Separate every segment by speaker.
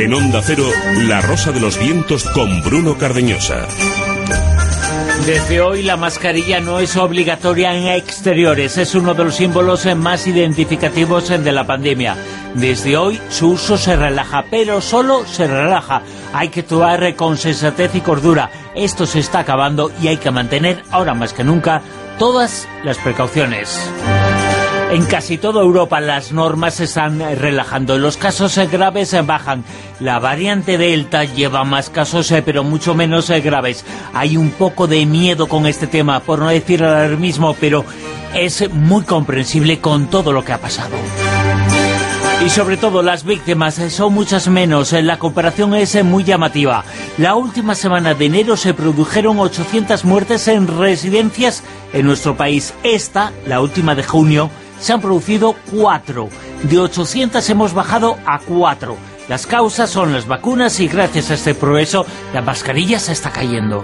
Speaker 1: En Onda Cero, La Rosa de los Vientos con Bruno Cardeñosa.
Speaker 2: Desde hoy la mascarilla no es obligatoria en exteriores, es uno de los símbolos más identificativos de la pandemia. Desde hoy su uso se relaja, pero solo se relaja. Hay que actuar con sensatez y cordura. Esto se está acabando y hay que mantener, ahora más que nunca, todas las precauciones. En casi toda Europa las normas se están relajando, los casos graves bajan. La variante Delta lleva más casos, pero mucho menos graves. Hay un poco de miedo con este tema, por no decir alarmismo, pero es muy comprensible con todo lo que ha pasado. Y sobre todo las víctimas son muchas menos, la comparación es muy llamativa. La última semana de enero se produjeron 800 muertes en residencias en nuestro país. Esta, la última de junio, se han producido 4. De 800 hemos bajado a 4. Las causas son las vacunas y gracias a este progreso la mascarilla se está cayendo.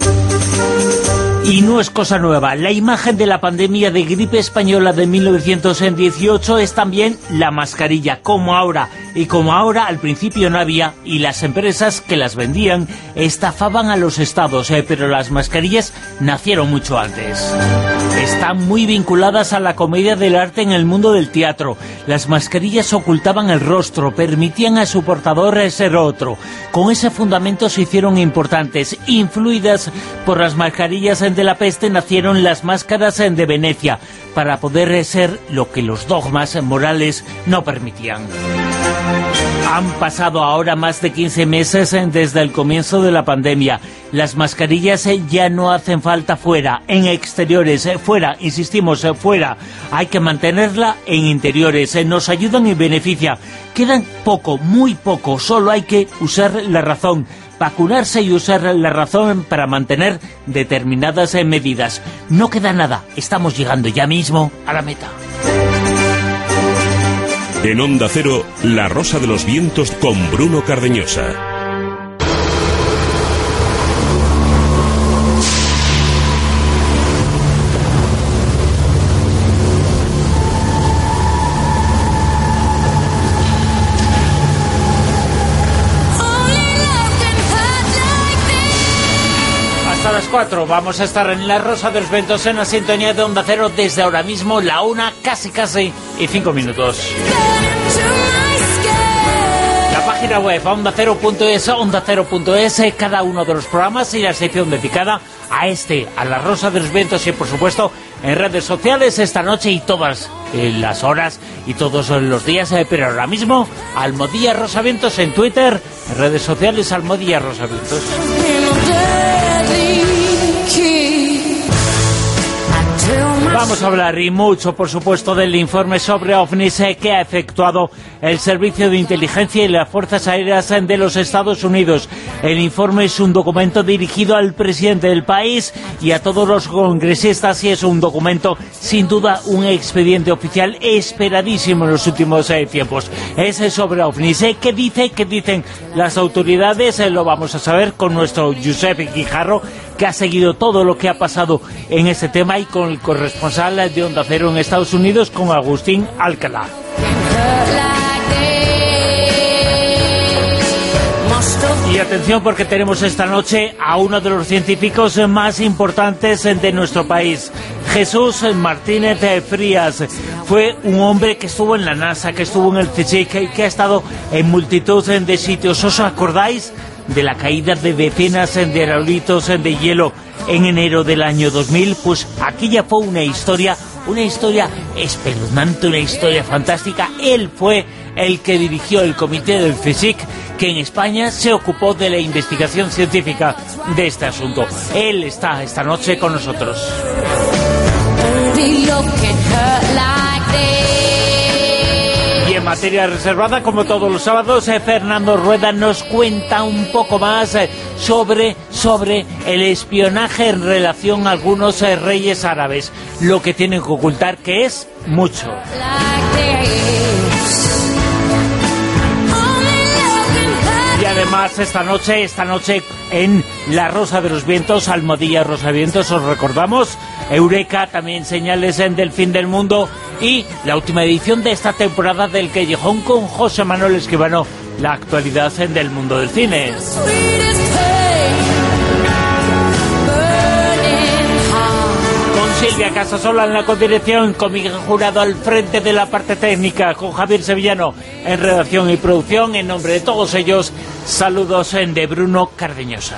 Speaker 2: Y no es cosa nueva, la imagen de la pandemia de gripe española de 1918 es también la mascarilla, como ahora. Y como ahora al principio no había, y las empresas que las vendían estafaban a los estados, pero las mascarillas nacieron mucho antes. Están muy vinculadas a la comedia del arte en el mundo del teatro. Las mascarillas ocultaban el rostro, permitían a su portador ser otro. Con ese fundamento se hicieron importantes. Influidas por las mascarillas de la peste nacieron las máscaras de Venecia, para poder ser lo que los dogmas morales no permitían. Han pasado ahora más de 15 meses desde el comienzo de la pandemia. Las mascarillas ya no hacen falta fuera, en exteriores, fuera, insistimos, fuera. Hay que mantenerla en interiores, nos ayudan y benefician. Quedan poco, muy poco, solo hay que usar la razón. Vacunarse y usar la razón para mantener determinadas medidas. No queda nada, estamos llegando ya mismo a la meta.
Speaker 1: En Onda Cero, La Rosa de los Vientos con Bruno Cardeñosa.
Speaker 2: Hasta las 4 vamos a estar en La Rosa de los Vientos en la sintonía de Onda Cero desde ahora mismo, la 1, casi y 5 minutos. La página web ondacero.es, ondacero.es, cada uno de los programas y la sección dedicada a La Rosa de los Vientos y por supuesto en redes sociales esta noche y todas las horas y todos los días, pero ahora mismo Almohadilla Rosavientos en Twitter, en redes sociales Almohadilla Rosavientos. Vamos a hablar y mucho, por supuesto, del informe sobre OVNIs que ha efectuado el Servicio de Inteligencia y las Fuerzas Aéreas de los Estados Unidos. El informe es un documento dirigido al presidente del país y a todos los congresistas y es un documento, sin duda, un expediente oficial esperadísimo en los últimos tiempos. Es sobre OVNIs. ¿Qué dicen las autoridades? Lo vamos a saber con nuestro Josep Guijarro, que ha seguido todo lo que ha pasado en este tema, y con el corresponsal de Onda Cero en Estados Unidos, con Agustín Alcalá. Y atención, porque tenemos esta noche a uno de los científicos más importantes de nuestro país, Jesús Martínez Frías. Fue un hombre que estuvo en la NASA, que estuvo en el CSIC, que ha estado en multitud de sitios. ¿Os acordáis de la caída de decenas de aerolitos de hielo en enero del año 2000? Pues aquella fue una historia espeluznante, una historia fantástica. Él fue el que dirigió el comité del CSIC, que en España se ocupó de la investigación científica de este asunto. Él está esta noche con nosotros. Y en materia reservada, como todos los sábados, Fernando Rueda nos cuenta un poco más sobre el espionaje en relación a algunos reyes árabes, lo que tienen que ocultar, que es mucho. Y además esta noche en La Rosa de los Vientos, Almohadilla Rosavientos, os recordamos Eureka, también señales del fin del mundo y la última edición de esta temporada del Callejón con José Manuel Escribano, la actualidad del mundo del cine. Silvia Casasola en la codirección, con Miguel Jurado al frente de la parte técnica, con Javier Sevillano en redacción y producción. En nombre de todos ellos, saludos de Bruno Cardeñosa.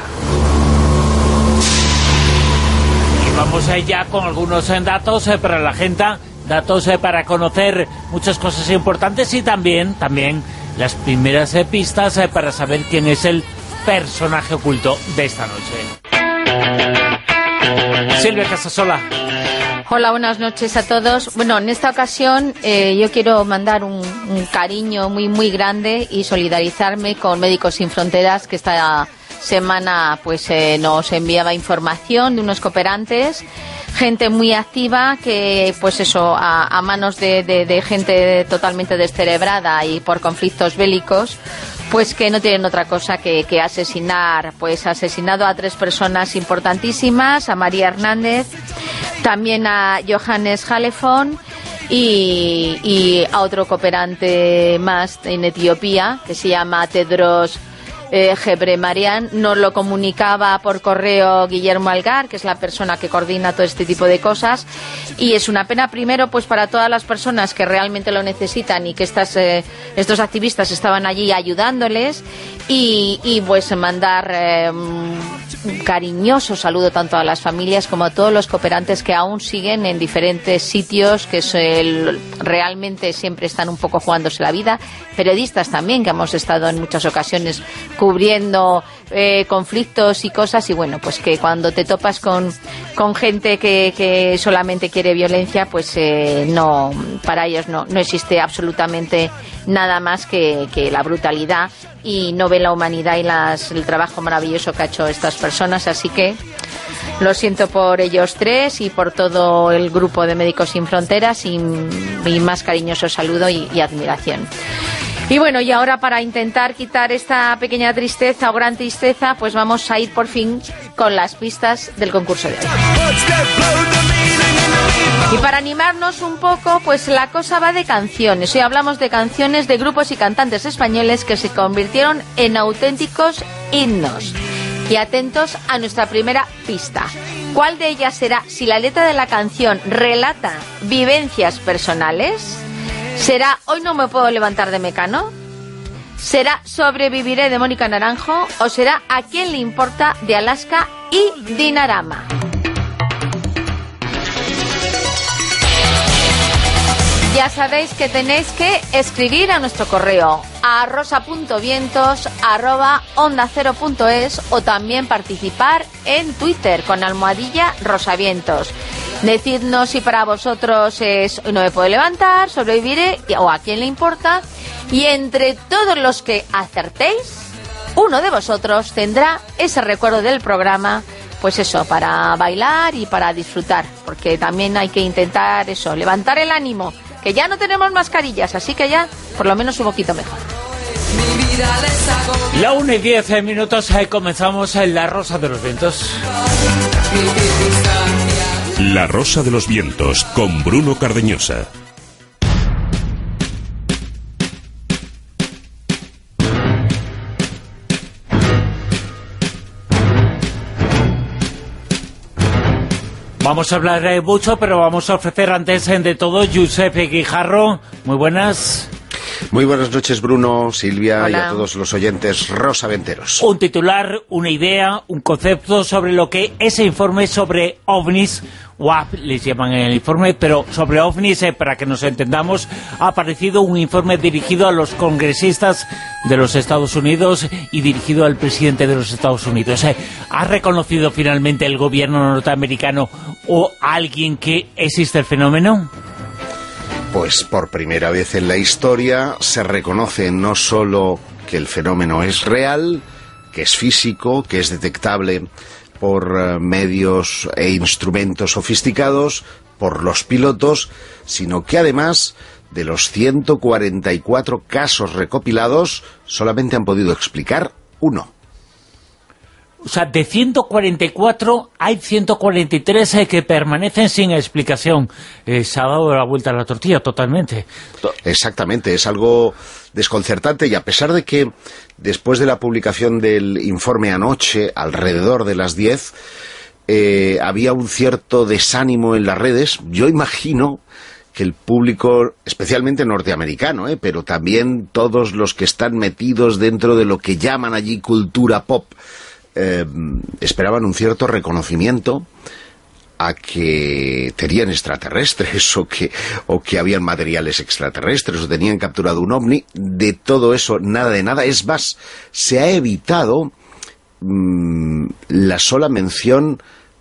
Speaker 2: Y vamos ya con algunos datos para la gente, datos para conocer muchas cosas importantes y también las primeras pistas para saber quién es el personaje oculto de esta noche. Silvia Casasola.
Speaker 3: Hola, buenas noches a todos. Bueno, en esta ocasión yo quiero mandar un cariño muy grande y solidarizarme con Médicos Sin Fronteras, que esta semana pues nos enviaba información de unos cooperantes, gente muy activa que pues eso, a manos de gente totalmente descerebrada y por conflictos bélicos, pues que no tienen otra cosa que asesinar. Pues asesinado a 3 personas importantísimas, a María Hernández, también a Johannes Halefon y a otro cooperante más en Etiopía, que se llama Tedros Gebremarian. Nos lo comunicaba por correo Guillermo Algar, que es la persona que coordina todo este tipo de cosas, y es una pena primero pues para todas las personas que realmente lo necesitan y que estos activistas estaban allí ayudándoles, y pues mandar un cariñoso saludo tanto a las familias como a todos los cooperantes que aún siguen en diferentes sitios, que realmente siempre están un poco jugándose la vida, periodistas también, que hemos estado en muchas ocasiones cubriendo conflictos y cosas, y bueno, pues que cuando te topas con gente que solamente quiere violencia, pues no, para ellos no existe absolutamente nada más que la brutalidad, y no ven la humanidad y el trabajo maravilloso que ha hecho estas personas. Así que lo siento por ellos 3 y por todo el grupo de Médicos Sin Fronteras, y mi más cariñoso saludo y admiración. Y bueno, y ahora, para intentar quitar esta pequeña tristeza o gran tristeza, pues vamos a ir por fin con las pistas del concurso de hoy. Y para animarnos un poco, pues la cosa va de canciones. Hoy hablamos de canciones de grupos y cantantes españoles que se convirtieron en auténticos himnos. Y atentos a nuestra primera pista. ¿Cuál de ellas será? Si la letra de la canción relata vivencias personales, ¿será Hoy no me puedo levantar de Mecano? ¿Será Sobreviviré de Mónica Naranjo? ¿O será ¿A quién le importa de Alaska y Dinarama? Ya sabéis que tenéis que escribir a nuestro correo a rosa.vientos@onda0.es, o también participar en Twitter con @rosavientos. Decidnos si para vosotros es Hoy no me puedo levantar, Sobreviviré o ¿A quién le importa? Y entre todos los que acertéis, uno de vosotros tendrá ese recuerdo del programa, pues eso, para bailar y para disfrutar, porque también hay que intentar eso, levantar el ánimo, que ya no tenemos mascarillas, así que ya por lo menos un poquito mejor.
Speaker 2: La 1:10 comenzamos en La Rosa de los Vientos.
Speaker 1: La Rosa de los Vientos, con Bruno Cardeñosa.
Speaker 2: Vamos a hablar mucho, pero vamos a ofrecer antes de todo Josep Guijarro. Muy buenas.
Speaker 4: Muy buenas noches, Bruno, Silvia.
Speaker 3: Hola.
Speaker 4: Y a todos los oyentes rosaventeros.
Speaker 2: Un titular, una idea, un concepto sobre lo que ese informe sobre OVNIs, WAP les llaman en el informe, pero sobre OVNIs, para que nos entendamos, ha aparecido un informe dirigido a los congresistas de los Estados Unidos y dirigido al presidente de los Estados Unidos. ¿Ha reconocido finalmente el gobierno norteamericano o alguien que existe el fenómeno?
Speaker 4: Pues por primera vez en la historia se reconoce no solo que el fenómeno es real, que es físico, que es detectable por medios e instrumentos sofisticados, por los pilotos, sino que además de los 144 casos recopilados, solamente han podido explicar uno.
Speaker 2: O sea, de 144 hay 143 que permanecen sin explicación. Se ha dado la vuelta a la tortilla totalmente.
Speaker 4: Exactamente, es algo desconcertante, y a pesar de que después de la publicación del informe anoche, alrededor de las 10, había un cierto desánimo en las redes, yo imagino que el público, especialmente norteamericano, pero también todos los que están metidos dentro de lo que llaman allí cultura pop, esperaban un cierto reconocimiento a que tenían extraterrestres o que habían materiales extraterrestres o tenían capturado un ovni. De todo eso, nada de nada. Es más, se ha evitado la sola mención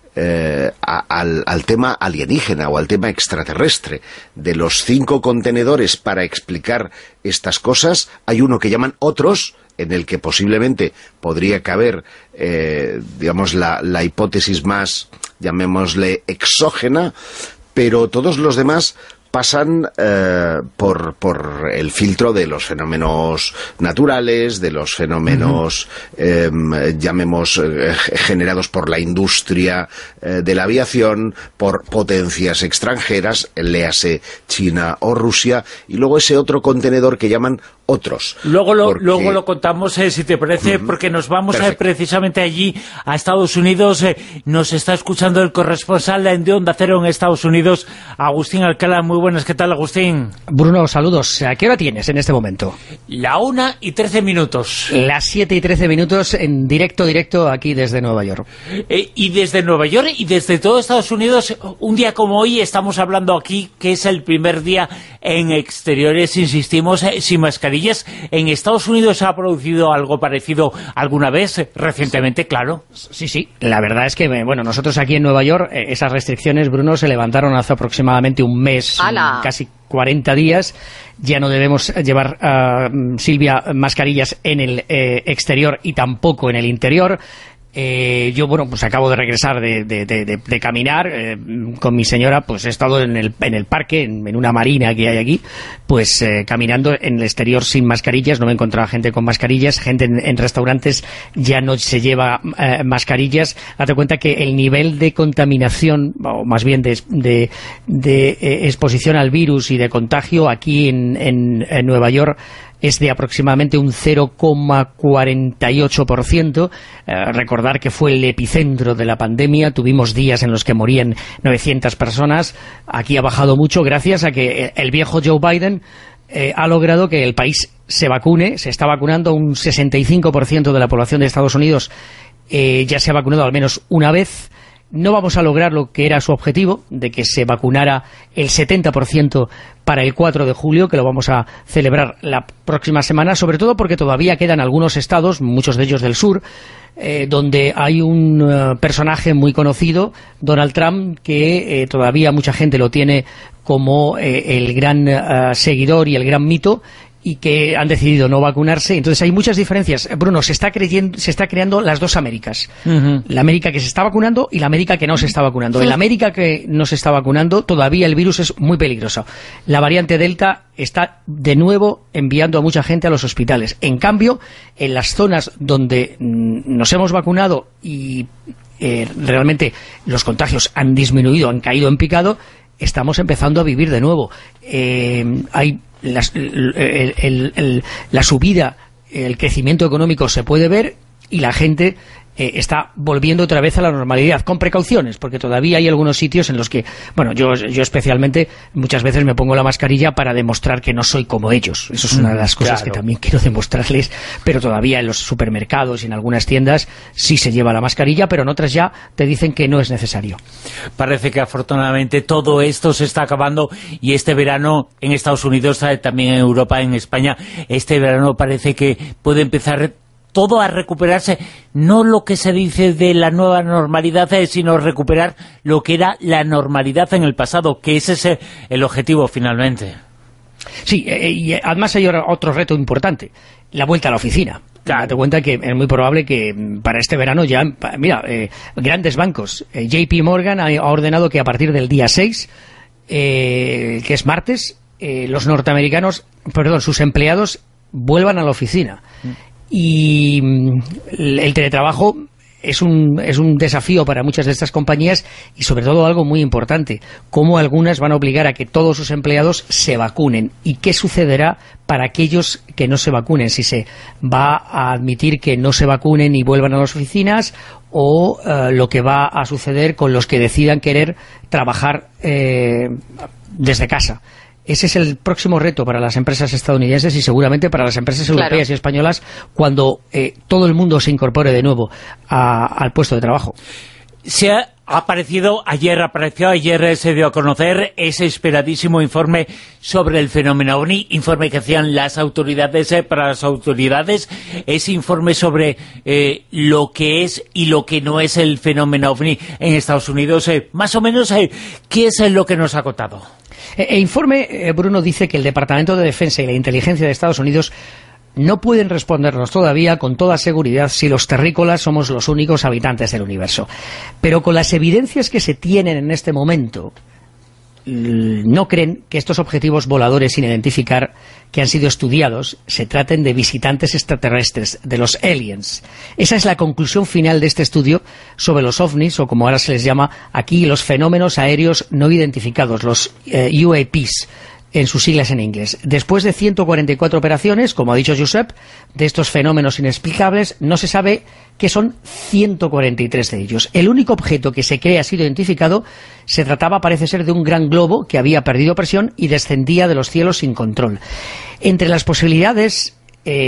Speaker 4: al tema alienígena o al tema extraterrestre. De los 5 contenedores para explicar estas cosas, hay uno que llaman otros, en el que posiblemente podría caber, digamos, la hipótesis más, llamémosle, exógena, pero todos los demás pasan por el filtro de los fenómenos naturales, de los fenómenos, llamemos, generados por la industria de la aviación, por potencias extranjeras, léase China o Rusia, y luego ese otro contenedor que llaman otros.
Speaker 2: Luego lo contamos, si te parece, porque nos vamos precisamente allí, a Estados Unidos. Nos está escuchando el corresponsal de Onda Cero en Estados Unidos, Agustín Alcalá. Muy buenas, ¿qué tal, Agustín?
Speaker 5: Bruno, saludos. ¿A qué hora tienes en este momento?
Speaker 2: La 1:13.
Speaker 5: Las 7:13, en directo aquí desde Nueva York.
Speaker 2: Y desde Nueva York y desde todo Estados Unidos, un día como hoy estamos hablando aquí, que es el primer día en exteriores, insistimos, sin mascarilla. ¿En Estados Unidos se ha producido algo parecido alguna vez? Recientemente, claro.
Speaker 5: Sí. La verdad es que, bueno, nosotros aquí en Nueva York, esas restricciones, Bruno, se levantaron hace aproximadamente un mes, casi 40 días. Ya no debemos llevar, Silvia, mascarillas en el exterior y tampoco en el interior. Yo, bueno, pues acabo de regresar de caminar con mi señora. Pues he estado en el parque, en una marina que hay aquí, pues caminando en el exterior sin mascarillas. No me he encontrado gente con mascarillas. Gente en restaurantes ya no se lleva mascarillas. Date cuenta que el nivel de contaminación, o más bien de exposición al virus y de contagio aquí en Nueva York, es de aproximadamente un 0,48%. Recordar que fue el epicentro de la pandemia. Tuvimos días en los que morían 900 personas. Aquí ha bajado mucho gracias a que el viejo Joe Biden ha logrado que el país se vacune. Se está vacunando. Un 65% de la población de Estados Unidos ya se ha vacunado al menos una vez. No vamos a lograr lo que era su objetivo, de que se vacunara el 70% para el 4 de julio, que lo vamos a celebrar la próxima semana, sobre todo porque todavía quedan algunos estados, muchos de ellos del sur, donde hay un personaje muy conocido, Donald Trump, que todavía mucha gente lo tiene como el gran seguidor y el gran mito, y que han decidido no vacunarse. Entonces hay muchas diferencias. Bruno, se está creando las dos Américas. La América que se está vacunando y la América que no se está vacunando. En la América que no se está vacunando, todavía el virus es muy peligroso. La variante Delta está de nuevo enviando a mucha gente a los hospitales. En cambio, en las zonas donde nos hemos vacunado y realmente los contagios han disminuido, han caído en picado, estamos empezando a vivir de nuevo. Hay la subida, el crecimiento económico se puede ver, y la gente está volviendo otra vez a la normalidad, con precauciones, porque todavía hay algunos sitios en los que, bueno, yo especialmente muchas veces me pongo la mascarilla para demostrar que no soy como ellos. Eso es una de las cosas que también quiero demostrarles, pero todavía en los supermercados y en algunas tiendas sí se lleva la mascarilla, pero en otras ya te dicen que no es necesario.
Speaker 2: Parece que afortunadamente todo esto se está acabando, y este verano en Estados Unidos, también en Europa, en España, este verano parece que puede empezar todo a recuperarse, no lo que se dice de la nueva normalidad, sino recuperar lo que era la normalidad en el pasado, que ese es el objetivo finalmente.
Speaker 5: Sí, y además hay otro reto importante, la vuelta a la oficina. Date cuenta que es muy probable que para este verano ya, mira, grandes bancos, JP Morgan ha ordenado que a partir del día 6, que es martes, los norteamericanos, sus empleados vuelvan a la oficina. Y el teletrabajo es un desafío para muchas de estas compañías y sobre todo algo muy importante, cómo algunas van a obligar a que todos sus empleados se vacunen y qué sucederá para aquellos que no se vacunen, si se va a admitir que no se vacunen y vuelvan a las oficinas o lo que va a suceder con los que decidan querer trabajar desde casa. Ese es el próximo reto para las empresas estadounidenses y seguramente para las empresas europeas y españolas cuando todo el mundo se incorpore de nuevo al puesto de trabajo.
Speaker 2: Apareció ayer, se dio a conocer ese esperadísimo informe sobre el fenómeno OVNI, informe que hacían las autoridades, para las autoridades, ese informe sobre lo que es y lo que no es el fenómeno OVNI en Estados Unidos. Más o menos, ¿qué es lo que nos ha contado?
Speaker 5: El informe, Bruno, dice que el Departamento de Defensa y la Inteligencia de Estados Unidos no pueden respondernos todavía con toda seguridad si los terrícolas somos los únicos habitantes del universo. Pero con las evidencias que se tienen en este momento, no creen que estos objetivos voladores sin identificar que han sido estudiados se traten de visitantes extraterrestres, de los aliens. Esa es la conclusión final de este estudio sobre los ovnis, o como ahora se les llama aquí, los fenómenos aéreos no identificados, los UAPs, en sus siglas en inglés. Después de 144 operaciones, como ha dicho Josep, de estos fenómenos inexplicables, no se sabe qué son 143 de ellos. El único objeto que se cree ha sido identificado, se trataba, parece ser, de un gran globo que había perdido presión y descendía de los cielos sin control. Entre las posibilidades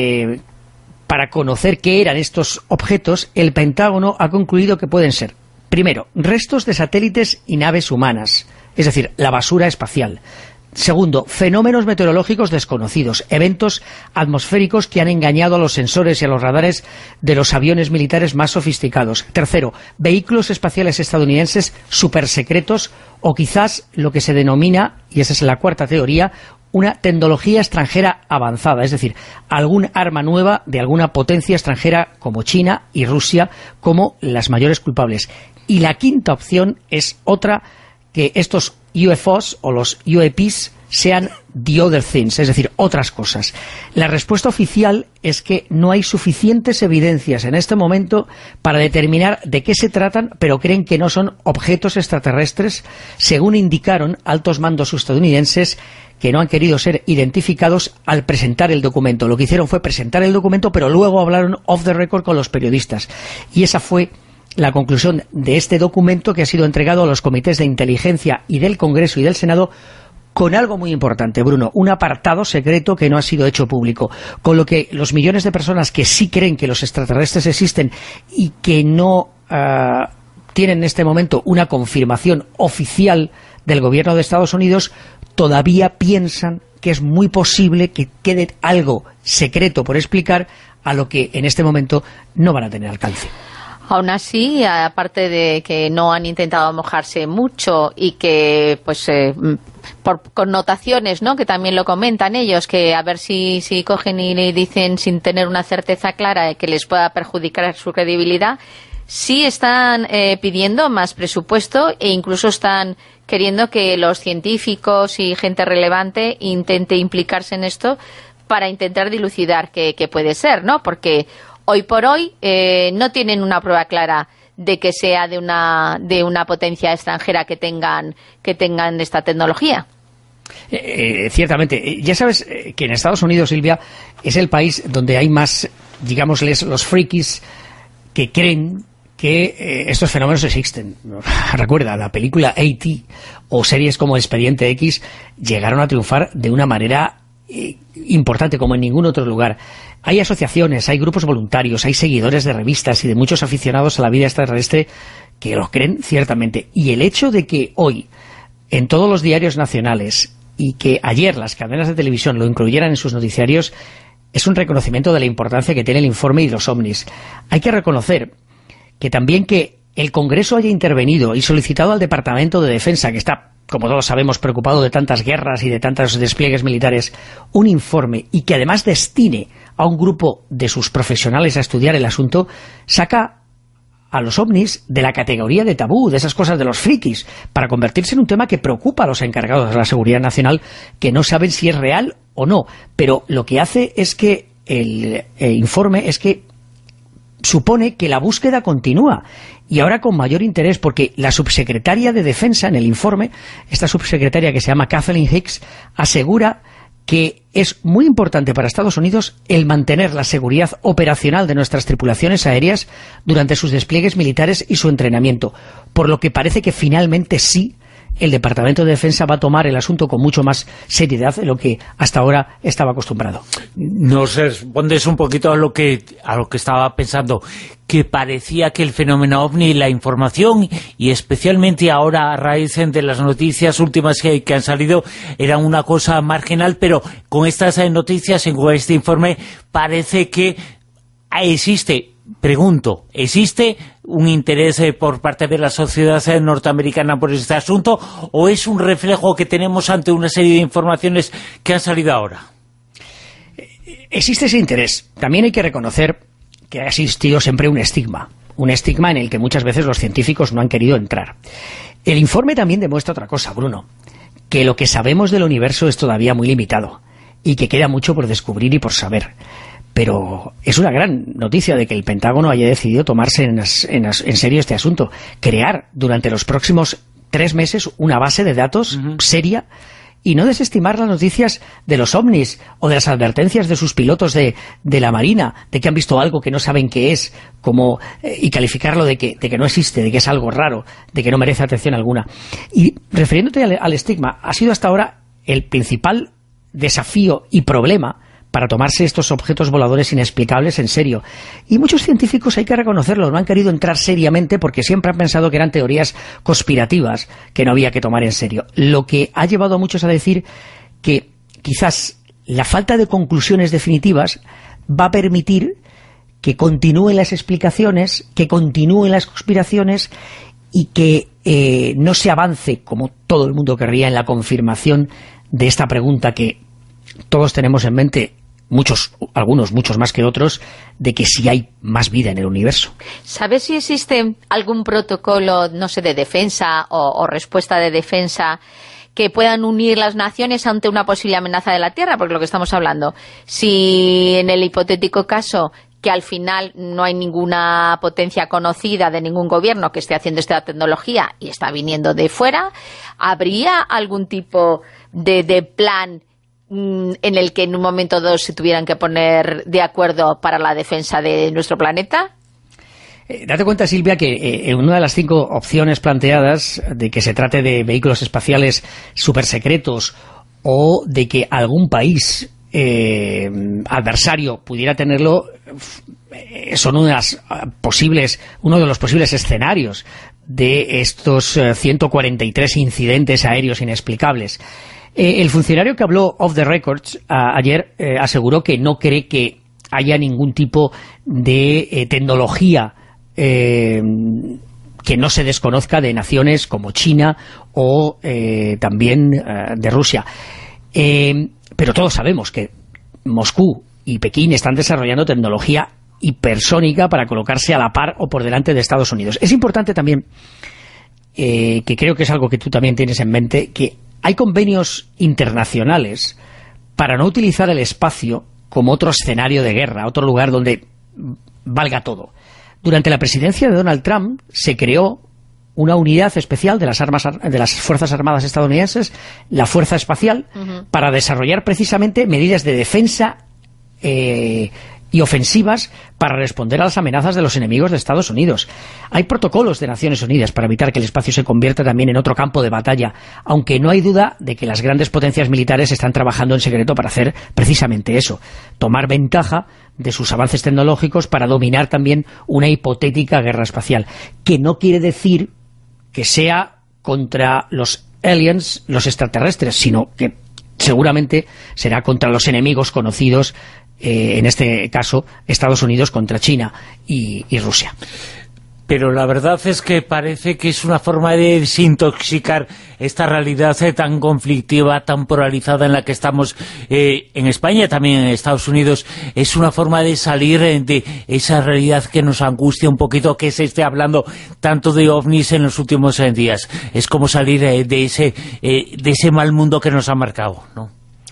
Speaker 5: para conocer qué eran estos objetos, el Pentágono ha concluido que pueden ser, primero, restos de satélites y naves humanas, es decir, la basura espacial. Segundo, fenómenos meteorológicos desconocidos, eventos atmosféricos que han engañado a los sensores y a los radares de los aviones militares más sofisticados. Tercero, vehículos espaciales estadounidenses supersecretos o quizás lo que se denomina, y esa es la cuarta teoría, una tecnología extranjera avanzada, es decir, algún arma nueva de alguna potencia extranjera como China y Rusia como las mayores culpables. Y la quinta opción es otra, que estos UFOs o los UAPs sean the other things, es decir, otras cosas. La respuesta oficial es que no hay suficientes evidencias en este momento para determinar de qué se tratan, pero creen que no son objetos extraterrestres, según indicaron altos mandos estadounidenses que no han querido ser identificados al presentar el documento. Lo que hicieron fue presentar el documento, pero luego hablaron off the record con los periodistas. Y esa fue la conclusión de este documento, que ha sido entregado a los comités de inteligencia y del Congreso y del Senado, con algo muy importante, Bruno, un apartado secreto que no ha sido hecho público, con lo que los millones de personas que sí creen que los extraterrestres existen y que no tienen en este momento una confirmación oficial del gobierno de Estados Unidos, todavía piensan que es muy posible que quede algo secreto por explicar, a lo que en este momento no van a tener alcance.
Speaker 3: Aún así, aparte de que no han intentado mojarse mucho y que, pues, por connotaciones, ¿no?, que también lo comentan ellos, que a ver si cogen y le dicen sin tener una certeza clara que les pueda perjudicar su credibilidad, sí están pidiendo más presupuesto e incluso están queriendo que los científicos y gente relevante intente implicarse en esto para intentar dilucidar qué puede ser, ¿no? Porque hoy por hoy no tienen una prueba clara de que sea de una potencia extranjera que tengan esta tecnología.
Speaker 5: Ciertamente. Ya sabes que en Estados Unidos, Silvia, es el país donde hay más, digámosles, los frikis que creen que estos fenómenos existen. Recuerda, la película E.T. o series como Expediente X llegaron a triunfar de una manera importante como en ningún otro lugar. Hay asociaciones, hay grupos voluntarios, hay seguidores de revistas y de muchos aficionados a la vida extraterrestre que lo creen ciertamente. Y el hecho de que hoy, en todos los diarios nacionales, y que ayer las cadenas de televisión lo incluyeran en sus noticiarios, es un reconocimiento de la importancia que tiene el informe y los ovnis. Hay que reconocer que también que el Congreso haya intervenido y solicitado al Departamento de Defensa, que está, como todos sabemos, preocupado de tantas guerras y de tantos despliegues militares, un informe, y que además destine a un grupo de sus profesionales a estudiar el asunto, saca a los ovnis de la categoría de tabú, de esas cosas de los frikis, para convertirse en un tema que preocupa a los encargados de la seguridad nacional, que no saben si es real o no. Pero lo que hace es que el informe es que supone que la búsqueda continúa, y ahora con mayor interés, porque la subsecretaria de Defensa en el informe, esta subsecretaria que se llama Kathleen Hicks, asegura que es muy importante para Estados Unidos el mantener la seguridad operacional de nuestras tripulaciones aéreas durante sus despliegues militares y su entrenamiento, por lo que parece que finalmente sí, el Departamento de Defensa va a tomar el asunto con mucho más seriedad de lo que hasta ahora estaba acostumbrado.
Speaker 2: Nos respondes un poquito a lo que estaba pensando, que parecía que el fenómeno OVNI, la información, y especialmente ahora a raíz de las noticias últimas que han salido, era una cosa marginal, pero con estas noticias, con este informe, parece que existe... Pregunto, ¿existe un interés por parte de la sociedad norteamericana por este asunto o es un reflejo que tenemos ante una serie de informaciones que han salido ahora?
Speaker 5: Existe ese interés. También hay que reconocer que ha existido siempre un estigma en el que muchas veces los científicos no han querido entrar. El informe también demuestra otra cosa, Bruno, que lo que sabemos del universo es todavía muy limitado y que queda mucho por descubrir y por saber. Pero es una gran noticia de que el Pentágono haya decidido tomarse en serio este asunto. Crear durante los próximos 3 meses una base de datos seria y no desestimar las noticias de los ovnis o de las advertencias de sus pilotos de la Marina, de que han visto algo que no saben qué es, y calificarlo de que no existe, de que es algo raro, de que no merece atención alguna. Y refiriéndote al estigma, ha sido hasta ahora el principal desafío y problema para tomarse estos objetos voladores inexplicables en serio. Y muchos científicos, hay que reconocerlo, no han querido entrar seriamente porque siempre han pensado que eran teorías conspirativas que no había que tomar en serio. Lo que ha llevado a muchos a decir que quizás la falta de conclusiones definitivas va a permitir que continúen las explicaciones, que continúen las conspiraciones y que no se avance, como todo el mundo querría, en la confirmación de esta pregunta que todos tenemos en mente, algunos muchos más que otros, de que si hay más vida en el universo.
Speaker 3: ¿Sabes si existe algún protocolo, no sé, de defensa o respuesta de defensa que puedan unir las naciones ante una posible amenaza de la Tierra? Porque lo que estamos hablando, si en el hipotético caso que al final no hay ninguna potencia conocida de ningún gobierno que esté haciendo esta tecnología y está viniendo de fuera, ¿habría algún tipo de plan en el que en un momento dado se tuvieran que poner de acuerdo para la defensa de nuestro planeta?
Speaker 5: Date cuenta, Silvia, que en una de las 5 opciones planteadas, de que se trate de vehículos espaciales supersecretos o de que algún país adversario pudiera tenerlo, son uno de los posibles escenarios de estos 143 incidentes aéreos inexplicables. El funcionario que habló off the records ayer aseguró que no cree que haya ningún tipo de tecnología que no se desconozca de naciones como China o también de Rusia. Pero todos sabemos que Moscú y Pekín están desarrollando tecnología hipersónica para colocarse a la par o por delante de Estados Unidos. Es importante también, que creo que es algo que tú también tienes en mente, que hay convenios internacionales para no utilizar el espacio como otro escenario de guerra, otro lugar donde valga todo. Durante la presidencia de Donald Trump se creó una unidad especial de las Fuerzas Armadas estadounidenses, la Fuerza Espacial, para desarrollar precisamente medidas de defensa y ofensivas para responder a las amenazas de los enemigos de Estados Unidos. Hay protocolos de Naciones Unidas para evitar que el espacio se convierta también en otro campo de batalla, aunque no hay duda de que las grandes potencias militares están trabajando en secreto para hacer precisamente eso, tomar ventaja de sus avances tecnológicos para dominar también una hipotética guerra espacial, que no quiere decir que sea contra los aliens, los extraterrestres, sino que seguramente será contra los enemigos conocidos, en este caso Estados Unidos contra China y Rusia.
Speaker 2: Pero la verdad es que parece que es una forma de desintoxicar esta realidad tan conflictiva, tan polarizada en la que estamos en España, también en Estados Unidos. Es una forma de salir de esa realidad que nos angustia un poquito, que se esté hablando tanto de ovnis en los últimos días. Es como salir de ese mal mundo que nos ha marcado, ¿no?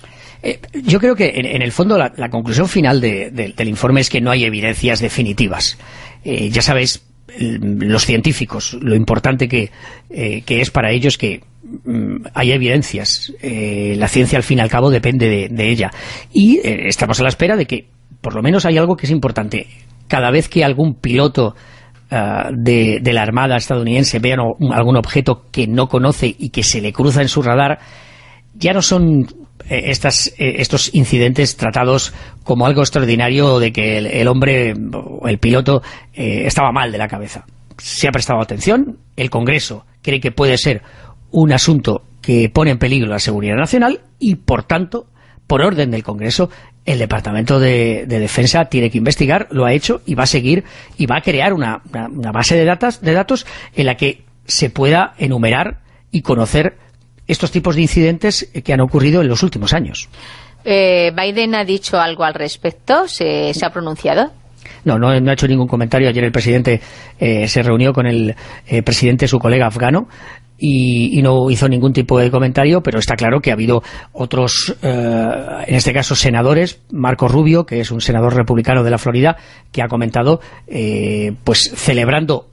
Speaker 5: Yo creo que en el fondo la conclusión final del informe es que no hay evidencias definitivas. Ya sabéis, los científicos, lo importante que es para ellos que hay evidencias. La ciencia, al fin y al cabo, depende de ella. Y estamos a la espera de que, por lo menos, hay algo que es importante. Cada vez que algún piloto de la Armada estadounidense vea algún objeto que no conoce y que se le cruza en su radar, ya no son estos incidentes tratados como algo extraordinario de que el hombre o el piloto estaba mal de la cabeza. Se ha prestado atención, el Congreso cree que puede ser un asunto que pone en peligro la seguridad nacional y, por tanto, por orden del Congreso, el Departamento de Defensa tiene que investigar, lo ha hecho y va a seguir y va a crear una base de datos en la que se pueda enumerar y conocer estos tipos de incidentes que han ocurrido en los últimos años.
Speaker 3: ¿Biden ha dicho algo al respecto? ¿Se ha pronunciado?
Speaker 5: No ha hecho ningún comentario. Ayer el presidente se reunió con el presidente, su colega afgano, y no hizo ningún tipo de comentario, pero está claro que ha habido otros, en este caso senadores, Marco Rubio, que es un senador republicano de la Florida, que ha comentado, pues celebrando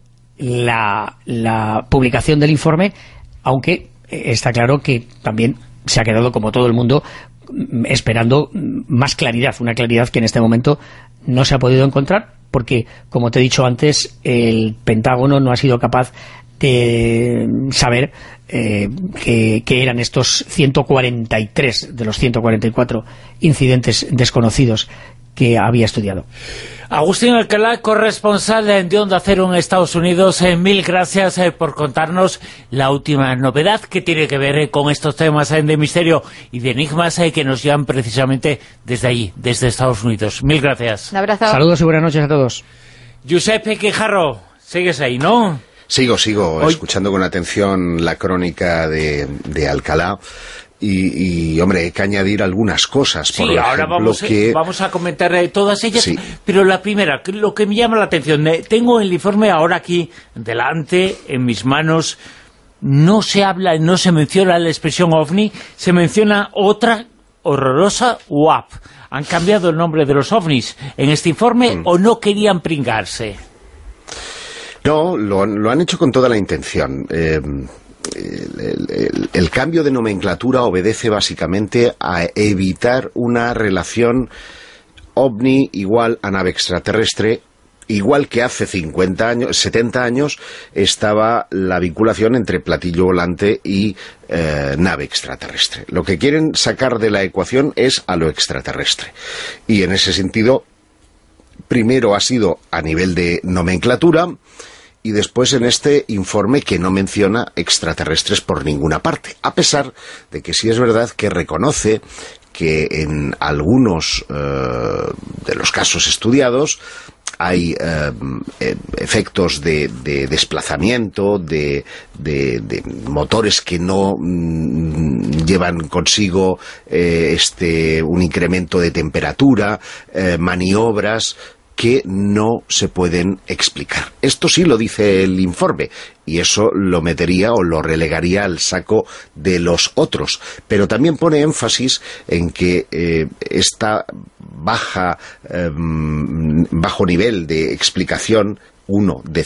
Speaker 5: la publicación del informe, aunque está claro que también se ha quedado, como todo el mundo, esperando más claridad, una claridad que en este momento no se ha podido encontrar, porque, como te he dicho antes, el Pentágono no ha sido capaz de saber qué eran estos 143 de los 144 incidentes desconocidos que había estudiado.
Speaker 2: Agustín Alcalá, corresponsal de Onda Cero en Estados Unidos, mil gracias por contarnos la última novedad que tiene que ver con estos temas de misterio y de enigmas que nos llevan precisamente desde allí, desde Estados Unidos. Mil gracias.
Speaker 3: Un abrazo.
Speaker 5: Saludos y buenas noches a todos.
Speaker 2: Giuseppe Quijarro, sigues ahí, ¿no?
Speaker 4: Sigo escuchando con atención la crónica de Alcalá. Y hombre, hay que añadir algunas cosas. Por ejemplo,
Speaker 2: ahora vamos a comentar todas ellas,
Speaker 4: sí.
Speaker 2: Pero la primera, lo que me llama la atención, tengo el informe ahora aquí delante, en mis manos, no se menciona la expresión OVNI, se menciona otra horrorosa UAP. ¿Han cambiado el nombre de los OVNIs en este informe o no querían pringarse?
Speaker 4: No, lo han hecho con toda la intención. El cambio de nomenclatura obedece básicamente a evitar una relación ovni igual a nave extraterrestre, igual que hace 70 años estaba la vinculación entre platillo volante y nave extraterrestre. Lo que quieren sacar de la ecuación es a lo extraterrestre. Y en ese sentido, primero ha sido a nivel de nomenclatura, y después en este informe que no menciona extraterrestres por ninguna parte, a pesar de que sí es verdad que reconoce que en algunos de los casos estudiados hay efectos de desplazamiento, de motores que no llevan consigo un incremento de temperatura, maniobras que no se pueden explicar. Esto sí lo dice el informe, y eso lo metería o lo relegaría al saco de los otros. Pero también pone énfasis en que esta bajo nivel de explicación, de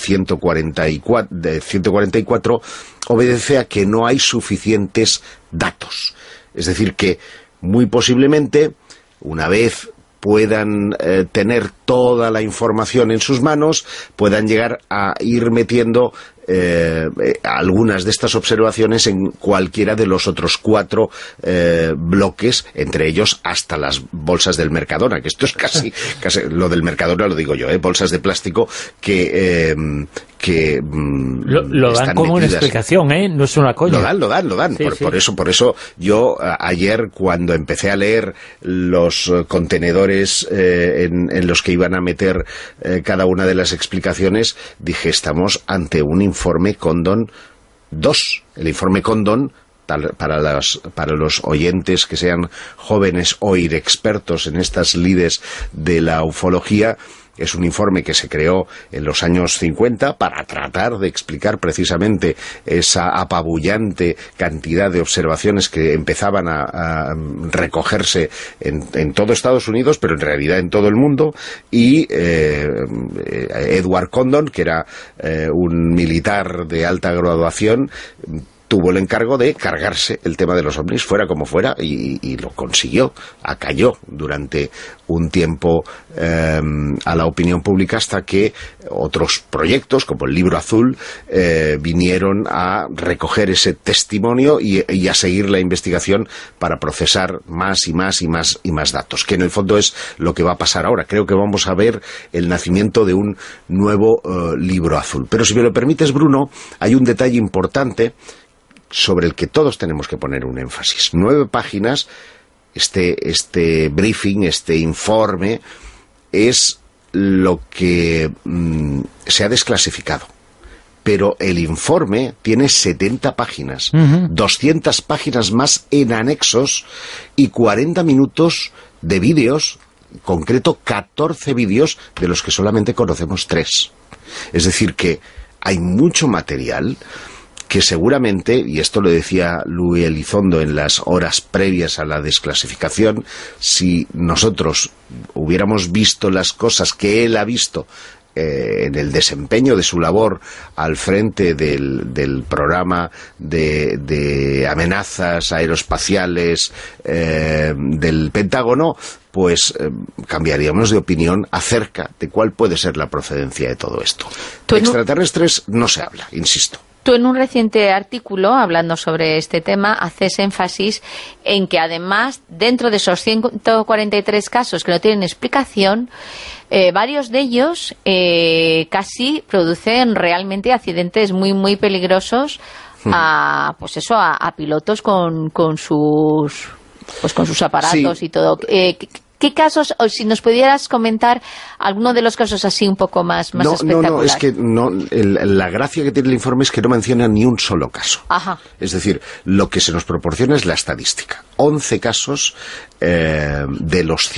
Speaker 4: 144, obedece a que no hay suficientes datos. Es decir, que muy posiblemente, una vez puedan tener toda la información en sus manos, puedan llegar a ir metiendo algunas de estas observaciones en cualquiera de los otros 4 bloques, entre ellos hasta las bolsas del Mercadona, que esto es casi lo del Mercadona lo digo yo, bolsas de plástico que
Speaker 2: lo dan como metidas. Una explicación, no es una coña.
Speaker 4: Lo dan.
Speaker 2: Sí,
Speaker 4: por eso yo ayer, cuando empecé a leer los contenedores en los que iban a meter cada una de las explicaciones, dije, estamos ante un informe Condon 2. El informe Condon, para los oyentes que sean jóvenes o ir expertos en estas lides de la ufología, Es un informe que se creó en los años 50 para tratar de explicar precisamente esa apabullante cantidad de observaciones que empezaban a recogerse en todo Estados Unidos, pero en realidad en todo el mundo, y Edward Condon, que era un militar de alta graduación, tuvo el encargo de cargarse el tema de los ovnis, fuera como fuera, y lo consiguió. Acalló durante un tiempo a la opinión pública, hasta que otros proyectos, como el Libro Azul, vinieron a recoger ese testimonio y a seguir la investigación para procesar más y más y más y más datos, que en el fondo es lo que va a pasar ahora. Creo que vamos a ver el nacimiento de un nuevo Libro Azul. Pero si me lo permites, Bruno, hay un detalle importante sobre el que todos tenemos que poner un énfasis. 9 páginas, este briefing, este informe, es lo que se ha desclasificado. Pero el informe tiene 70 páginas, 200 páginas más en anexos y 40 minutos de vídeos, en concreto 14 vídeos, de los que solamente conocemos 3. Es decir, que hay mucho material que seguramente, y esto lo decía Luis Elizondo en las horas previas a la desclasificación, si nosotros hubiéramos visto las cosas que él ha visto en el desempeño de su labor al frente del programa de amenazas aeroespaciales del Pentágono, pues cambiaríamos de opinión acerca de cuál puede ser la procedencia de todo esto. De extraterrestres no se habla, insisto.
Speaker 3: Tú en un reciente artículo, hablando sobre este tema, haces énfasis en que además, dentro de esos 143 casos que no tienen explicación, varios de ellos casi producen realmente accidentes muy, muy peligrosos a pilotos con sus aparatos, sí, y todo. ¿Qué casos, o si nos pudieras comentar alguno de los casos así un poco más espectacular?
Speaker 4: No, es que la gracia que tiene el informe es que no menciona ni un solo caso.
Speaker 3: Ajá.
Speaker 4: Es decir, lo que se nos proporciona es la estadística. 11 casos de los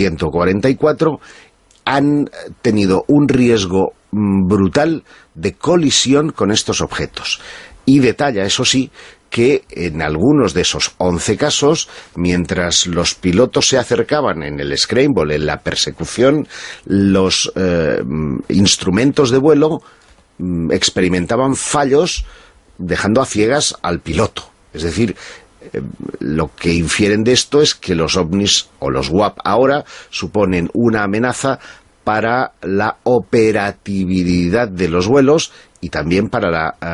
Speaker 4: 144 han tenido un riesgo brutal de colisión con estos objetos. Y detalla, eso sí, que en algunos de esos 11 casos, mientras los pilotos se acercaban en el scramble, en la persecución, los instrumentos de vuelo experimentaban fallos, dejando a ciegas al piloto. Es decir, lo que infieren de esto es que los ovnis o los UAP ahora suponen una amenaza para la operatividad de los vuelos y también para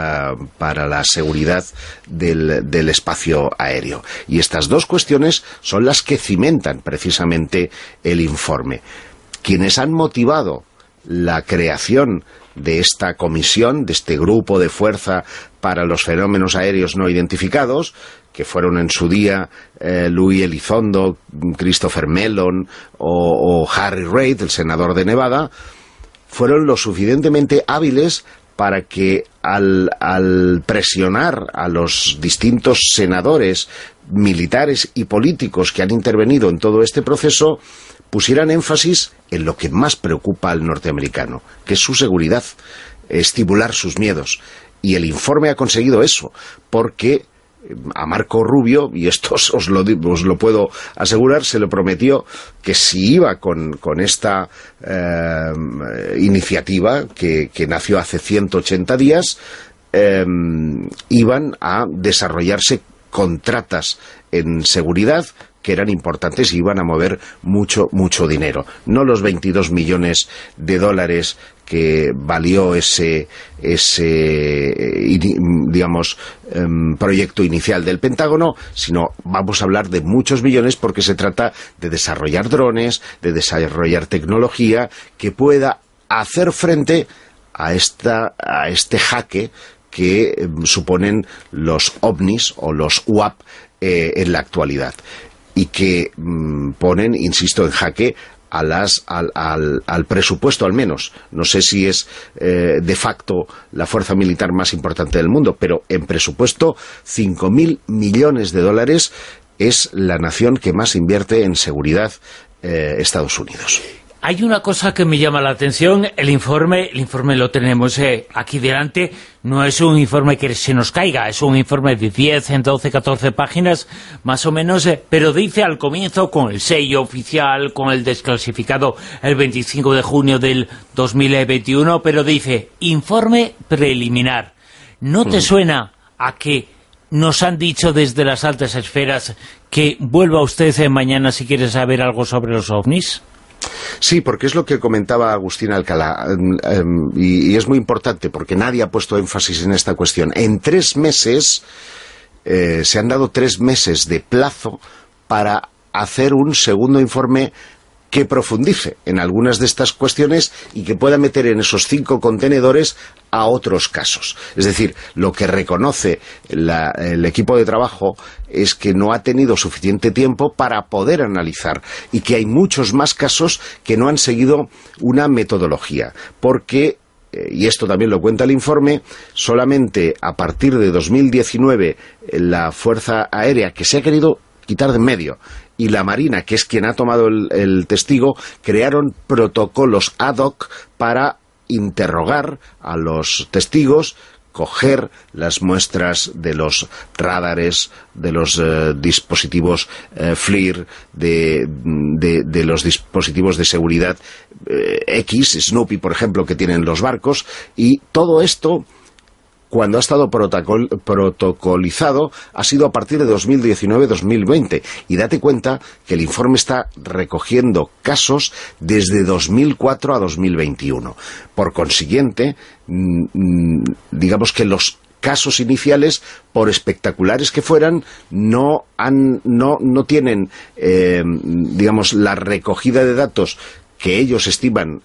Speaker 4: la seguridad del espacio aéreo. Y estas dos cuestiones son las que cimentan precisamente el informe. Quienes han motivado la creación de esta comisión, de este grupo de fuerza para los fenómenos aéreos no identificados, que fueron en su día Luis Elizondo, Christopher Mellon o Harry Reid, el senador de Nevada, fueron lo suficientemente hábiles para que al presionar a los distintos senadores, militares y políticos que han intervenido en todo este proceso, pusieran énfasis en lo que más preocupa al norteamericano, que es su seguridad, estimular sus miedos. Y el informe ha conseguido eso, porque a Marco Rubio, y esto os lo puedo asegurar, se le prometió que si iba con esta iniciativa que nació hace 180 días, iban a desarrollarse contratas en seguridad que eran importantes y iban a mover mucho dinero. No los 22 millones de dólares que valió ese proyecto inicial del Pentágono, sino vamos a hablar de muchos millones, porque se trata de desarrollar drones, de desarrollar tecnología que pueda hacer frente a este jaque que suponen los ovnis o los UAP en la actualidad, y que ponen, insisto, en jaque al presupuesto, al menos. No sé si es de facto la fuerza militar más importante del mundo, pero en presupuesto 5.000 millones de dólares es la nación que más invierte en seguridad, Estados Unidos.
Speaker 2: Hay una cosa que me llama la atención. El informe lo tenemos aquí delante. No es un informe que se nos caiga, es un informe de 10, 12, 14 páginas, más o menos, pero dice al comienzo, con el sello oficial, con el desclasificado el 25 de junio del 2021, pero dice, informe preliminar. ¿No te suena a que nos han dicho desde las altas esferas que vuelva usted mañana si quiere saber algo sobre los ovnis?
Speaker 4: Sí, porque es lo que comentaba Agustín Alcalá, y es muy importante porque nadie ha puesto énfasis en esta cuestión. En 3 meses, se han dado 3 meses de plazo para hacer un segundo informe que profundice en algunas de estas cuestiones y que pueda meter en esos 5 contenedores a otros casos. Es decir, lo que reconoce el equipo de trabajo es que no ha tenido suficiente tiempo para poder analizar y que hay muchos más casos que no han seguido una metodología, porque, y esto también lo cuenta el informe, solamente a partir de 2019 la Fuerza Aérea, que se ha querido quitar de en medio, y la Marina, que es quien ha tomado el testigo, crearon protocolos ad hoc para interrogar a los testigos, coger las muestras de los radares, de los dispositivos FLIR, de los dispositivos de seguridad X, Snoopy, por ejemplo, que tienen los barcos, y todo esto, cuando ha estado protocolizado, ha sido a partir de 2019-2020. Y date cuenta que el informe está recogiendo casos desde 2004 a 2021. Por consiguiente, digamos que los casos iniciales, por espectaculares que fueran, no tienen, digamos, la recogida de datos que ellos estiman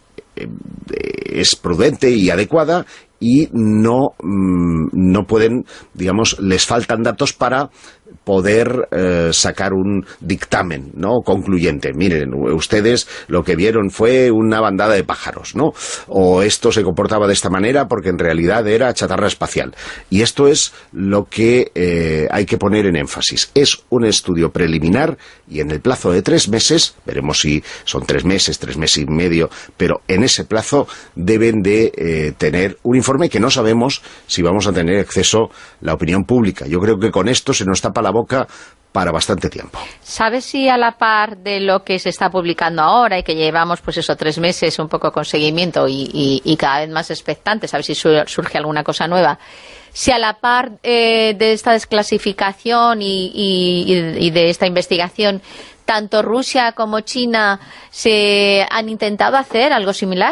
Speaker 4: es prudente y adecuada, y no pueden, digamos, les faltan datos para poder sacar un dictamen, ¿no?, concluyente. Miren, ustedes lo que vieron fue una bandada de pájaros, ¿no?, o esto se comportaba de esta manera porque en realidad era chatarra espacial. Y esto es lo que hay que poner en énfasis. Es un estudio preliminar y en el plazo de 3 meses, veremos si son 3 meses, 3 meses y medio, pero en ese plazo deben de tener un informe que no sabemos si vamos a tener acceso la opinión pública. Yo creo que con esto se nos tapa la boca para bastante tiempo.
Speaker 3: ¿Sabes si a la par de lo que se está publicando ahora y que llevamos, pues eso, 3 meses un poco con seguimiento y cada vez más expectantes, a ver si surge alguna cosa nueva, si a la par de esta desclasificación y de esta investigación, tanto Rusia como China se han intentado hacer algo similar?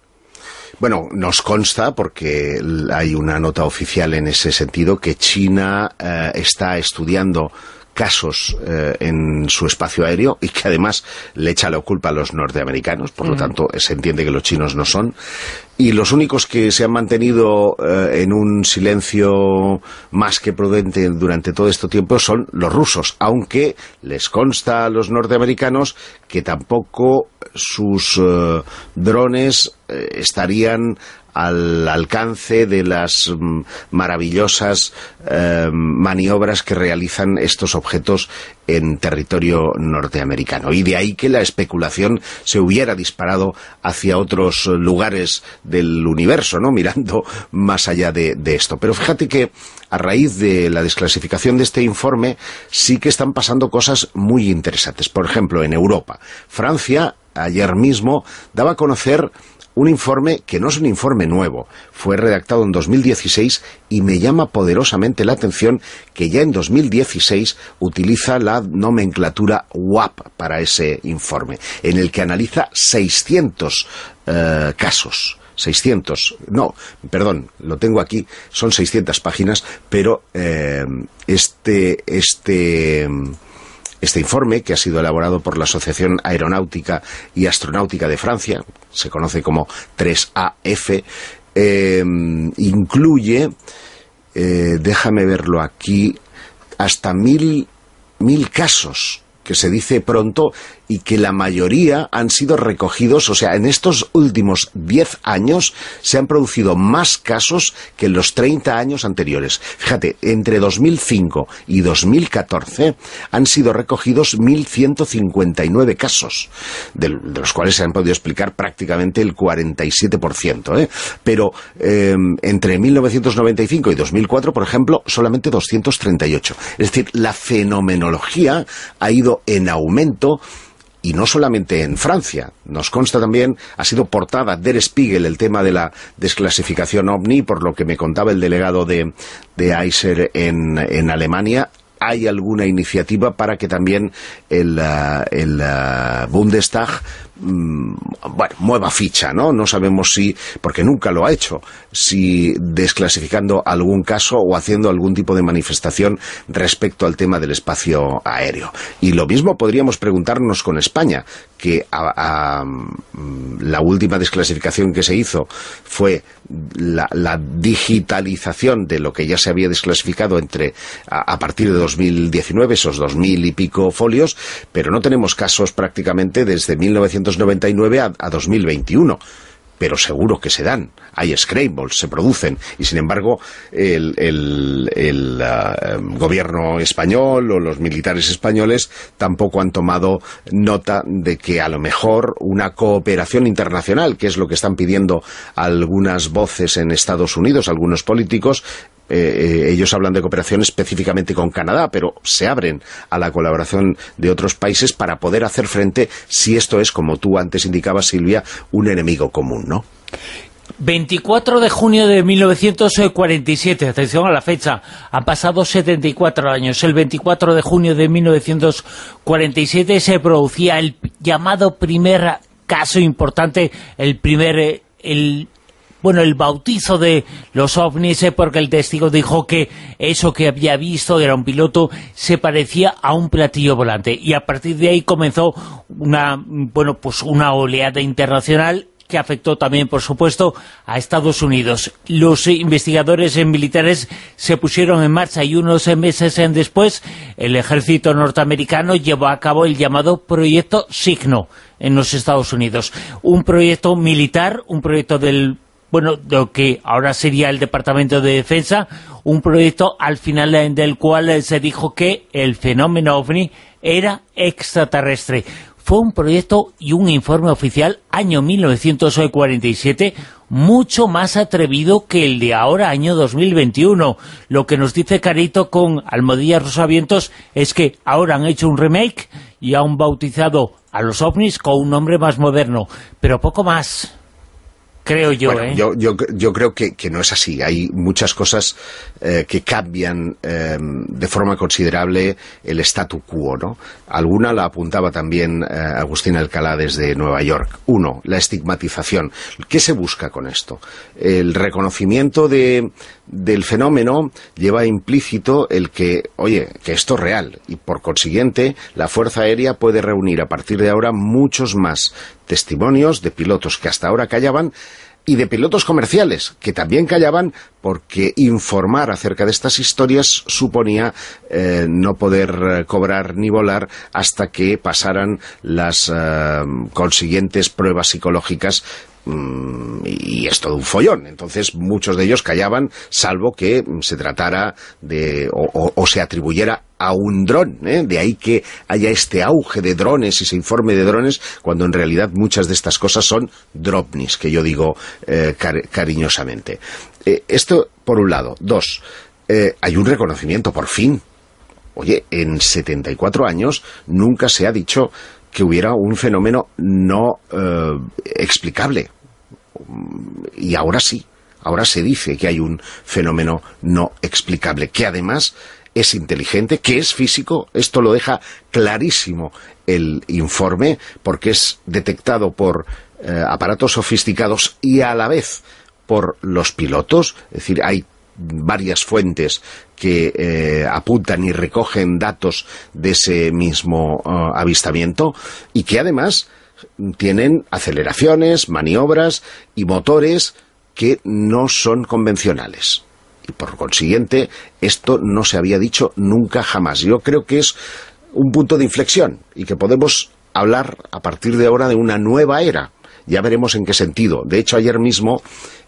Speaker 4: Bueno, nos consta, porque hay una nota oficial en ese sentido, que China está estudiando casos en su espacio aéreo y que además le echa la culpa a los norteamericanos, por lo tanto se entiende que los chinos no son. Y los únicos que se han mantenido en un silencio más que prudente durante todo este tiempo son los rusos, aunque les consta a los norteamericanos que tampoco sus drones estarían al alcance de las maravillosas maniobras que realizan estos objetos en territorio norteamericano. Y de ahí que la especulación se hubiera disparado hacia otros lugares del universo, ¿no?, mirando más allá de esto. Pero fíjate que a raíz de la desclasificación de este informe sí que están pasando cosas muy interesantes. Por ejemplo, en Europa, Francia ayer mismo daba a conocer un informe que no es un informe nuevo, fue redactado en 2016 y me llama poderosamente la atención que ya en 2016 utiliza la nomenclatura WAP para ese informe, en el que analiza 600 casos. 600, no, perdón, lo tengo aquí, son 600 páginas, pero este informe, que ha sido elaborado por la Asociación Aeronáutica y Astronáutica de Francia, se conoce como 3AF, incluye, déjame verlo aquí, hasta 1000 casos que se dice pronto, y que la mayoría han sido recogidos, o sea, en estos últimos 10 años se han producido más casos que en los 30 años anteriores. Fíjate, entre 2005 y 2014 han sido recogidos 1.159 casos, de los cuales se han podido explicar prácticamente el 47%, pero entre 1995 y 2004, por ejemplo, solamente 238. Es decir, la fenomenología ha ido en aumento. Y no solamente en Francia, nos consta también, ha sido portada Der Spiegel el tema de la desclasificación OVNI, por lo que me contaba el delegado de AISER en Alemania. Hay alguna iniciativa para que también el Bundestag mueva ficha, ¿no? No sabemos si, porque nunca lo ha hecho, si desclasificando algún caso o haciendo algún tipo de manifestación respecto al tema del espacio aéreo. Y lo mismo podríamos preguntarnos con España, que la última desclasificación que se hizo fue la digitalización de lo que ya se había desclasificado a partir de 2019, esos 2000 y pico folios, pero no tenemos casos prácticamente desde 1999 a 2021. Pero seguro que se dan, hay scrambles, se producen, y sin embargo el gobierno español o los militares españoles tampoco han tomado nota de que a lo mejor una cooperación internacional, que es lo que están pidiendo algunas voces en Estados Unidos, algunos políticos. Ellos hablan de cooperación específicamente con Canadá, pero se abren a la colaboración de otros países para poder hacer frente, si esto es, como tú antes indicabas, Silvia, un enemigo común, ¿no?
Speaker 2: 24 de junio de 1947, atención a la fecha, han pasado 74 años. El 24 de junio de 1947 se producía el llamado primer caso importante, el bautizo de los ovnis, porque el testigo dijo que eso que había visto era un piloto, se parecía a un platillo volante, y a partir de ahí comenzó una oleada internacional que afectó también, por supuesto, a Estados Unidos. Los investigadores militares se pusieron en marcha y unos meses después el ejército norteamericano llevó a cabo el llamado Proyecto Signo en los Estados Unidos. Un proyecto militar, un proyecto de lo que ahora sería el Departamento de Defensa, un proyecto al final del cual se dijo que el fenómeno OVNI era extraterrestre. Fue un proyecto y un informe oficial, año 1947, mucho más atrevido que el de ahora, año 2021. Lo que nos dice Carito con Almohadilla Rosavientos es que ahora han hecho un remake y han bautizado a los ovnis con un nombre más moderno, pero poco más. Creo yo,
Speaker 4: bueno, yo creo que no es así. Hay muchas cosas que cambian de forma considerable el statu quo, ¿no? Alguna la apuntaba también Agustín Alcalá desde Nueva York. Uno, la estigmatización. ¿Qué se busca con esto? El reconocimiento del fenómeno lleva implícito el que esto es real, y por consiguiente la Fuerza Aérea puede reunir a partir de ahora muchos más testimonios de pilotos que hasta ahora callaban, y de pilotos comerciales que también callaban, porque informar acerca de estas historias suponía no poder cobrar ni volar hasta que pasaran las consiguientes pruebas psicológicas. Y es todo un follón. Entonces muchos de ellos callaban, salvo que se tratara de o se atribuyera a un dron, de ahí que haya este auge de drones y se informe de drones, cuando en realidad muchas de estas cosas son dropnis, que yo digo cariñosamente. Esto por un lado. Dos, hay un reconocimiento por fin. Oye, en 74 años nunca se ha dicho que hubiera un fenómeno no explicable. Y ahora sí, ahora se dice que hay un fenómeno no explicable, que además es inteligente, que es físico. Esto lo deja clarísimo el informe, porque es detectado por aparatos sofisticados y a la vez por los pilotos. Es decir, hay varias fuentes que apuntan y recogen datos de ese mismo avistamiento, y que además tienen aceleraciones, maniobras y motores que no son convencionales. Y por consiguiente, esto no se había dicho nunca jamás. Yo creo que es un punto de inflexión y que podemos hablar a partir de ahora de una nueva era. Ya veremos en qué sentido. De hecho, ayer mismo...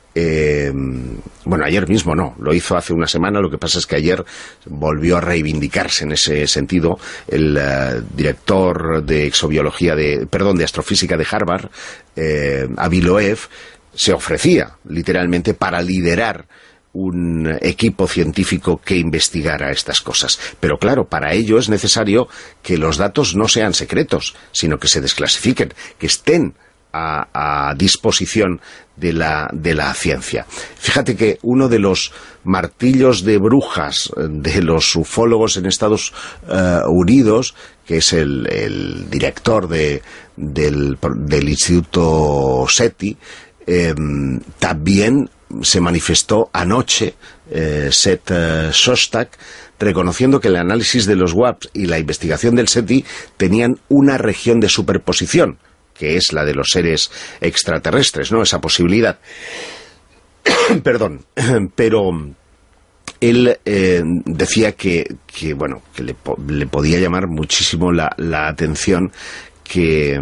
Speaker 4: ayer mismo no, lo hizo hace una semana, lo que pasa es que ayer volvió a reivindicarse en ese sentido el director de de astrofísica de Harvard, Avi Loeb, se ofrecía literalmente para liderar un equipo científico que investigara estas cosas. Pero claro, para ello es necesario que los datos no sean secretos, sino que se desclasifiquen, que estén a disposición de la ciencia. Fíjate que uno de los martillos de brujas de los ufólogos en Estados Unidos, que es el director del Instituto SETI, también se manifestó anoche, Seth Shostak, reconociendo que el análisis de los WAPs y la investigación del SETI tenían una región de superposición, que es la de los seres extraterrestres, ¿no? Esa posibilidad. Perdón, pero él decía que le podía llamar muchísimo la atención que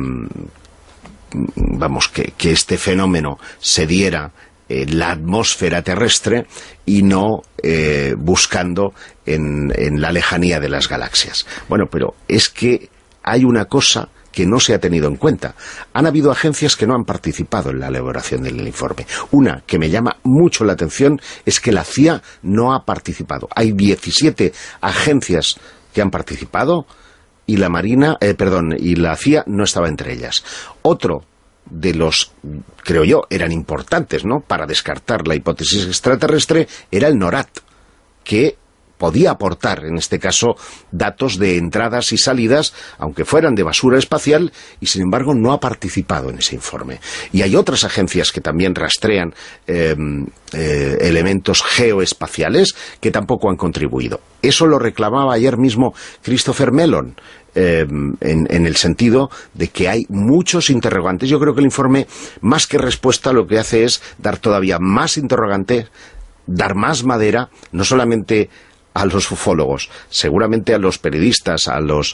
Speaker 4: este fenómeno se diera en la atmósfera terrestre y no buscando en la lejanía de las galaxias. Bueno, pero es que hay una cosa que no se ha tenido en cuenta. Han habido agencias que no han participado en la elaboración del informe. Una que me llama mucho la atención es que la CIA no ha participado. Hay 17 agencias que han participado y la CIA no estaba entre ellas. Otro de los, creo yo, eran importantes, ¿no?, para descartar la hipótesis extraterrestre, era el NORAD, que podía aportar, en este caso, datos de entradas y salidas, aunque fueran de basura espacial, y sin embargo no ha participado en ese informe. Y hay otras agencias que también rastrean elementos geoespaciales que tampoco han contribuido. Eso lo reclamaba ayer mismo Christopher Mellon, en el sentido de que hay muchos interrogantes. Yo creo que el informe, más que respuesta, lo que hace es dar todavía más interrogantes, dar más madera, no solamente a los ufólogos, seguramente a los periodistas, a los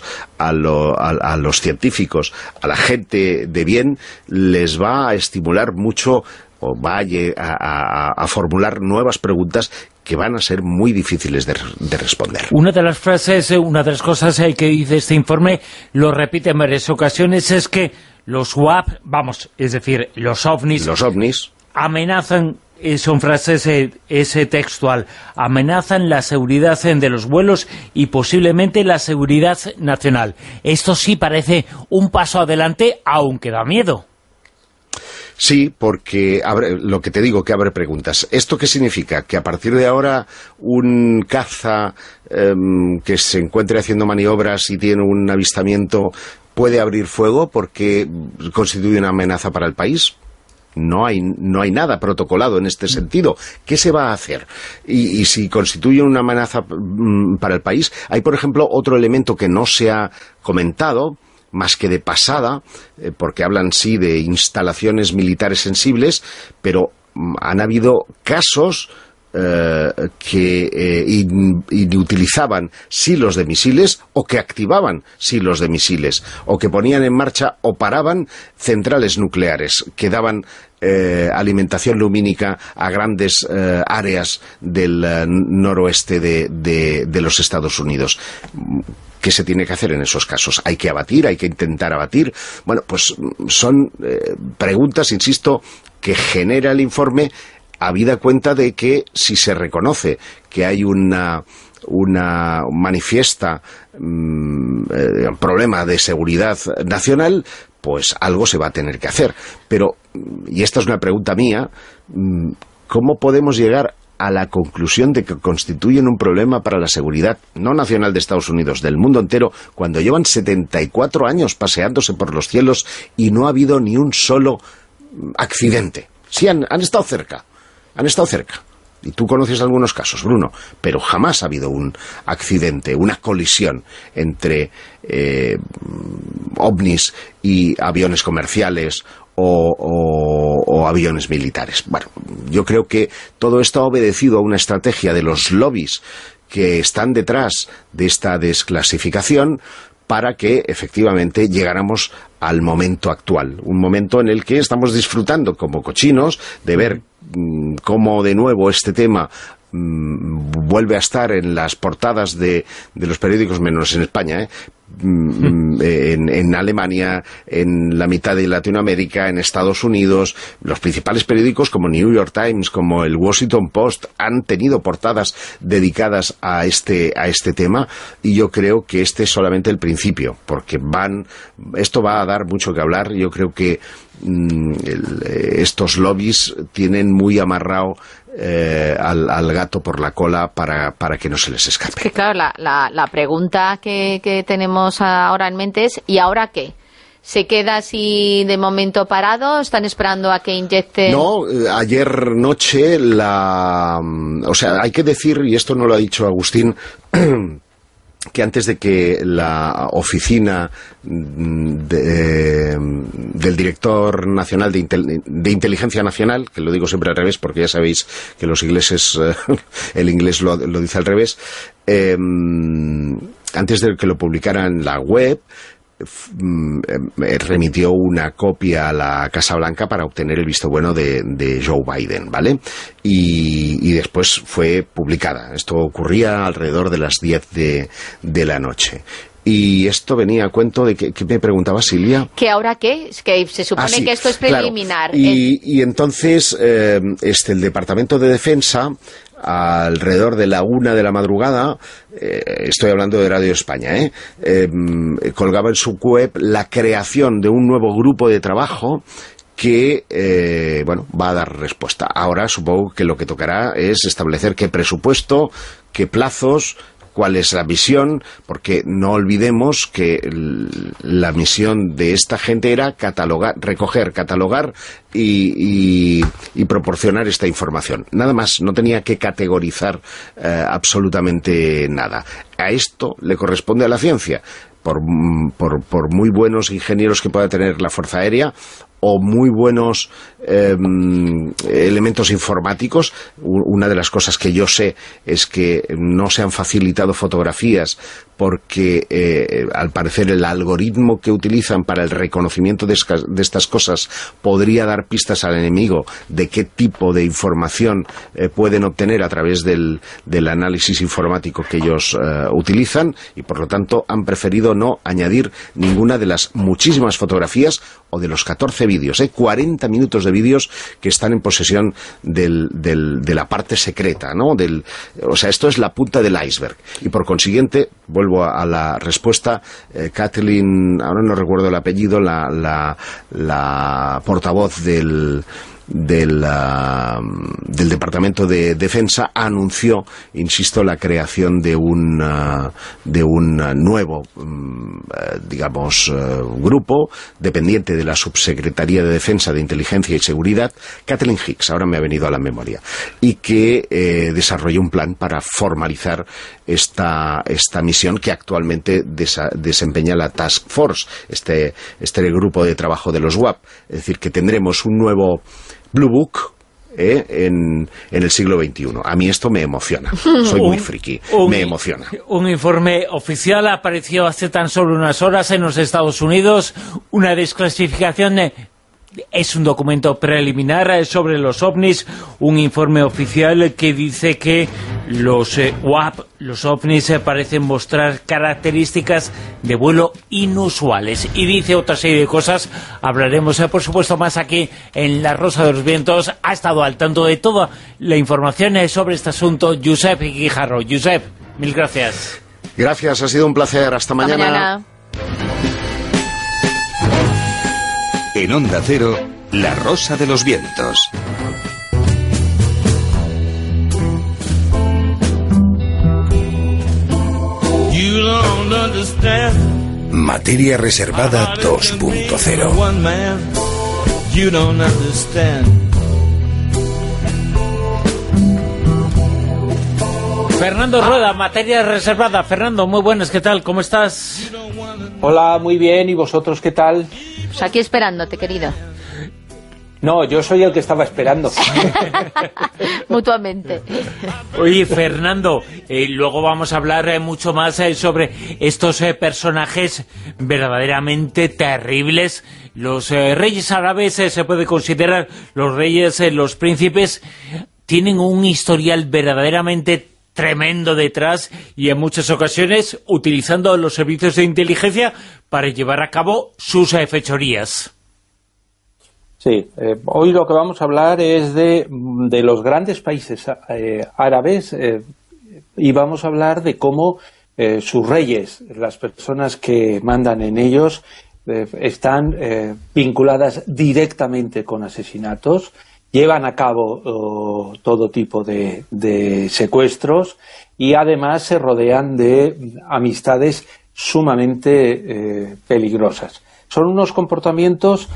Speaker 4: científicos, a la gente de bien, les va a estimular mucho, o va a formular nuevas preguntas que van a ser muy difíciles de responder.
Speaker 2: Una de las cosas que dice este informe, lo repite en varias ocasiones, es que los UAP, es decir, los ovnis amenazan, son frases ese textual, amenazan la seguridad de los vuelos y posiblemente la seguridad nacional. Esto sí parece un paso adelante, aunque da miedo.
Speaker 4: Sí, porque lo que te digo, que abre preguntas. ¿Esto qué significa? ¿Que a partir de ahora un caza que se encuentre haciendo maniobras y tiene un avistamiento puede abrir fuego porque constituye una amenaza para el país? No hay nada protocolado en este sentido. ¿Qué se va a hacer? Y si constituye una amenaza para el país, hay, por ejemplo, otro elemento que no se ha comentado, más que de pasada, porque hablan sí de instalaciones militares sensibles, pero han habido casos que utilizaban silos de misiles o que activaban silos de misiles o que ponían en marcha o paraban centrales nucleares que daban alimentación lumínica a grandes áreas del noroeste de los Estados Unidos. ¿Qué se tiene que hacer en esos casos? ¿Hay que abatir? ¿Hay que intentar abatir? Bueno, pues son preguntas, insisto, que genera el informe, habida cuenta de que si se reconoce que hay una manifiesta problema de seguridad nacional, pues algo se va a tener que hacer. Pero, y esta es una pregunta mía, ¿cómo podemos llegar a la conclusión de que constituyen un problema para la seguridad no nacional de Estados Unidos, del mundo entero, cuando llevan 74 años paseándose por los cielos y no ha habido ni un solo accidente? Sí, han estado cerca. Han estado cerca. Y tú conoces algunos casos, Bruno, pero jamás ha habido un accidente, una colisión entre ovnis y aviones comerciales o aviones militares. Bueno, yo creo que todo esto ha obedecido a una estrategia de los lobbies que están detrás de esta desclasificación, para que efectivamente llegáramos al momento actual, un momento en el que estamos disfrutando como cochinos de ver cómo de nuevo este tema vuelve a estar en las portadas de los periódicos, menos en España, en Alemania, en la mitad de Latinoamérica, en Estados Unidos. Los principales periódicos como New York Times, como el Washington Post, han tenido portadas dedicadas a este tema, y yo creo que este es solamente el principio, porque esto va a dar mucho que hablar. Yo creo que estos lobbies tienen muy amarrado al gato por la cola para que no se les escape.
Speaker 3: Es que claro, la pregunta que tenemos ahora en mente es ¿y ahora qué? ¿Se queda así de momento parado? ¿Están esperando a que inyecten? No,
Speaker 4: ayer noche o sea, hay que decir, y esto no lo ha dicho Agustín, que antes de que la oficina del director nacional de inteligencia nacional, que lo digo siempre al revés porque ya sabéis que los ingleses el inglés lo dice al revés, antes de que lo publicara en la web, remitió una copia a la Casa Blanca para obtener el visto bueno de Joe Biden, ¿vale? Y después fue publicada. Esto ocurría alrededor de las 10 de la noche. Y esto venía a cuento de que me preguntaba Silvia.
Speaker 3: ¿Que ahora qué? Es que se supone que esto es preliminar.
Speaker 4: Claro. Y entonces el Departamento de Defensa, alrededor de la 1 de la madrugada, estoy hablando de Radio España, colgaba en su web la creación de un nuevo grupo de trabajo que va a dar respuesta. Ahora supongo que lo que tocará es establecer qué presupuesto, qué plazos, cuál es la misión, porque no olvidemos que la misión de esta gente era recoger, catalogar y proporcionar esta información. Nada más, no tenía que categorizar absolutamente nada. A esto le corresponde a la ciencia. Por muy buenos ingenieros que pueda tener la Fuerza Aérea, o muy buenos elementos informáticos. Una de las cosas que yo sé es que no se han facilitado fotografías porque al parecer el algoritmo que utilizan para el reconocimiento de estas cosas podría dar pistas al enemigo de qué tipo de información pueden obtener a través del análisis informático que ellos utilizan, y por lo tanto han preferido no añadir ninguna de las muchísimas fotografías o de los 14 vídeos, 40 minutos de vídeos que están en posesión de la parte secreta, ¿no? O sea, esto es la punta del iceberg. Y por consiguiente, vuelvo a la respuesta, Kathleen, ahora no recuerdo el apellido, la portavoz del Departamento de Defensa anunció, insisto, la creación de un nuevo, grupo dependiente de la Subsecretaría de Defensa, de Inteligencia y Seguridad, Kathleen Hicks, ahora me ha venido a la memoria, y que desarrolló un plan para formalizar esta misión que actualmente desempeña la Task Force, este grupo de trabajo de los WAP. Es decir, que tendremos un nuevo Blue Book en el siglo XXI. A mí esto me emociona. Soy muy friki. Me emociona.
Speaker 2: Un informe oficial apareció hace tan solo unas horas en los Estados Unidos. Una desclasificación es un documento preliminar sobre los ovnis. Un informe oficial que dice que los UAP, los ovnis, parecen mostrar características de vuelo inusuales, y dice otra serie de cosas. Hablaremos por supuesto más aquí en La Rosa de los Vientos. Ha estado al tanto de toda la información sobre este asunto Josep Guijarro. Josep, mil gracias.
Speaker 4: Gracias, ha sido un placer. Hasta mañana.
Speaker 1: En Onda Cero, La Rosa de los Vientos. Materia reservada 2.0.
Speaker 2: Fernando Rueda, materia reservada. Fernando, muy buenas, ¿qué tal? ¿Cómo estás?
Speaker 6: Hola, muy bien, ¿y vosotros qué tal?
Speaker 3: Pues aquí esperándote, querido.
Speaker 6: No, yo soy el que estaba esperando.
Speaker 3: Mutuamente.
Speaker 2: Oye, Fernando, luego vamos a hablar mucho más sobre estos personajes verdaderamente terribles. Los reyes árabes se puede considerar, los reyes, los príncipes, tienen un historial verdaderamente tremendo detrás y en muchas ocasiones utilizando los servicios de inteligencia para llevar a cabo sus fechorías.
Speaker 6: Sí, hoy lo que vamos a hablar es de los grandes países árabes y vamos a hablar de cómo sus reyes, las personas que mandan en ellos, están vinculadas directamente con asesinatos, llevan a cabo todo tipo de secuestros y además se rodean de amistades sumamente peligrosas. Son unos comportamientos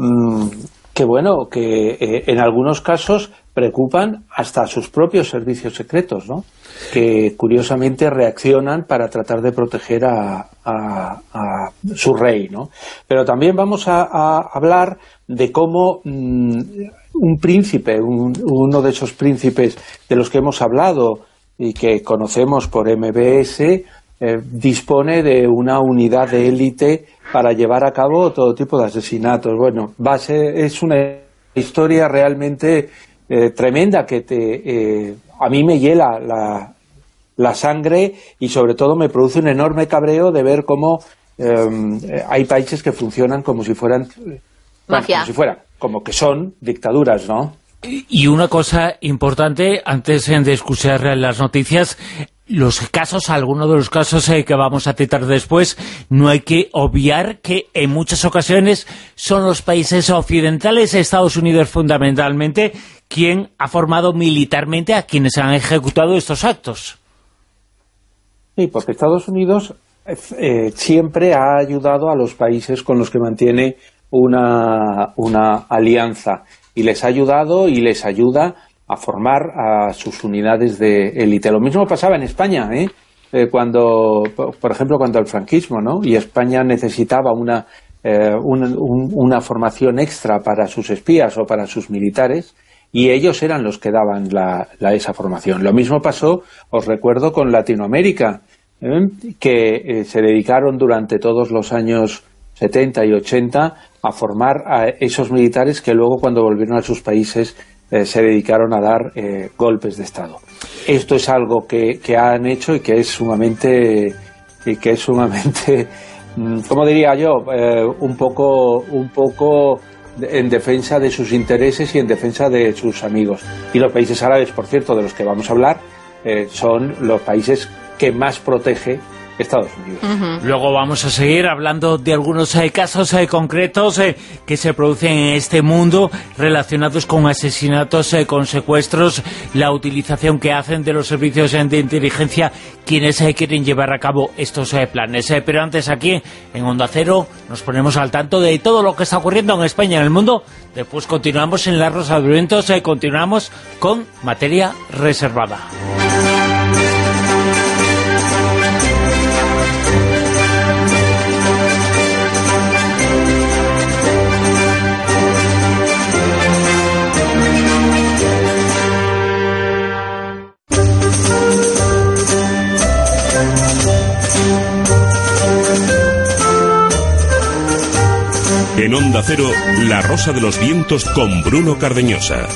Speaker 6: que en algunos casos preocupan hasta a sus propios servicios secretos, ¿no? Que curiosamente reaccionan para tratar de proteger a su rey, ¿no? Pero también vamos a hablar de cómo un príncipe, uno de esos príncipes de los que hemos hablado y que conocemos por MBS, dispone de una unidad de élite para llevar a cabo todo tipo de asesinatos. Bueno, es una historia realmente tremenda que a mí me hiela la sangre y sobre todo me produce un enorme cabreo de ver cómo hay países que funcionan como si fueran
Speaker 3: mafia,
Speaker 6: como que son dictaduras, ¿no?
Speaker 2: Y una cosa importante, antes de escuchar las noticias, algunos de los casos que vamos a citar después, no hay que obviar que en muchas ocasiones son los países occidentales, Estados Unidos fundamentalmente, quien ha formado militarmente a quienes han ejecutado estos actos.
Speaker 6: Sí, porque Estados Unidos siempre ha ayudado a los países con los que mantiene una alianza, y les ha ayudado y les ayuda a formar a sus unidades de élite. Lo mismo pasaba en España, cuando, por ejemplo, cuando el franquismo, ¿no? Y España necesitaba una formación extra para sus espías o para sus militares, y ellos eran los que daban esa formación. Lo mismo pasó, os recuerdo, con Latinoamérica, que se dedicaron durante todos los años 70 y 80 a formar a esos militares que luego, cuando volvieron a sus países, se dedicaron a dar golpes de Estado. Esto es algo que han hecho y que es sumamente, ¿cómo diría yo? Un poco en defensa de sus intereses y en defensa de sus amigos. Y los países árabes, por cierto, de los que vamos a hablar, son los países que más protege Estados Unidos.
Speaker 2: Luego vamos a seguir hablando de algunos casos concretos que se producen en este mundo relacionados con asesinatos, con secuestros, la utilización que hacen de los servicios de inteligencia quienes quieren llevar a cabo estos planes. Pero antes, aquí en Onda Cero nos ponemos al tanto de todo lo que está ocurriendo en España y en el mundo. Después continuamos en La Rosa de los Vientos, continuamos con materia reservada.
Speaker 1: En Onda Cero, La Rosa de los Vientos con Bruno Cardeñosa.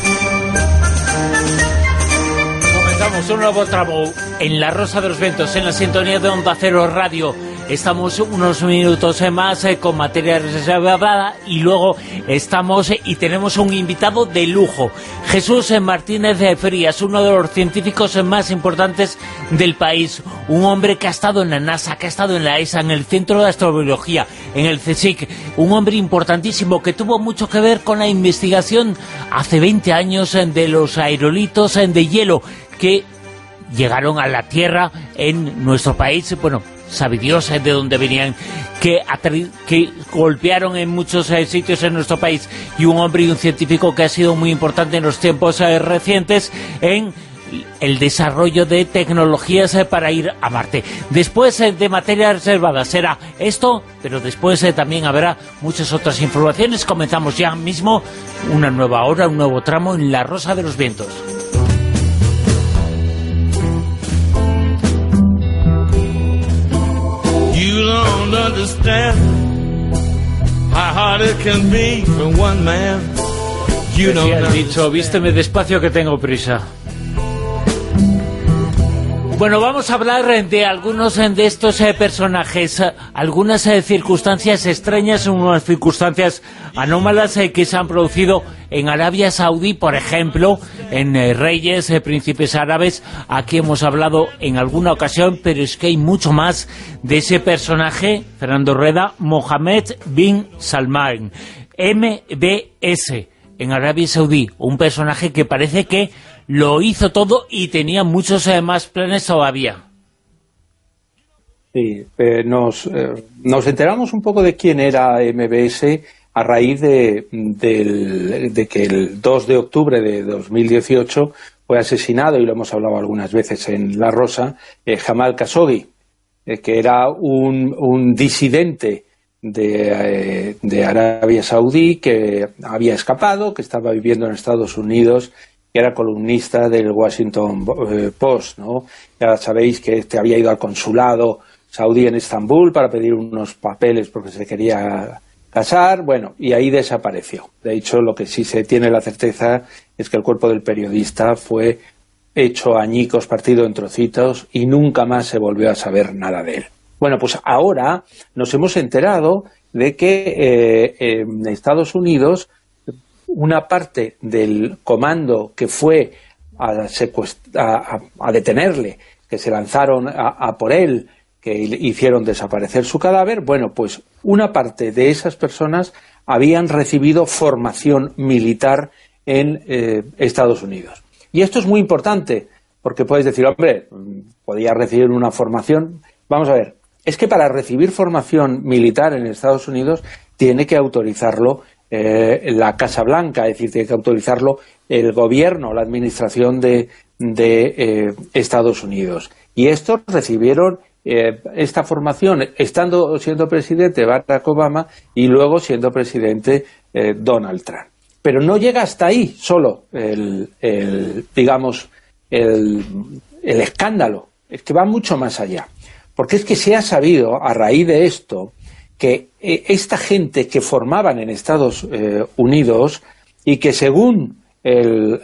Speaker 2: Comenzamos un nuevo tramo en La Rosa de los Vientos, en la sintonía de Onda Cero Radio. Estamos unos minutos más con materia reservada y luego estamos y tenemos un invitado de lujo, Jesús Martínez de Frías, uno de los científicos más importantes del país, un hombre que ha estado en la NASA, que ha estado en la ESA, en el Centro de Astrobiología, en el CSIC, un hombre importantísimo que tuvo mucho que ver con la investigación hace 20 años de los aerolitos de hielo que llegaron a la Tierra en nuestro país, bueno, sabe Dios de dónde venían, que golpearon en muchos sitios en nuestro país, y un hombre y un científico que ha sido muy importante en los tiempos recientes en el desarrollo de tecnologías para ir a Marte. Después de materia reservada será esto, pero después también habrá muchas otras informaciones. Comenzamos ya mismo una nueva hora, un nuevo tramo en La Rosa de los Vientos.
Speaker 7: You don't understand how hard it can be for one man. You don't
Speaker 2: Decía el dicho, vísteme despacio que tengo prisa. Bueno, vamos a hablar de algunos de estos personajes, algunas circunstancias extrañas, unas circunstancias anómalas que se han producido en Arabia Saudí, por ejemplo, en reyes, príncipes árabes. Aquí hemos hablado en alguna ocasión, pero es que hay mucho más de ese personaje, Fernando Rueda, Mohammed bin Salman, MBS, en Arabia Saudí, un personaje que parece que lo hizo todo y tenía muchos más planes todavía.
Speaker 6: Sí, nos enteramos un poco de quién era MBS a raíz de que el 2 de octubre de 2018 fue asesinado, y lo hemos hablado algunas veces en La Rosa, Jamal Khashoggi, que era un disidente de Arabia Saudí que había escapado, que estaba viviendo en Estados Unidos, que era columnista del Washington Post, ¿no? Ya sabéis que había ido al consulado saudí en Estambul para pedir unos papeles porque se quería casar, bueno, y ahí desapareció. De hecho, lo que sí se tiene la certeza es que el cuerpo del periodista fue hecho añicos, partido en trocitos, y nunca más se volvió a saber nada de él. Bueno, pues ahora nos hemos enterado de que en Estados Unidos una parte del comando que fue a detenerle, que se lanzaron a por él, que hicieron desaparecer su cadáver, bueno, pues una parte de esas personas habían recibido formación militar en Estados Unidos. Y esto es muy importante, porque puedes decir, hombre, podía recibir una formación. Vamos a ver, es que para recibir formación militar en Estados Unidos tiene que autorizarlo la Casa Blanca, es decir, tiene que autorizarlo el gobierno, la administración de Estados Unidos. Y estos recibieron esta formación siendo presidente Barack Obama y luego siendo presidente Donald Trump. Pero no llega hasta ahí solo el escándalo, es que va mucho más allá. Porque es que se ha sabido, a raíz de esto, que esta gente que formaban en Estados Unidos y que según el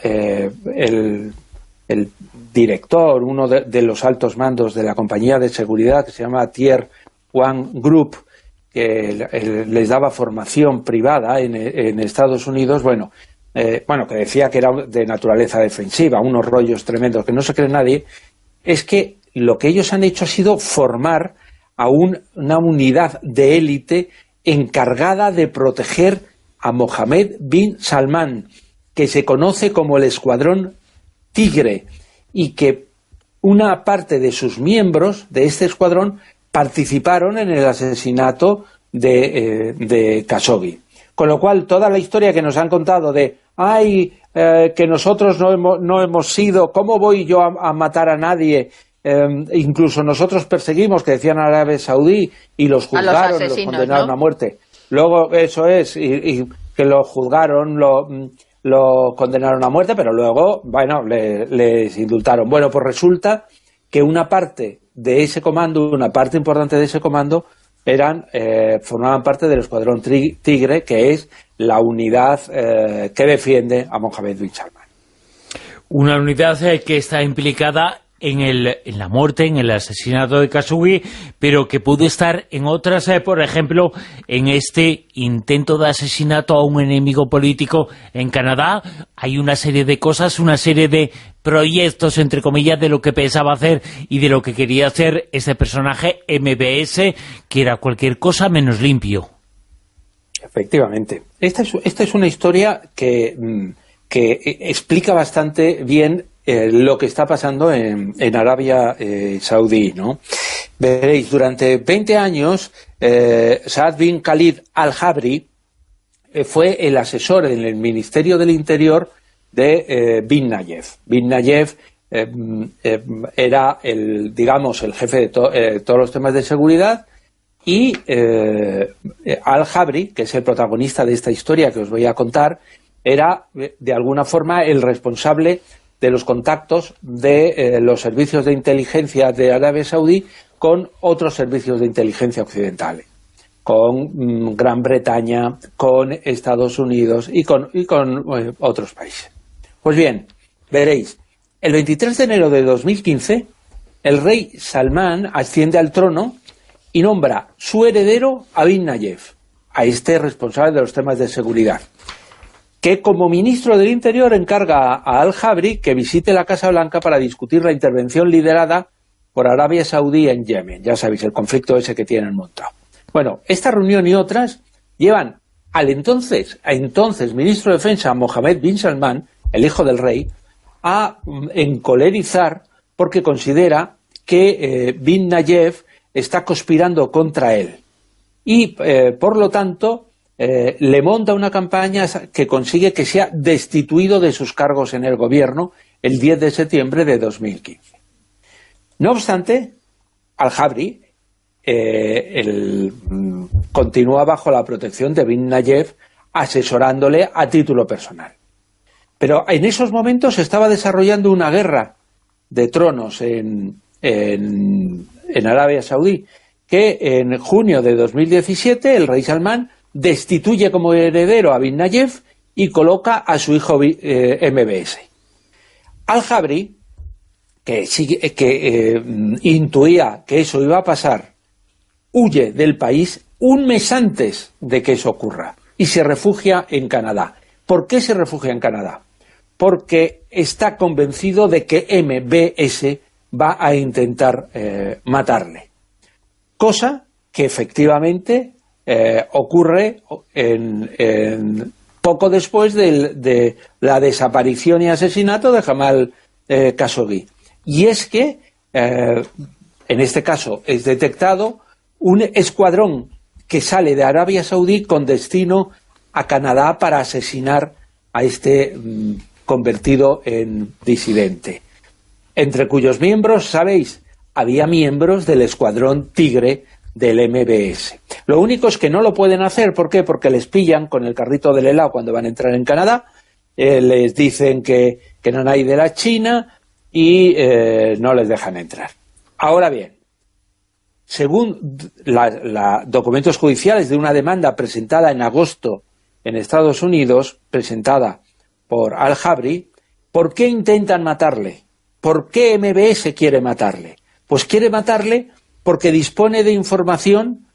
Speaker 6: director, uno de los altos mandos de la compañía de seguridad que se llama Tier One Group, que les daba formación privada en Estados Unidos, que decía que era de naturaleza defensiva, unos rollos tremendos que no se cree nadie, es que lo que ellos han hecho ha sido formar a una unidad de élite encargada de proteger a Mohammed bin Salman, que se conoce como el Escuadrón Tigre, y que una parte de sus miembros de este escuadrón participaron en el asesinato de Khashoggi. Con lo cual, toda la historia que nos han contado de que nosotros no hemos sido, ¿cómo voy yo a matar a nadie? Incluso nosotros perseguimos, que decían Arabia Saudí, y los juzgaron, los condenaron, ¿no?, a muerte. Luego, eso es, y que lo juzgaron, lo condenaron a muerte, pero luego, les indultaron. Bueno, pues resulta que una parte de ese comando, una parte importante de ese comando, formaban parte del Escuadrón Tigre, que es la unidad que defiende a Mohammed bin Salman.
Speaker 2: Una unidad que está implicada en la muerte, en el asesinato de Khashoggi, pero que pudo estar en otras, por ejemplo, en este intento de asesinato a un enemigo político en Canadá. Hay una serie de cosas, una serie de proyectos, entre comillas, de lo que pensaba hacer y de lo que quería hacer este personaje MBS, que era cualquier cosa menos limpio. Efectivamente.
Speaker 6: Esta es una historia que explica bastante bien lo que está pasando en Arabia Saudí, ¿no? Veréis, durante 20 años Saad bin Khalid al-Jabri fue el asesor en el Ministerio del Interior de Bin Nayef. Bin Nayef era el jefe de todos los temas de seguridad, y Al-Habri, que es el protagonista de esta historia que os voy a contar, era de alguna forma el responsable de los contactos de los servicios de inteligencia de Arabia Saudí con otros servicios de inteligencia occidentales, con Gran Bretaña, con Estados Unidos y con otros países. Pues bien, veréis, el 23 de enero de 2015, el rey Salmán asciende al trono y nombra su heredero a Bin Nayef, a este responsable de los temas de seguridad, que como ministro del Interior encarga a Al-Habri que visite la Casa Blanca para discutir la intervención liderada por Arabia Saudí en Yemen. Ya sabéis, el conflicto ese que tienen montado. Bueno, esta reunión y otras llevan al entonces ministro de Defensa, Mohammed bin Salman, el hijo del rey, a encolerizar porque considera que Bin Nayef está conspirando contra él. Y, por lo tanto, le monta una campaña que consigue que sea destituido de sus cargos en el gobierno el 10 de septiembre de 2015. No obstante, Al-Habri continúa bajo la protección de Bin Nayef, asesorándole a título personal. Pero en esos momentos se estaba desarrollando una guerra de tronos en Arabia Saudí, que en junio de 2017 el rey Salmán destituye como heredero a Bin Nayef y coloca a su hijo MBS. Al-Habri, que intuía que eso iba a pasar, huye del país un mes antes de que eso ocurra y se refugia en Canadá. ¿Por qué se refugia en Canadá? Porque está convencido de que MBS va a intentar matarle. Cosa que efectivamente ocurre poco después de la desaparición y asesinato de Jamal Khashoggi. Y es que, en este caso, es detectado un escuadrón que sale de Arabia Saudí con destino a Canadá para asesinar a este convertido en disidente, entre cuyos miembros, sabéis, había miembros del escuadrón Tigre del MBS. Lo único es que no lo pueden hacer. ¿Por qué? Porque les pillan con el carrito del helado cuando van a entrar en Canadá, les dicen que no hay de la China y no les dejan entrar. Ahora bien, según documentos judiciales de una demanda presentada en agosto en Estados Unidos, presentada por Al-Habri, ¿por qué intentan matarle? ¿Por qué MBS quiere matarle? Pues quiere matarle porque dispone de información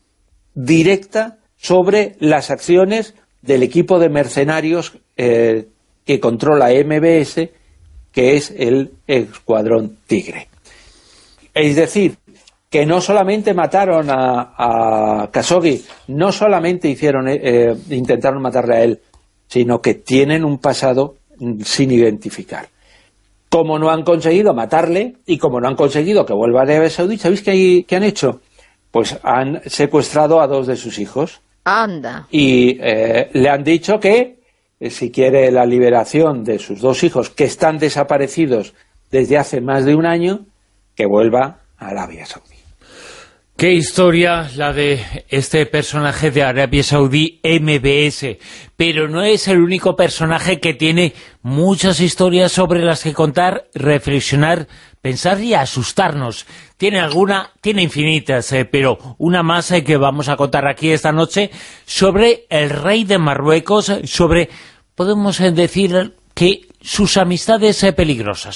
Speaker 6: directa sobre las acciones del equipo de mercenarios que controla MBS, que es el Escuadrón Tigre. Es decir, que no solamente mataron a Khashoggi, no solamente intentaron matarle a él, sino que tienen un pasado sin identificar. Como no han conseguido matarle y como no han conseguido que vuelva a Arabia Saudí, ¿sabéis qué han hecho? Pues han secuestrado a 2 de sus hijos.
Speaker 3: Anda.
Speaker 6: Y le han dicho que si quiere la liberación de sus 2 hijos, que están desaparecidos desde hace más de un año, que vuelva a Arabia Saudí.
Speaker 2: Qué historia la de este personaje de Arabia Saudí, MBS. Pero no es el único personaje que tiene muchas historias sobre las que contar, reflexionar, pensar y asustarnos. Tiene infinitas, pero una más que vamos a contar aquí esta noche sobre el rey de Marruecos, sobre, podemos decir, que sus amistades peligrosas.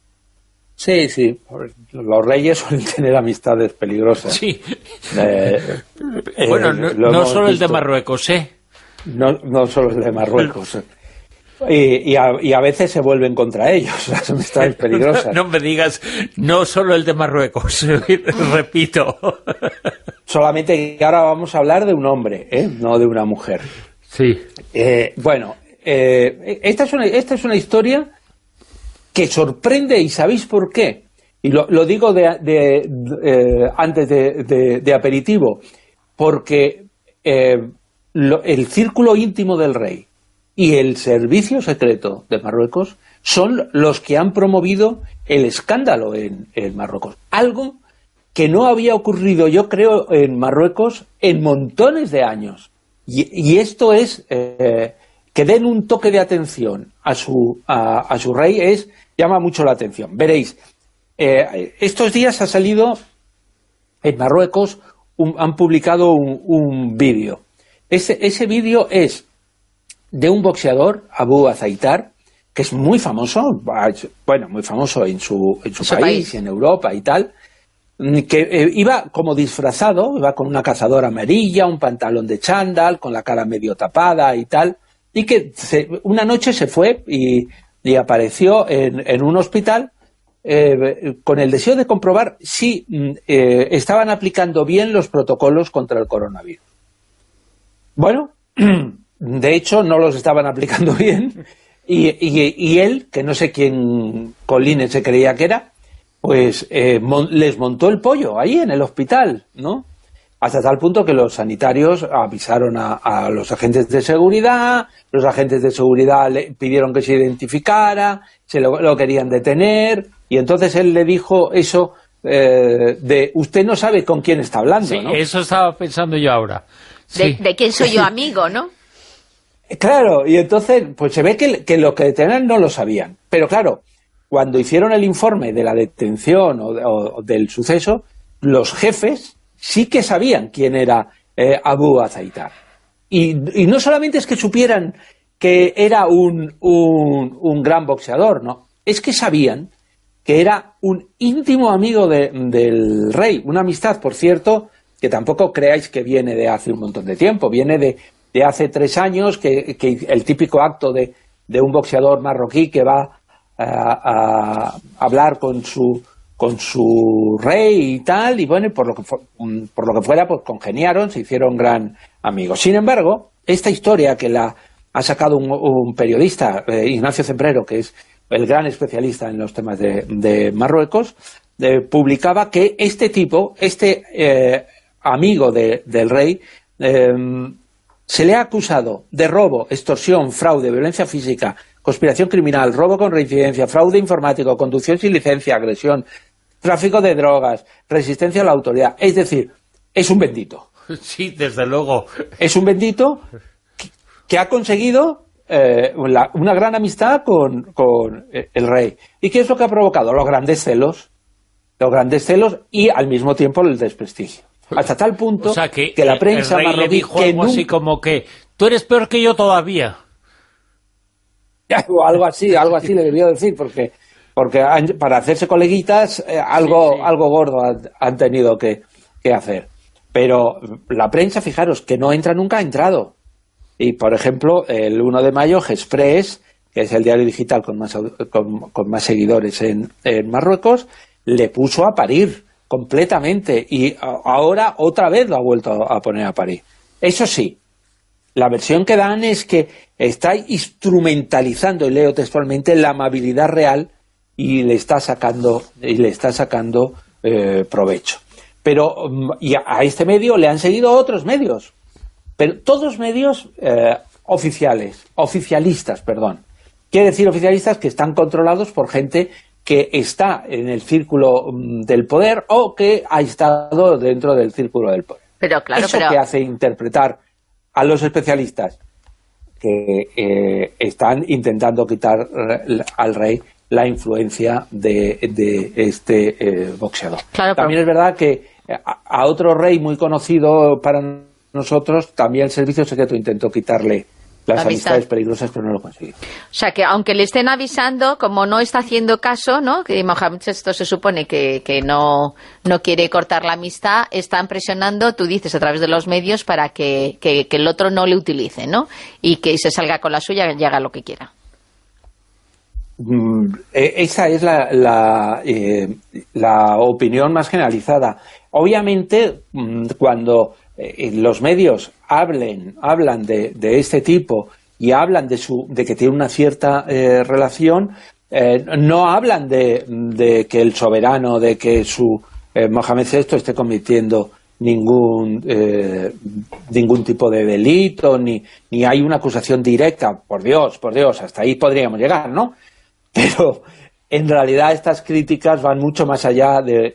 Speaker 6: Sí, sí, los reyes suelen tener amistades peligrosas.
Speaker 2: Sí. Bueno, no solo el de Marruecos, ¿eh?
Speaker 6: No solo el de Marruecos. Y a veces se vuelven contra ellos, las amistades peligrosas.
Speaker 2: No me digas, no solo el de Marruecos, repito.
Speaker 6: Solamente que ahora vamos a hablar de un hombre, no de una mujer.
Speaker 2: Sí.
Speaker 6: Bueno, esta es una historia que sorprende, y ¿sabéis por qué? Y lo digo antes de aperitivo, porque el círculo íntimo del rey y el servicio secreto de Marruecos son los que han promovido el escándalo en Marruecos. Algo que no había ocurrido, yo creo, en Marruecos en montones de años. Y esto es, que den un toque de atención a su rey, llama mucho la atención. Veréis, estos días ha salido en Marruecos, han publicado un vídeo. Ese vídeo es de un boxeador, Abu Azaitar, que es muy famoso, bueno, muy famoso en su país y en Europa y tal, que iba como disfrazado, iba con una cazadora amarilla, un pantalón de chándal, con la cara medio tapada y tal, y que una noche se fue y apareció en un hospital con el deseo de comprobar si estaban aplicando bien los protocolos contra el coronavirus. Bueno, de hecho no los estaban aplicando bien, y él, que no sé quién colines se creía que era, pues les montó el pollo ahí en el hospital, ¿no? Hasta tal punto que los sanitarios avisaron a los agentes de seguridad, los agentes de seguridad le pidieron que se identificara, lo querían detener, y entonces él le dijo eso de usted no sabe con quién está hablando,
Speaker 2: sí,
Speaker 6: ¿no?
Speaker 2: Eso estaba pensando yo ahora. Sí.
Speaker 3: ¿De quién soy yo amigo, no?
Speaker 6: Claro, y entonces pues se ve que lo que detenían no lo sabían. Pero claro, cuando hicieron el informe de la detención o del suceso, los jefes sí que sabían quién era Abu Azaitar. Y no solamente es que supieran que era un gran boxeador, no, es que sabían que era un íntimo amigo del rey. Una amistad, por cierto, que tampoco creáis que viene de hace un montón de tiempo, viene de hace 3 años, que el típico acto de un boxeador marroquí que va a hablar con su rey y tal, y bueno, por lo que fuera, pues congeniaron, se hicieron gran amigos. Sin embargo, esta historia que la ha sacado un periodista, Ignacio Cembrero, que es el gran especialista en los temas de Marruecos, publicaba que este tipo, amigo del rey, se le ha acusado de robo, extorsión, fraude, violencia física, conspiración criminal, robo con reincidencia, fraude informático, conducción sin licencia, agresión, tráfico de drogas, resistencia a la autoridad. Es decir, es un bendito.
Speaker 2: Sí, desde luego. Es
Speaker 6: un bendito que ha conseguido una gran amistad con el rey. ¿Y qué es lo que ha provocado? Los grandes celos y al mismo tiempo el desprestigio. Hasta tal punto, o sea, que la prensa
Speaker 2: marroquí le dijo algo así como que tú eres peor que yo todavía.
Speaker 6: O algo así le debió decir, porque para hacerse coleguitas algo gordo han tenido que hacer. Pero la prensa, fijaros, que no entra nunca, ha entrado. Y, por ejemplo, el 1 de mayo, Express, que es el diario digital con más seguidores en Marruecos, le puso a parir completamente, y ahora otra vez lo ha vuelto a poner a parir. Eso sí, la versión que dan es que está instrumentalizando, y leo textualmente, la amabilidad real y le está sacando provecho. Pero y a este medio le han seguido otros medios, pero todos medios oficialistas. Quiere decir oficialistas que están controlados por gente que está en el círculo del poder o que ha estado dentro del círculo del poder.
Speaker 3: Pero claro,
Speaker 6: que hace interpretar a los especialistas que están intentando quitar al rey la influencia de este boxeador.
Speaker 3: Claro,
Speaker 6: también es verdad que a otro rey muy conocido para nosotros, también el servicio secreto intentó quitarle las amistades peligrosas, pero no lo consiguió.
Speaker 3: O sea, que aunque le estén avisando, como no está haciendo caso, ¿no? Que Mohamed esto se supone que no quiere cortar la amistad, están presionando, tú dices, a través de los medios para que el otro no le utilice, ¿no? Y que se salga con la suya y haga lo que quiera.
Speaker 6: Esa es la opinión más generalizada. Obviamente, cuando los medios hablan de este tipo y hablan de que tiene una cierta relación, no hablan de que el soberano, de que su Mohamed VI esté cometiendo ningún tipo de delito, ni hay una acusación directa. Por Dios, hasta ahí podríamos llegar, ¿no? Pero en realidad estas críticas van mucho más allá de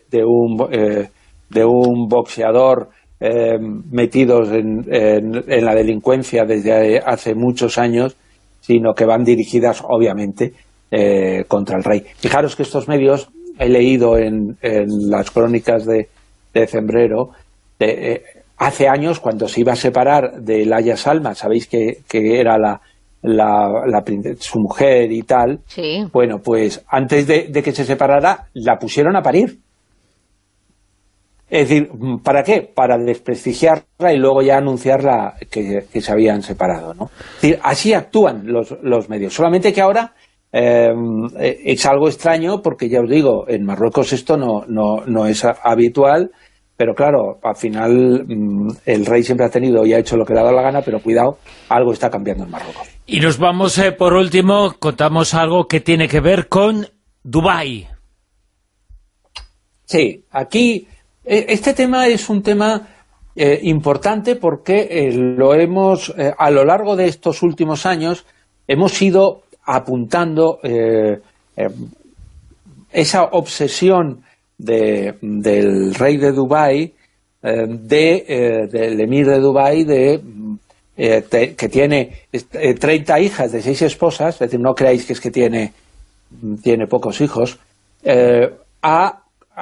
Speaker 6: un boxeador metidos en la delincuencia desde hace muchos años, sino que van dirigidas, obviamente, contra el rey. Fijaros que estos medios, he leído en las crónicas de Cembrero, hace años, cuando se iba a separar de Laia Salma, sabéis que era su mujer y tal,
Speaker 3: sí.
Speaker 6: Bueno, pues antes de que se separara, la pusieron a parir. Es decir, ¿para qué? Para desprestigiarla y luego ya anunciarla que se habían separado, ¿no? Es decir, así actúan los medios. Solamente que ahora es algo extraño porque, ya os digo, en Marruecos esto no es habitual, pero claro, al final el rey siempre ha tenido y ha hecho lo que le ha dado la gana, pero cuidado, algo está cambiando en Marruecos.
Speaker 2: Y nos vamos, por último, contamos algo que tiene que ver con Dubái.
Speaker 6: Sí, aquí este tema es un tema importante porque lo hemos, a lo largo de estos últimos años, hemos ido apuntando esa obsesión del rey de Dubái, del emir de Dubái, que tiene 30 hijas de 6 esposas, es decir, no creáis que es que tiene pocos hijos, a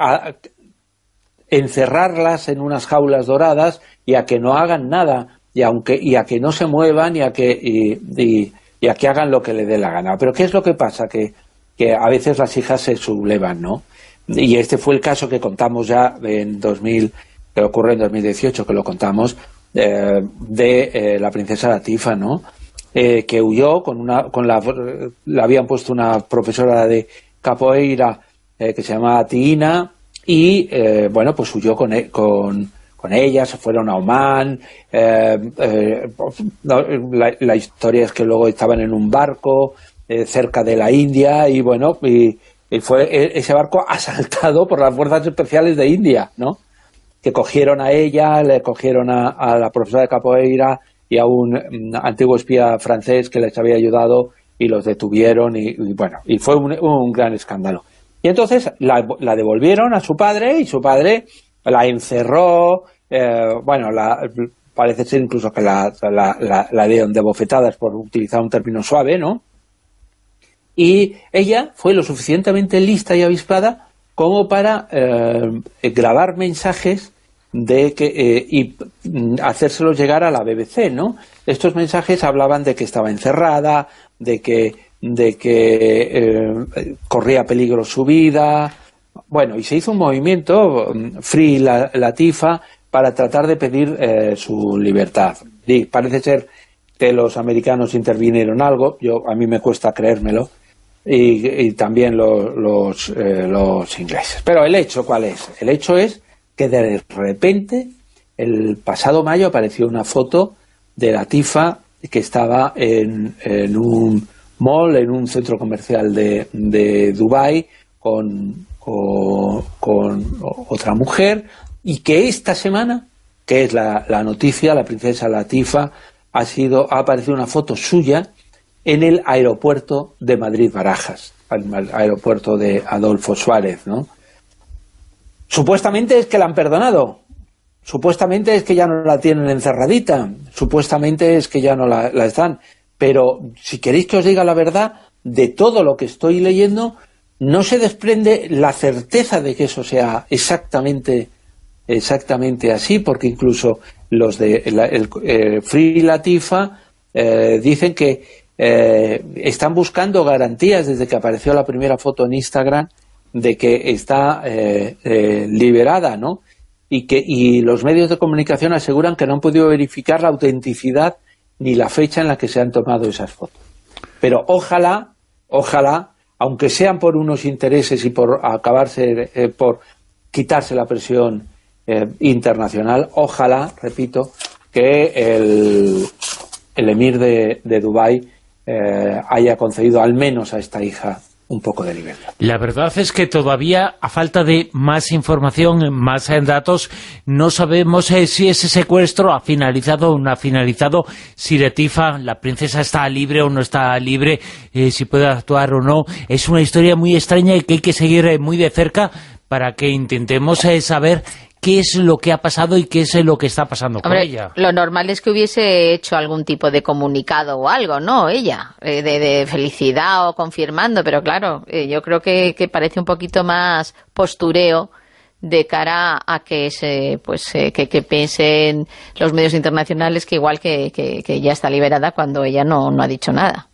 Speaker 6: encerrarlas en unas jaulas doradas y a que no hagan nada, y a que no se muevan y a que hagan lo que le dé la gana. Pero ¿qué es lo que pasa? Que a veces las hijas se sublevan, ¿no? Y este fue el caso que contamos ya que ocurre en 2018, que lo contamos, de la princesa Latifa, ¿no? Que huyó le habían puesto una profesora de capoeira que se llamaba Tiina, y bueno, pues huyó con ella, se fueron a Omán. La historia es que luego estaban en un barco cerca de la India, y bueno, y fue ese barco asaltado por las fuerzas especiales de India, ¿no? Que cogieron a ella, le cogieron a la profesora de capoeira y a un antiguo espía francés que les había ayudado, y los detuvieron, y bueno, y fue un gran escándalo. Y entonces la devolvieron a su padre, y su padre la encerró, bueno, parece ser incluso que la dieron de bofetadas, por utilizar un término suave, ¿no? Y ella fue lo suficientemente lista y avispada como para grabar mensajes y hacérselos llegar a la BBC, ¿no? Estos mensajes hablaban de que estaba encerrada, de que corría peligro su vida. Bueno, y se hizo un movimiento Free Latifa para tratar de pedir su libertad. Y parece ser que los americanos intervinieron algo, a mí me cuesta creérmelo, y también los ingleses. Pero el hecho, ¿cuál es? El hecho es que de repente, el pasado mayo, apareció una foto de Latifa que estaba en un mall, en un centro comercial de Dubái, con otra mujer, y que esta semana, que es la noticia, la princesa Latifa ha aparecido una foto suya en el aeropuerto de Madrid-Barajas, el aeropuerto de Adolfo Suárez, ¿no? Supuestamente es que la han perdonado, supuestamente es que ya no la tienen encerradita, supuestamente es que ya no la están, pero si queréis que os diga la verdad, de todo lo que estoy leyendo, no se desprende la certeza de que eso sea exactamente así, porque incluso los de Free Latifa dicen que están buscando garantías desde que apareció la primera foto en Instagram de que está liberada, ¿no? Y los medios de comunicación aseguran que no han podido verificar la autenticidad ni la fecha en la que se han tomado esas fotos. Pero ojalá, aunque sean por unos intereses y por por quitarse la presión internacional, ojalá, repito, que el emir de Dubái haya concedido al menos a esta hija un poco de libertad.
Speaker 2: La verdad es que todavía, a falta de más información, más datos, no sabemos si ese secuestro ha finalizado o no ha finalizado, si Latifa, la princesa, está libre o no está libre, si puede actuar o no. Es una historia muy extraña y que hay que seguir muy de cerca para que intentemos saber qué es lo que ha pasado y qué es lo que está pasando con ella.
Speaker 3: Lo normal es que hubiese hecho algún tipo de comunicado o algo, ¿no? Ella, de felicidad o confirmando, pero claro, yo creo que parece un poquito más postureo de cara a que que piensen los medios internacionales que igual que ella está liberada cuando ella no ha dicho nada.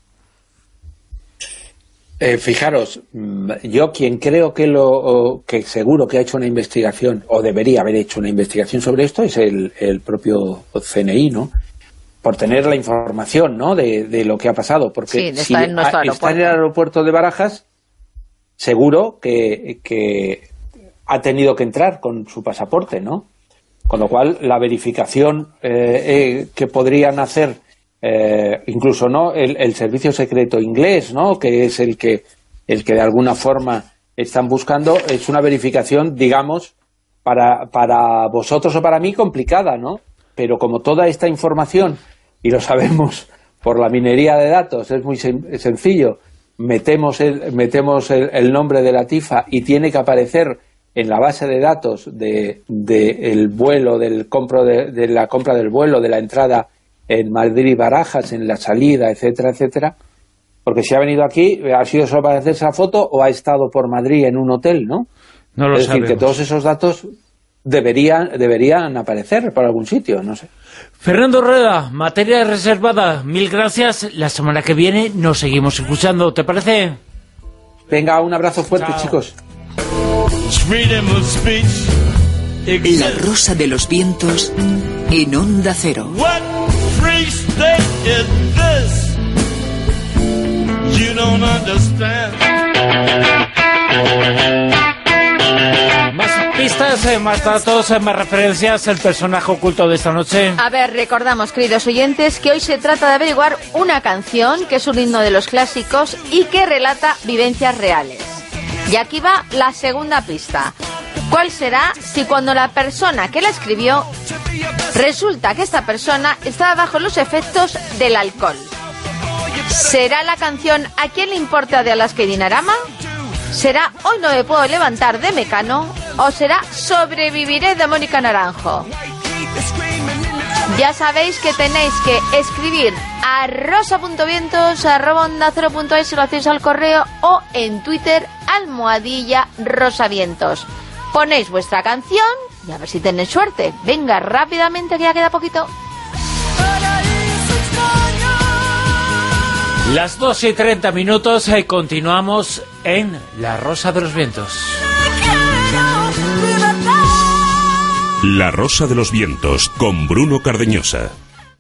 Speaker 6: Fijaros, yo quien creo que seguro que ha hecho una investigación, o debería haber hecho una investigación sobre esto, es el propio CNI, ¿no? Por tener la información, ¿no? de lo que ha pasado. Porque
Speaker 3: sí,
Speaker 6: si está en el aeropuerto de Barajas, seguro que ha tenido que entrar con su pasaporte, ¿no? Con lo cual, la verificación que podrían hacer incluso no el servicio secreto inglés, ¿no? Que es el que de alguna forma están buscando, es una verificación, digamos, para vosotros o para mí complicada, ¿no? Pero como toda esta información, y lo sabemos por la minería de datos, es muy sencillo, metemos el nombre de Latifa y tiene que aparecer en la base de datos de el vuelo, de la compra del vuelo, de la entrada en Madrid y Barajas, en la salida, etcétera, etcétera, porque si ha venido aquí, ¿ha sido solo para hacerse la foto o ha estado por Madrid en un hotel, no?
Speaker 2: No lo sabemos.
Speaker 6: Es decir, que todos esos datos deberían aparecer por algún sitio, no sé.
Speaker 2: Fernando Rueda, materia reservada, mil gracias. La semana que viene nos seguimos escuchando, ¿te parece?
Speaker 6: Venga, un abrazo fuerte, chicos.
Speaker 8: La Rosa de los Vientos en Onda Cero.
Speaker 7: What free state is this? You don't understand.
Speaker 2: Más pistas, más datos, más referencias, el personaje oculto de esta noche.
Speaker 3: A ver, recordamos, queridos oyentes, que hoy se trata de averiguar una canción que es un himno de los clásicos y que relata vivencias reales. Y aquí va la segunda pista. ¿Cuál será si cuando la persona que la escribió resulta que esta persona estaba bajo los efectos del alcohol? ¿Será la canción ¿A quién le importa de Alaska y Dinarama? ¿Será Hoy no me puedo levantar de Mecano? ¿O será Sobreviviré de Mónica Naranjo? Ya sabéis que tenéis que escribir a rosa.vientos@ondacero.es si lo hacéis al correo o en Twitter @rosavientos. Ponéis vuestra canción y a ver si tenéis suerte. Venga, rápidamente, que ya queda poquito.
Speaker 2: Las 2:30 y continuamos en La Rosa de los Vientos.
Speaker 1: La Rosa de los Vientos, con Bruno Cardeñosa.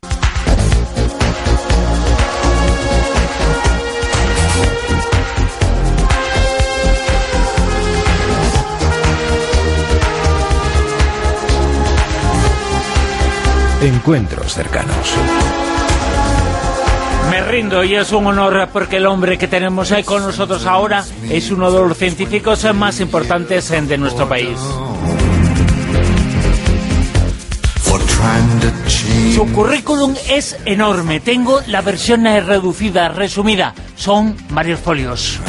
Speaker 9: Encuentros cercanos.
Speaker 2: Me rindo y es un honor porque el hombre que tenemos ahí con nosotros ahora es uno de los científicos más importantes de nuestro país. Su currículum es enorme. Tengo la versión reducida, resumida. Son varios folios.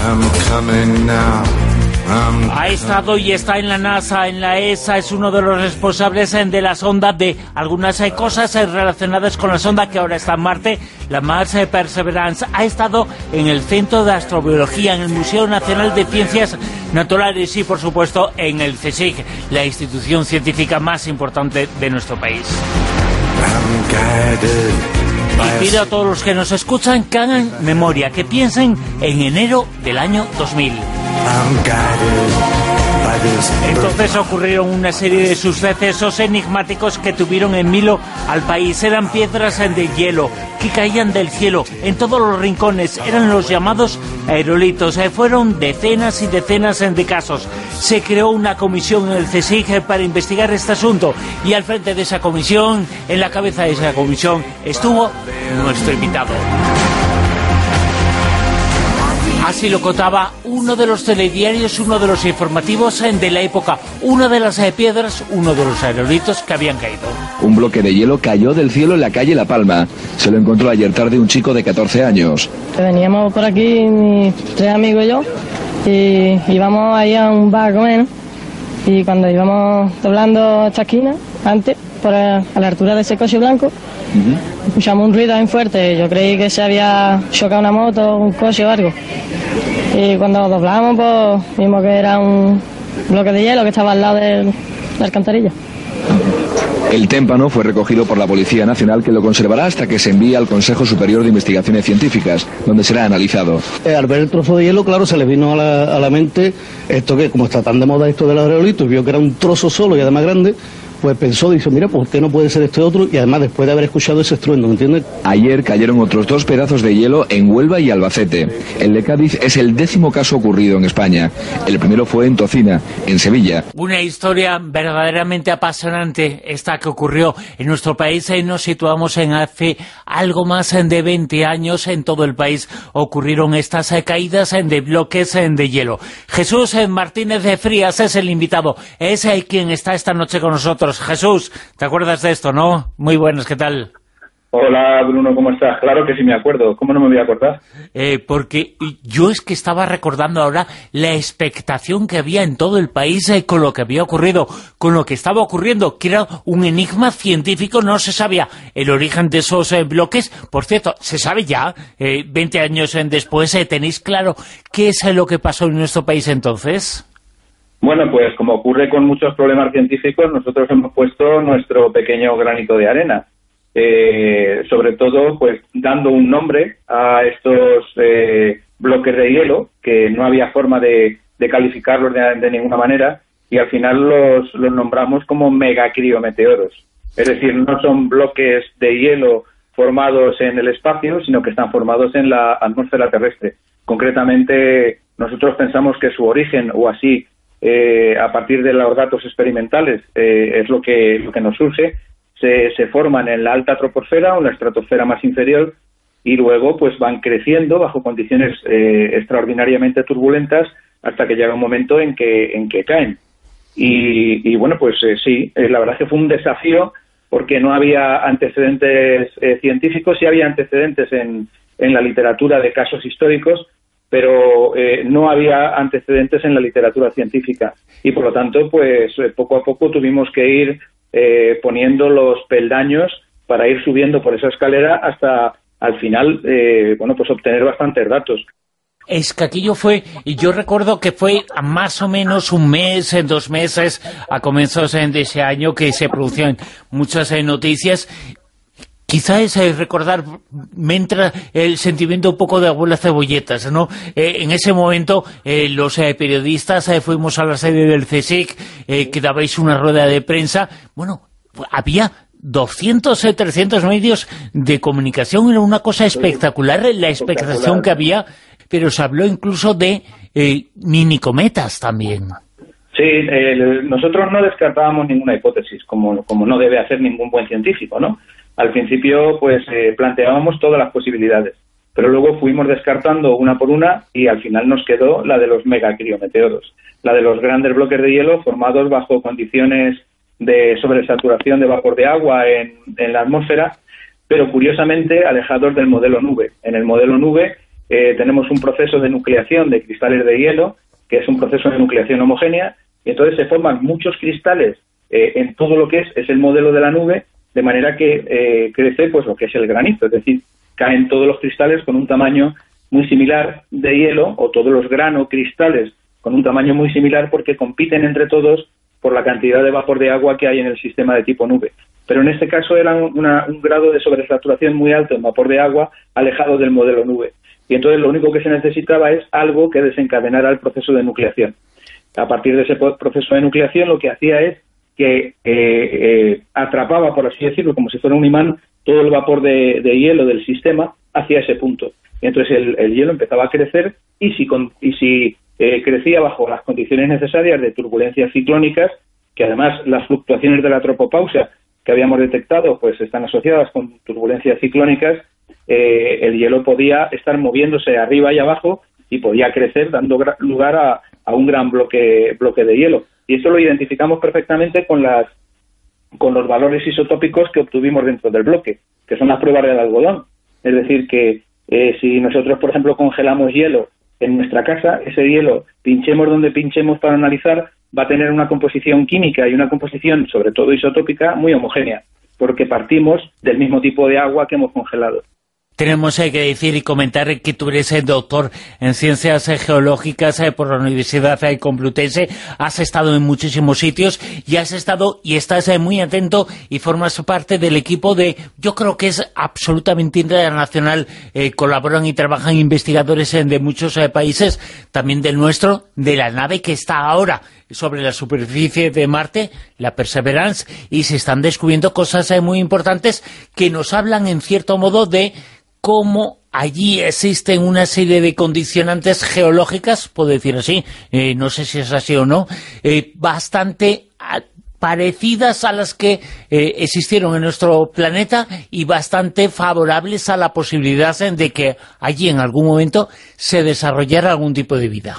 Speaker 2: Ha estado y está en la NASA, en la ESA, es uno de los responsables de la sonda, de algunas cosas relacionadas con la sonda que ahora está en Marte, la Mars Perseverance. Ha estado en el Centro de Astrobiología, en el Museo Nacional de Ciencias Naturales y, por supuesto, en el CSIC, la institución científica más importante de nuestro país. Y pido a todos los que nos escuchan que hagan memoria, que piensen en enero del año 2000. Entonces ocurrieron una serie de sucesos enigmáticos que tuvieron en vilo al país. Eran piedras de hielo que caían del cielo en todos los rincones. Eran los llamados aerolitos. Fueron decenas y decenas de casos. Se creó una comisión en el CSIC para investigar este asunto. Y al frente de esa comisión, en la cabeza de esa comisión, estuvo nuestro invitado. Así lo contaba uno de los telediarios, uno de los informativos de la época, una de las piedras, uno de los aerolitos que habían caído.
Speaker 10: Un bloque de hielo cayó del cielo en la calle La Palma. Se lo encontró ayer tarde un chico de 14 años.
Speaker 11: Veníamos por aquí, mis 3 amigos y yo, y íbamos ahí a un bar a comer, ¿no? Y cuando íbamos doblando esta esquina, antes, a la altura de ese coche blanco, escuchamos un ruido bien fuerte. Yo creí que se había chocado una moto, un coche o algo. Y cuando doblamos, pues vimos que era un bloque de hielo que estaba al lado de la alcantarilla.
Speaker 10: El témpano fue recogido por la Policía Nacional, que lo conservará hasta que se envíe al Consejo Superior de Investigaciones Científicas, donde será analizado.
Speaker 12: Al ver el trozo de hielo, claro, se le vino a la mente esto que, como está tan de moda esto de los aerolitos, vio que era un trozo solo y además grande, pues pensó, dijo, mira, ¿por qué no puede ser este otro? Y además después de haber escuchado ese estruendo, ¿me entiendes?
Speaker 10: Ayer cayeron otros 2 pedazos de hielo en Huelva y Albacete. El de Cádiz es el 10º caso ocurrido en España. El primero fue en Tocina, en Sevilla.
Speaker 2: Una historia verdaderamente apasionante esta que ocurrió en nuestro país. Nos situamos en hace algo más de 20 años. En todo el país ocurrieron estas caídas de bloques de hielo. Jesús Martínez de Frías es el invitado. Es quien está esta noche con nosotros. Jesús, ¿te acuerdas de esto, no? Muy buenas, ¿qué tal?
Speaker 13: Hola, Bruno, ¿cómo estás? Claro que sí me acuerdo. ¿Cómo no me voy a acordar?
Speaker 2: Porque yo es que estaba recordando ahora la expectación que había en todo el país con lo que había ocurrido, con lo que estaba ocurriendo, que era un enigma científico. No se sabía el origen de esos bloques. Por cierto, se sabe ya, 20 años después, ¿tenéis claro qué es lo que pasó en nuestro país entonces?
Speaker 13: Bueno, pues como ocurre con muchos problemas científicos, nosotros hemos puesto nuestro pequeño granito de arena. Sobre todo, pues dando un nombre a estos bloques de hielo, que no había forma de calificarlos de ninguna manera, y al final los nombramos como megacriometeoros. Es decir, no son bloques de hielo formados en el espacio, sino que están formados en la atmósfera terrestre. Concretamente, nosotros pensamos que su origen, o así, a partir de los datos experimentales, es lo que nos surge. Se forman en la alta troposfera o en la estratosfera más inferior, y luego pues van creciendo bajo condiciones extraordinariamente turbulentas hasta que llega un momento en que caen. Y bueno, pues sí, la verdad es que fue un desafío, porque no había antecedentes científicos. Sí había antecedentes en la literatura de casos históricos, pero no había antecedentes en la literatura científica, y por lo tanto pues poco a poco tuvimos que ir poniendo los peldaños para ir subiendo por esa escalera hasta al final bueno, pues obtener bastantes datos.
Speaker 2: Es que aquello fue, y yo recuerdo que fue a más o menos un mes, 2 meses, a comienzos de ese año, que se producían muchas noticias. Quizá es recordar, me entra el sentimiento un poco de abuela cebolletas, ¿no? En ese momento los periodistas fuimos a la sede del CSIC, que dabais una rueda de prensa. Bueno, había 200, 300 medios de comunicación, era una cosa espectacular la expectación que había, pero se habló incluso de minicometas también.
Speaker 13: Sí, nosotros no descartábamos ninguna hipótesis, como no debe hacer ningún buen científico, ¿no? Al principio, pues planteábamos todas las posibilidades, pero luego fuimos descartando una por una, y al final nos quedó la de los megacriometeoros, la de los grandes bloques de hielo formados bajo condiciones de sobresaturación de vapor de agua en la atmósfera, pero curiosamente alejados del modelo nube. En el modelo nube tenemos un proceso de nucleación de cristales de hielo, que es un proceso de nucleación homogénea, y entonces se forman muchos cristales en todo lo que es el modelo de la nube, de manera que crece pues lo que es el granizo, es decir, caen todos los cristales con un tamaño muy similar de hielo, o todos los granocristales con un tamaño muy similar, porque compiten entre todos por la cantidad de vapor de agua que hay en el sistema de tipo nube. Pero en este caso era un grado de sobresaturación muy alto en vapor de agua, alejado del modelo nube. Y entonces lo único que se necesitaba es algo que desencadenara el proceso de nucleación. A partir de ese proceso de nucleación, lo que hacía es que atrapaba, por así decirlo, como si fuera un imán, todo el vapor de hielo del sistema hacia ese punto. Y entonces el hielo empezaba a crecer, y si crecía bajo las condiciones necesarias de turbulencias ciclónicas, que además las fluctuaciones de la tropopausa que habíamos detectado pues están asociadas con turbulencias ciclónicas, el hielo podía estar moviéndose arriba y abajo y podía crecer dando lugar a un gran bloque de hielo. Y esto lo identificamos perfectamente con los valores isotópicos que obtuvimos dentro del bloque, que son las pruebas del algodón. Es decir, que si nosotros, por ejemplo, congelamos hielo en nuestra casa, ese hielo, pinchemos donde pinchemos para analizar, va a tener una composición química y una composición, sobre todo isotópica, muy homogénea, porque partimos del mismo tipo de agua que hemos congelado.
Speaker 2: Tenemos que decir y comentar que tú eres doctor en Ciencias Geológicas por la Universidad Complutense, has estado en muchísimos sitios y estás muy atento y formas parte del equipo yo creo que es absolutamente internacional, colaboran y trabajan investigadores de muchos países, también del nuestro, de la nave que está ahora sobre la superficie de Marte, la Perseverance, y se están descubriendo cosas muy importantes que nos hablan en cierto modo de cómo allí existen una serie de condicionantes geológicas, puedo decir así, no sé si es así o no, bastante parecidas a las que existieron en nuestro planeta y bastante favorables a la posibilidad de que allí en algún momento se desarrollara algún tipo de vida.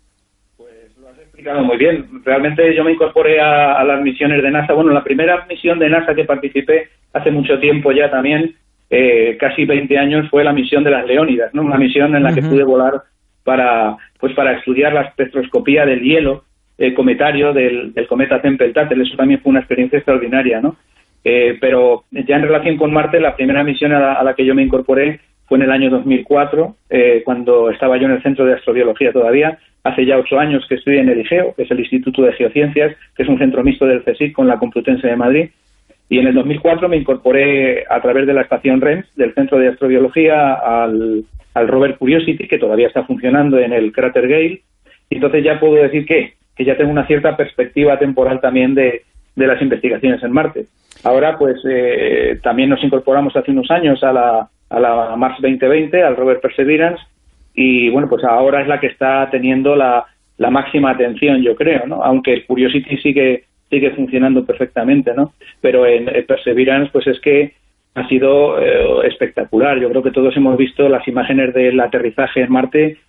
Speaker 13: Muy bien, realmente yo me incorporé a las misiones de NASA. Bueno, la primera misión de NASA que participé hace mucho tiempo ya también, casi 20 años, fue la misión de las Leónidas, ¿no? Una misión en la que pude volar para estudiar la espectroscopía del hielo cometario del cometa Tempel-Tattel. Eso también fue una experiencia extraordinaria, ¿no? Pero ya en relación con Marte, la primera misión a la que yo me incorporé fue en el año 2004, cuando estaba yo en el Centro de Astrobiología todavía. Hace ya 8 años que estoy en el IGEO, que es el Instituto de Geociencias, que es un centro mixto del CSIC con la Complutense de Madrid. Y en el 2004 me incorporé a través de la estación REMS, del Centro de Astrobiología, al rover Curiosity, que todavía está funcionando en el cráter Gale. Y entonces ya puedo decir que ya tengo una cierta perspectiva temporal también de las investigaciones en Marte. Ahora, pues, también nos incorporamos hace unos años a la Mars 2020, al rover Perseverance, y bueno, pues ahora es la que está teniendo la máxima atención, yo creo, ¿no? Aunque el Curiosity sigue funcionando perfectamente, ¿no? Pero en Perseverance, pues es que ha sido espectacular. Yo creo que todos hemos visto las imágenes del aterrizaje en Marte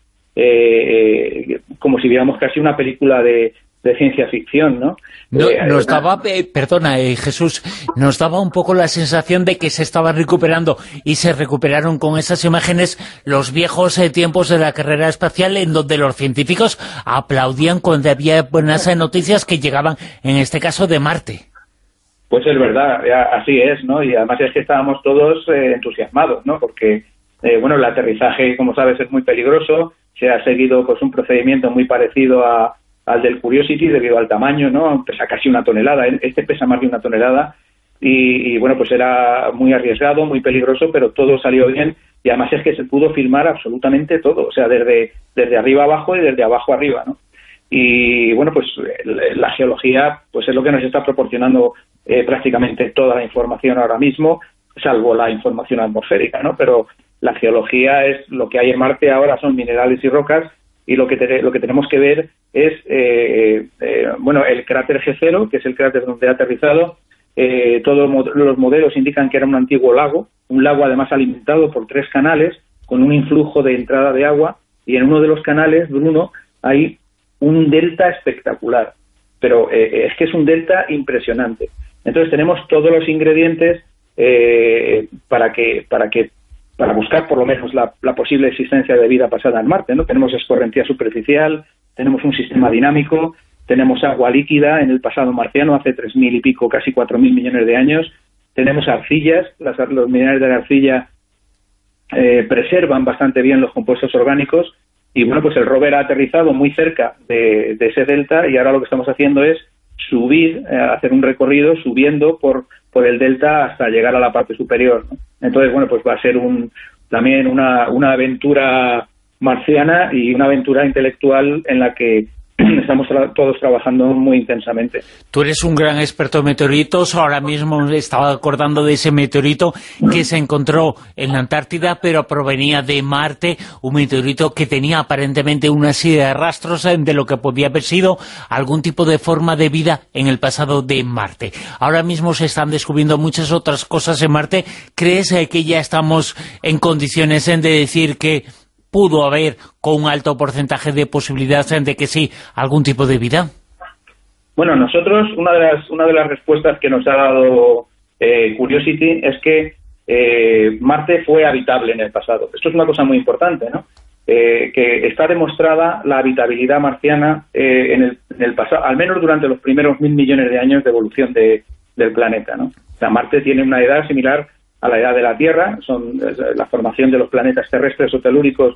Speaker 13: como si viéramos casi una película de ciencia ficción, ¿no?
Speaker 2: Nos daba, Jesús, nos daba un poco la sensación de que se estaba recuperando y se recuperaron con esas imágenes los viejos tiempos de la carrera espacial, en donde los científicos aplaudían cuando había buenas noticias que llegaban, en este caso, de Marte.
Speaker 13: Pues es verdad, así es, ¿no? Y además es que estábamos todos entusiasmados, ¿no? Porque, bueno, el aterrizaje, como sabes, es muy peligroso. Se ha seguido pues un procedimiento muy parecido al del Curiosity debido al tamaño, ¿no? Pesa casi 1 tonelada, este pesa más de 1 tonelada y bueno, pues era muy arriesgado, muy peligroso, pero todo salió bien y además es que se pudo filmar absolutamente todo, o sea, desde arriba abajo y desde abajo arriba, ¿no? Y bueno, pues la geología pues es lo que nos está proporcionando prácticamente toda la información ahora mismo, salvo la información atmosférica, ¿no? Pero la geología es lo que hay en Marte ahora, son minerales y rocas, y lo que tenemos que ver es bueno, el cráter G0, que es el cráter donde ha aterrizado. Todos los modelos indican que era un antiguo lago, un lago además alimentado por 3 canales con un influjo de entrada de agua, y en uno de los canales, Bruno, hay un delta espectacular, pero es que es un delta impresionante. Entonces tenemos todos los ingredientes para buscar por lo menos la posible existencia de vida pasada en Marte, ¿no? Tenemos escorrentía superficial, tenemos un sistema dinámico, tenemos agua líquida en el pasado marciano, hace 3.000 y pico, casi 4.000 millones de años, tenemos arcillas, los minerales de la arcilla preservan bastante bien los compuestos orgánicos, y bueno, pues el rover ha aterrizado muy cerca de ese delta, y ahora lo que estamos haciendo es subir, hacer un recorrido subiendo por el delta hasta llegar a la parte superior, ¿no? Entonces, bueno, pues va a ser también una aventura marciana y una aventura intelectual en la que estamos todos trabajando muy intensamente.
Speaker 2: Tú eres un gran experto en meteoritos. Ahora mismo me estaba acordando de ese meteorito que se encontró en la Antártida, pero provenía de Marte, un meteorito que tenía aparentemente una serie de rastros de lo que podía haber sido algún tipo de forma de vida en el pasado de Marte. Ahora mismo se están descubriendo muchas otras cosas en Marte. ¿Crees que ya estamos en condiciones de decir que pudo haber, con un alto porcentaje de posibilidades de que sí, algún tipo de vida?
Speaker 13: Bueno, nosotros, una de las respuestas que nos ha dado Curiosity es que Marte fue habitable en el pasado. Esto es una cosa muy importante, ¿no? Que está demostrada la habitabilidad marciana en el pasado, al menos durante los primeros 1.000 millones de años de evolución del planeta, ¿no? O sea, Marte tiene una edad similar a la edad de la Tierra. La formación de los planetas terrestres o telúricos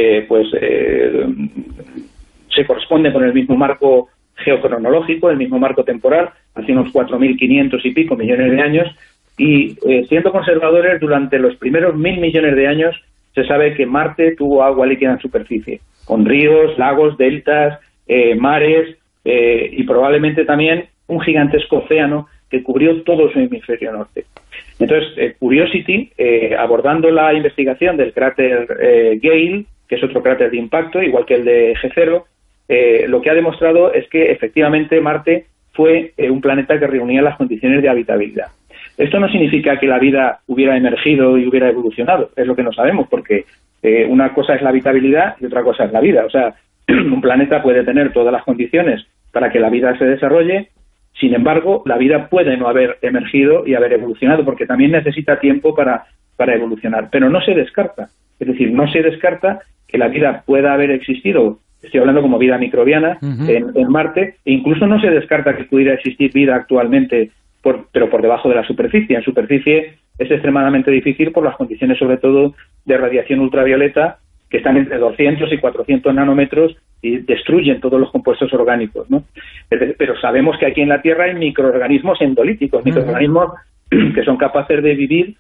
Speaker 13: se corresponde con el mismo marco geocronológico, el mismo marco temporal, hace unos 4.500 y pico millones de años, y siendo conservadores, durante los primeros 1.000 millones de años se sabe que Marte tuvo agua líquida en superficie, con ríos, lagos, deltas, mares y probablemente también un gigantesco océano que cubrió todo su hemisferio norte. Entonces, Curiosity, abordando la investigación del cráter Gale, que es otro cráter de impacto, igual que el de G0, lo que ha demostrado es que efectivamente Marte fue un planeta que reunía las condiciones de habitabilidad. Esto no significa que la vida hubiera emergido y hubiera evolucionado, es lo que no sabemos, porque una cosa es la habitabilidad y otra cosa es la vida. O sea, un planeta puede tener todas las condiciones para que la vida se desarrolle. Sin embargo, la vida puede no haber emergido y haber evolucionado, porque también necesita tiempo para evolucionar. Pero no se descarta. Es decir, no se descarta que la vida pueda haber existido, estoy hablando como vida microbiana, en Marte, e incluso no se descarta que pudiera existir vida actualmente, pero por debajo de la superficie. En superficie es extremadamente difícil por las condiciones, sobre todo, de radiación ultravioleta, que están entre 200 y 400 nanómetros y destruyen todos los compuestos orgánicos, ¿no? Pero sabemos que aquí en la Tierra hay microorganismos endolíticos, microorganismos que son capaces de vivir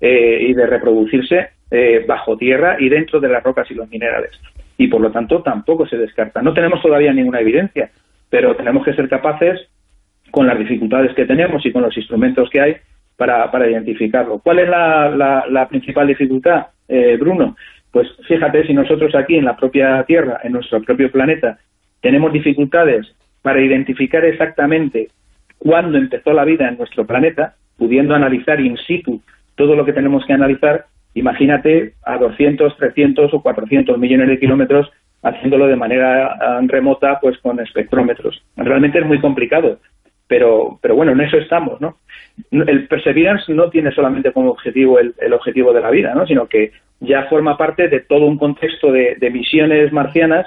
Speaker 13: y de reproducirse bajo tierra y dentro de las rocas y los minerales. Y por lo tanto tampoco se descarta. No tenemos todavía ninguna evidencia, pero tenemos que ser capaces, con las dificultades que tenemos y con los instrumentos que hay, para identificarlo. ¿Cuál es la principal dificultad, Bruno? Pues fíjate, si nosotros aquí en la propia Tierra, en nuestro propio planeta, tenemos dificultades para identificar exactamente cuándo empezó la vida en nuestro planeta, pudiendo analizar in situ todo lo que tenemos que analizar, imagínate a 200, 300 o 400 millones de kilómetros haciéndolo de manera remota, pues con espectrómetros. Realmente es muy complicado, pero bueno, en eso estamos, ¿no? El Perseverance no tiene solamente como objetivo el objetivo de la vida, ¿no? Sino que ya forma parte de todo un contexto de misiones marcianas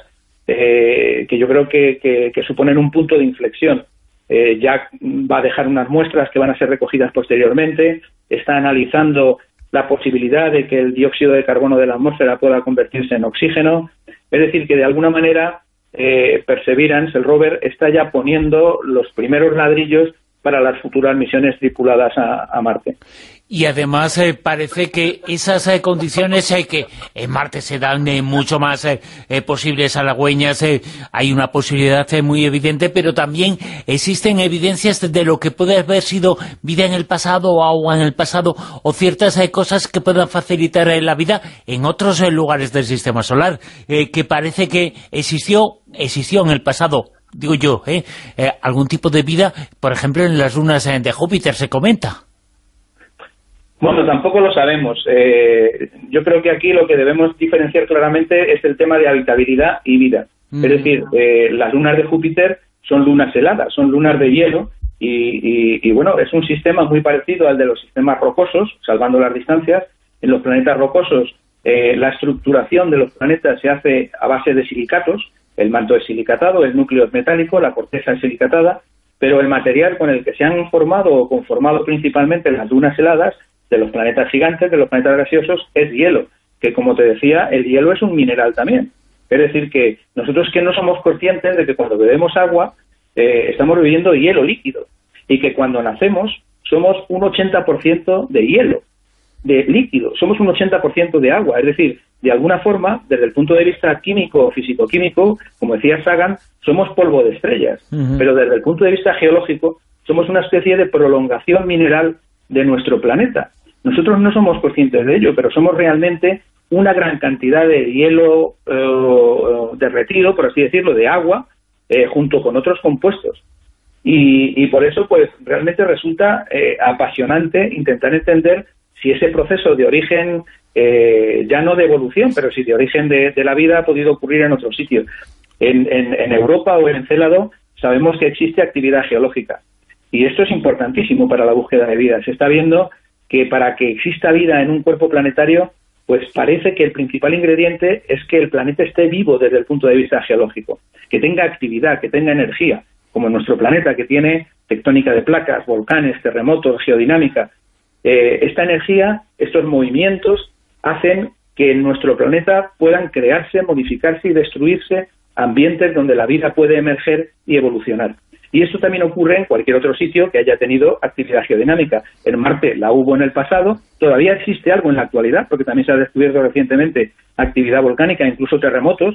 Speaker 13: que yo creo que suponen un punto de inflexión. Ya va a dejar unas muestras que van a ser recogidas posteriormente, está analizando la posibilidad de que el dióxido de carbono de la atmósfera pueda convertirse en oxígeno. Es decir, que de alguna manera Perseverance, el rover, está ya poniendo los primeros ladrillos para las futuras misiones tripuladas a Marte.
Speaker 2: Y además parece que esas condiciones que en Marte se dan mucho más posibles halagüeñas, hay una posibilidad muy evidente, pero también existen evidencias de lo que puede haber sido vida en el pasado o agua en el pasado, o ciertas cosas que puedan facilitar la vida en otros lugares del Sistema Solar, que parece que existió en el pasado, digo yo, algún tipo de vida, por ejemplo en las lunas de Júpiter se comenta.
Speaker 13: Bueno, tampoco lo sabemos. Yo creo que aquí lo que debemos diferenciar claramente es el tema de habitabilidad y vida. Es decir, las lunas de Júpiter son lunas heladas, son lunas de hielo, y bueno, es un sistema muy parecido al de los sistemas rocosos, salvando las distancias. En los planetas rocosos, la estructuración de los planetas se hace a base de silicatos. El manto es silicatado, el núcleo es metálico, la corteza es silicatada, pero el material con el que se han formado o conformado principalmente las lunas heladas de los planetas gigantes, de los planetas gaseosos, es hielo, que como te decía, el hielo es un mineral también. Es decir, que nosotros que no somos conscientes de que cuando bebemos agua estamos bebiendo hielo líquido, y que cuando nacemos somos un 80% de hielo, de líquido, somos un 80% de agua. Es decir, de alguna forma, desde el punto de vista químico o físico-químico, como decía Sagan, somos polvo de estrellas, pero desde el punto de vista geológico somos una especie de prolongación mineral de nuestro planeta. Nosotros no somos conscientes de ello, pero somos realmente una gran cantidad de hielo derretido, por así decirlo, de agua, junto con otros compuestos. Y por eso, pues, realmente resulta apasionante intentar entender si ese proceso de origen, ya no de evolución, pero sí de origen de la vida, ha podido ocurrir en otro sitio. En Europa o en Encélado sabemos que existe actividad geológica, y esto es importantísimo para la búsqueda de vida. Se está viendo que para que exista vida en un cuerpo planetario, pues parece que el principal ingrediente es que el planeta esté vivo desde el punto de vista geológico, que tenga actividad, que tenga energía, como nuestro planeta, que tiene tectónica de placas, volcanes, terremotos, geodinámica. Esta energía, estos movimientos, hacen que en nuestro planeta puedan crearse, modificarse y destruirse ambientes donde la vida puede emerger y evolucionar. Y esto también ocurre en cualquier otro sitio que haya tenido actividad geodinámica. En Marte la hubo en el pasado, todavía existe algo en la actualidad, porque también se ha descubierto recientemente actividad volcánica, incluso terremotos.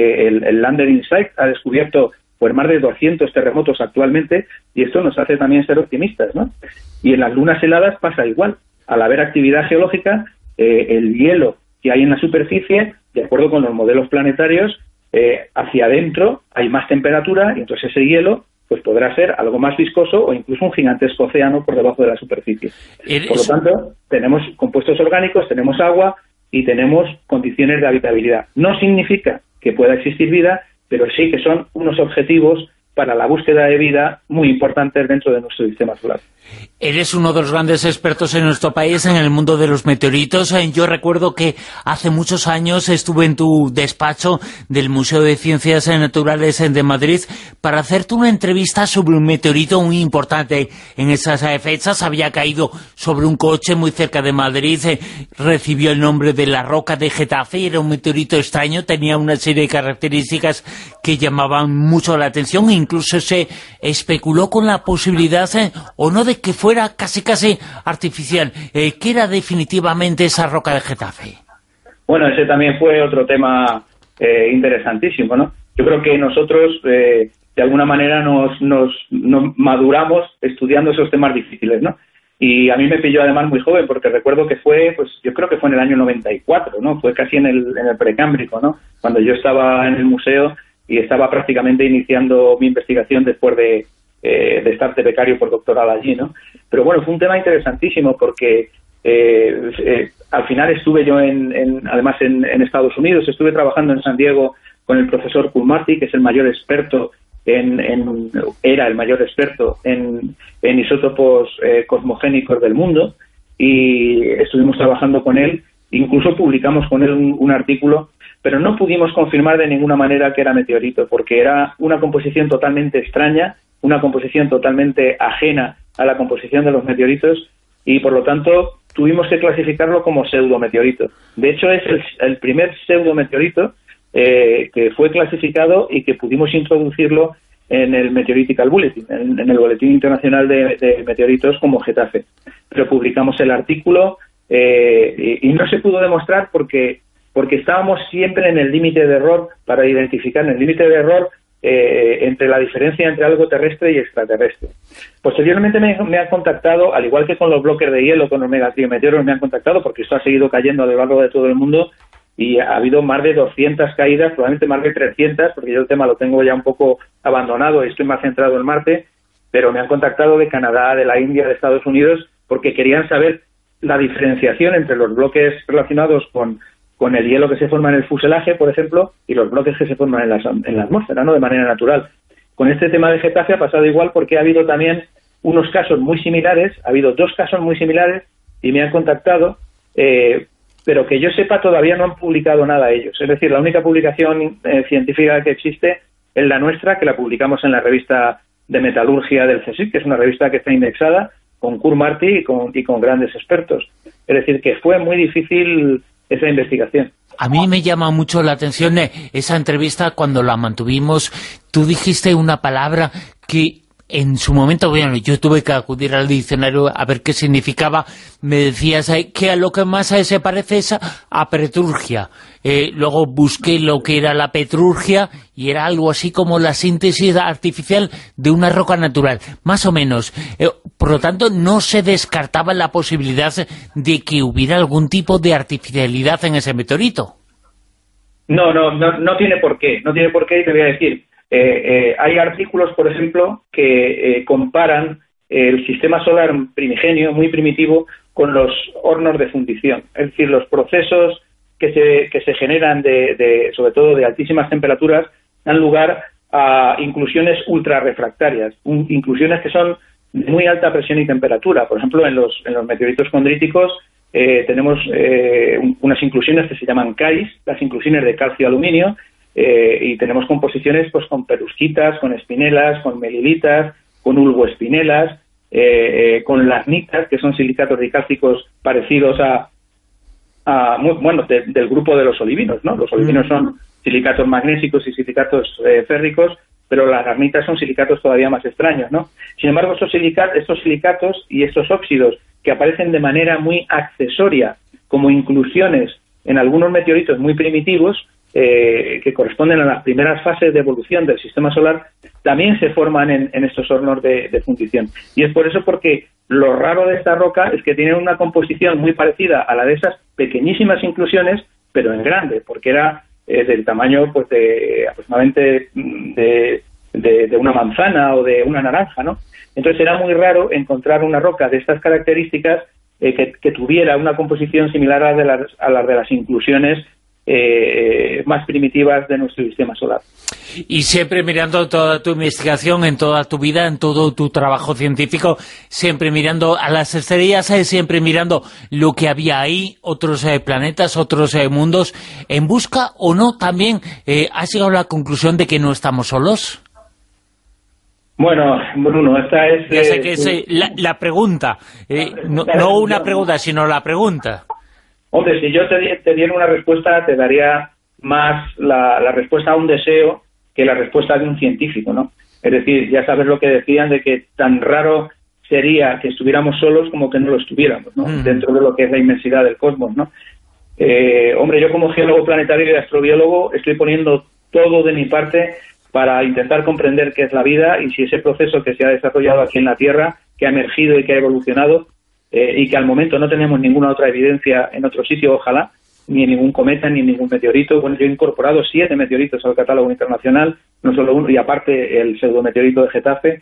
Speaker 13: El Lander Insight ha descubierto pues más de 200 terremotos actualmente, y esto nos hace también ser optimistas, ¿no? Y en las lunas heladas pasa igual. Al haber actividad geológica, el hielo que hay en la superficie, de acuerdo con los modelos planetarios, hacia adentro hay más temperatura, y entonces ese hielo pues podrá ser algo más viscoso o incluso un gigantesco océano por debajo de la superficie. Por lo tanto, tenemos compuestos orgánicos, tenemos agua y tenemos condiciones de habitabilidad. No significa que pueda existir vida, pero sí que son unos objetivos para la búsqueda de vida muy importantes dentro de nuestro sistema solar.
Speaker 2: Eres uno de los grandes expertos en nuestro país en el mundo de los meteoritos. Yo recuerdo que hace muchos años estuve en tu despacho del Museo de Ciencias Naturales de Madrid para hacerte una entrevista sobre un meteorito muy importante. En esas fechas había caído sobre un coche muy cerca de Madrid, recibió el nombre de la Roca de Getafe, era un meteorito extraño, tenía una serie de características que llamaban mucho la atención, incluso se especuló con la posibilidad o no de que fuera casi artificial. ¿Qué era definitivamente esa Roca de Getafe?
Speaker 13: Bueno, ese también fue otro tema interesantísimo, ¿no? Yo creo que nosotros de alguna manera nos maduramos estudiando esos temas difíciles, ¿no? Y a mí me pilló además muy joven, porque recuerdo que fue, pues yo creo que fue en el año 94, ¿no? Fue casi en el precámbrico, ¿no? Cuando yo estaba en el museo y estaba prácticamente iniciando mi investigación después de estar de becario por doctoral allí, ¿no? Pero bueno, fue un tema interesantísimo porque al final estuve yo además en Estados Unidos, estuve trabajando en San Diego con el profesor Kool Marty, que es el mayor experto era el mayor experto en isótopos cosmogénicos del mundo, y estuvimos trabajando con él, incluso publicamos con él un artículo, pero no pudimos confirmar de ninguna manera que era meteorito, porque era una composición totalmente extraña, una composición totalmente ajena a la composición de los meteoritos, y por lo tanto tuvimos que clasificarlo como pseudometeorito. De hecho es el primer pseudometeorito que fue clasificado y que pudimos introducirlo en el Meteoritical Bulletin, en el Boletín Internacional de Meteoritos como Getafe. Pero publicamos el artículo y no se pudo demostrar porque estábamos siempre en el límite de error para identificar, en el límite de error entre la diferencia entre algo terrestre y extraterrestre. Posteriormente me han contactado, al igual que con los bloques de hielo, con los megatriometeoros, me han contactado porque esto ha seguido cayendo a lo largo de todo el mundo, y ha habido más de 200 caídas, probablemente más de 300, porque yo el tema lo tengo ya un poco abandonado y estoy más centrado en Marte, pero me han contactado de Canadá, de la India, de Estados Unidos, porque querían saber la diferenciación entre los bloques relacionados con el hielo que se forma en el fuselaje, por ejemplo, y los bloques que se forman en la atmósfera, ¿no?, de manera natural. Con este tema de Getafe ha pasado igual, porque ha habido también unos casos muy similares, ha habido 2 casos muy similares, y me han contactado, pero que yo sepa todavía no han publicado nada ellos. Es decir, la única publicación científica que existe es la nuestra, que la publicamos en la revista de metalurgia del CSIC, que es una revista que está indexada, con Kool Marty y con grandes expertos. Es decir, que fue muy difícil esa investigación.
Speaker 2: A mí me llama mucho la atención esa entrevista cuando la mantuvimos. Tú dijiste una palabra que en su momento, bueno, yo tuve que acudir al diccionario a ver qué significaba. Me decías que a lo que más se parece es a petrurgia. Luego busqué lo que era la petrurgia y era algo así como la síntesis artificial de una roca natural, más o menos. Por lo tanto, no se descartaba la posibilidad de que hubiera algún tipo de artificialidad en ese meteorito.
Speaker 13: No tiene por qué. No tiene por qué, y te voy a decir. Hay artículos, por ejemplo, que comparan el sistema solar primigenio, muy primitivo, con los hornos de fundición. Es decir, los procesos que se generan sobre todo de altísimas temperaturas dan lugar a inclusiones ultrarrefractarias, inclusiones que son de muy alta presión y temperatura. Por ejemplo, en los meteoritos condríticos tenemos unas inclusiones que se llaman CAIS, las inclusiones de calcio-aluminio, y tenemos composiciones pues con perusquitas, con espinelas, con melilitas, con ulgoespinelas, con larnitas, que son silicatos dicálcicos parecidos del grupo de los olivinos, ¿no? Los olivinos son silicatos magnésicos y silicatos férricos, pero las larnitas son silicatos todavía más extraños, ¿no? Sin embargo, estos silicatos y estos óxidos que aparecen de manera muy accesoria como inclusiones en algunos meteoritos muy primitivos, que corresponden a las primeras fases de evolución del sistema solar, también se forman en estos hornos de fundición. Y es por eso porque lo raro de esta roca es que tiene una composición muy parecida a la de esas pequeñísimas inclusiones, pero en grande, porque era del tamaño pues de aproximadamente de una manzana o de una naranja, ¿no? Entonces era muy raro encontrar una roca de estas características que tuviera una composición similar a las de las inclusiones más primitivas de nuestro sistema solar.
Speaker 2: Y siempre mirando toda tu investigación, en toda tu vida, en todo tu trabajo científico, siempre mirando a las estrellas, siempre mirando lo que había ahí, otros planetas, otros mundos, en busca o no también, ¿has llegado a la conclusión de que no estamos solos?
Speaker 13: Bueno, Bruno, esta es...
Speaker 2: Ya sé que es la pregunta, no una pregunta, sino la pregunta.
Speaker 13: Hombre, si yo te diera una respuesta, te daría más la respuesta a un deseo que la respuesta de un científico, ¿no? Es decir, ya sabes lo que decían de que tan raro sería que estuviéramos solos como que no lo estuviéramos, ¿no? Dentro de lo que es la inmensidad del cosmos, ¿no? Hombre, yo como geólogo planetario y astrobiólogo estoy poniendo todo de mi parte para intentar comprender qué es la vida y si ese proceso que se ha desarrollado aquí en la Tierra, que ha emergido y que ha evolucionado, y que al momento no tenemos ninguna otra evidencia en otro sitio, ojalá, ni en ningún cometa, ni en ningún meteorito. Bueno, yo he incorporado 7 meteoritos al catálogo internacional, no solo uno, y aparte el pseudometeorito de Getafe.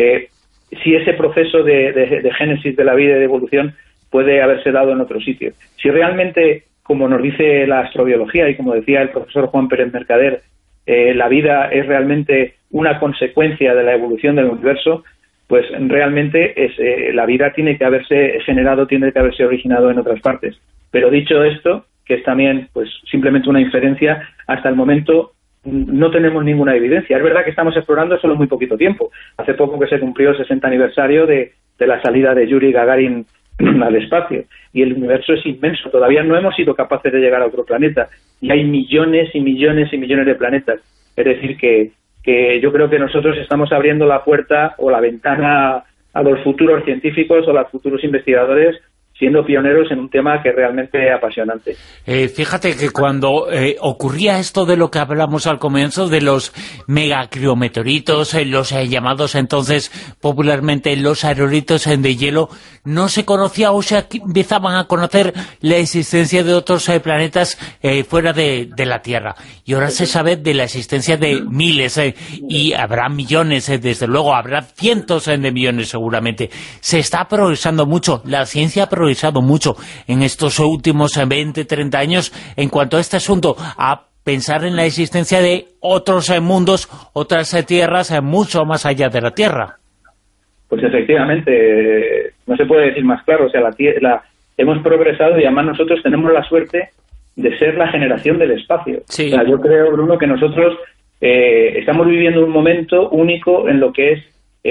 Speaker 13: Si ese proceso de génesis de la vida y de evolución puede haberse dado en otro sitio. Si realmente, como nos dice la astrobiología y como decía el profesor Juan Pérez Mercader, la vida es realmente una consecuencia de la evolución del universo, pues realmente la vida tiene que haberse generado, tiene que haberse originado en otras partes. Pero dicho esto, que es también pues simplemente una inferencia, hasta el momento no tenemos ninguna evidencia. Es verdad que estamos explorando solo muy poquito tiempo. Hace poco que se cumplió el 60 aniversario de la salida de Yuri Gagarin al espacio. Y el universo es inmenso. Todavía no hemos sido capaces de llegar a otro planeta. Y hay millones y millones y millones de planetas. Es decir, que yo creo que nosotros estamos abriendo la puerta o la ventana a los futuros científicos o a los futuros investigadores, siendo pioneros en un tema que es realmente apasionante.
Speaker 2: Fíjate que cuando ocurría esto de lo que hablamos al comienzo, de los megacriometeoritos, los llamados entonces popularmente los aerolitos de hielo, no se conocía o se empezaban a conocer la existencia de otros planetas fuera de la Tierra. Y ahora se sabe de la existencia de miles, y habrá millones, desde luego, habrá cientos de millones seguramente. Se está progresando mucho, la ciencia ha progresado mucho en estos últimos 20, 30 años en cuanto a este asunto, a pensar en la existencia de otros mundos, otras tierras mucho más allá de la Tierra.
Speaker 13: Pues efectivamente, no se puede decir más claro, o sea, hemos progresado y además nosotros tenemos la suerte de ser la generación del espacio. Sí. O sea, yo creo, Bruno, que nosotros estamos viviendo un momento único en lo que es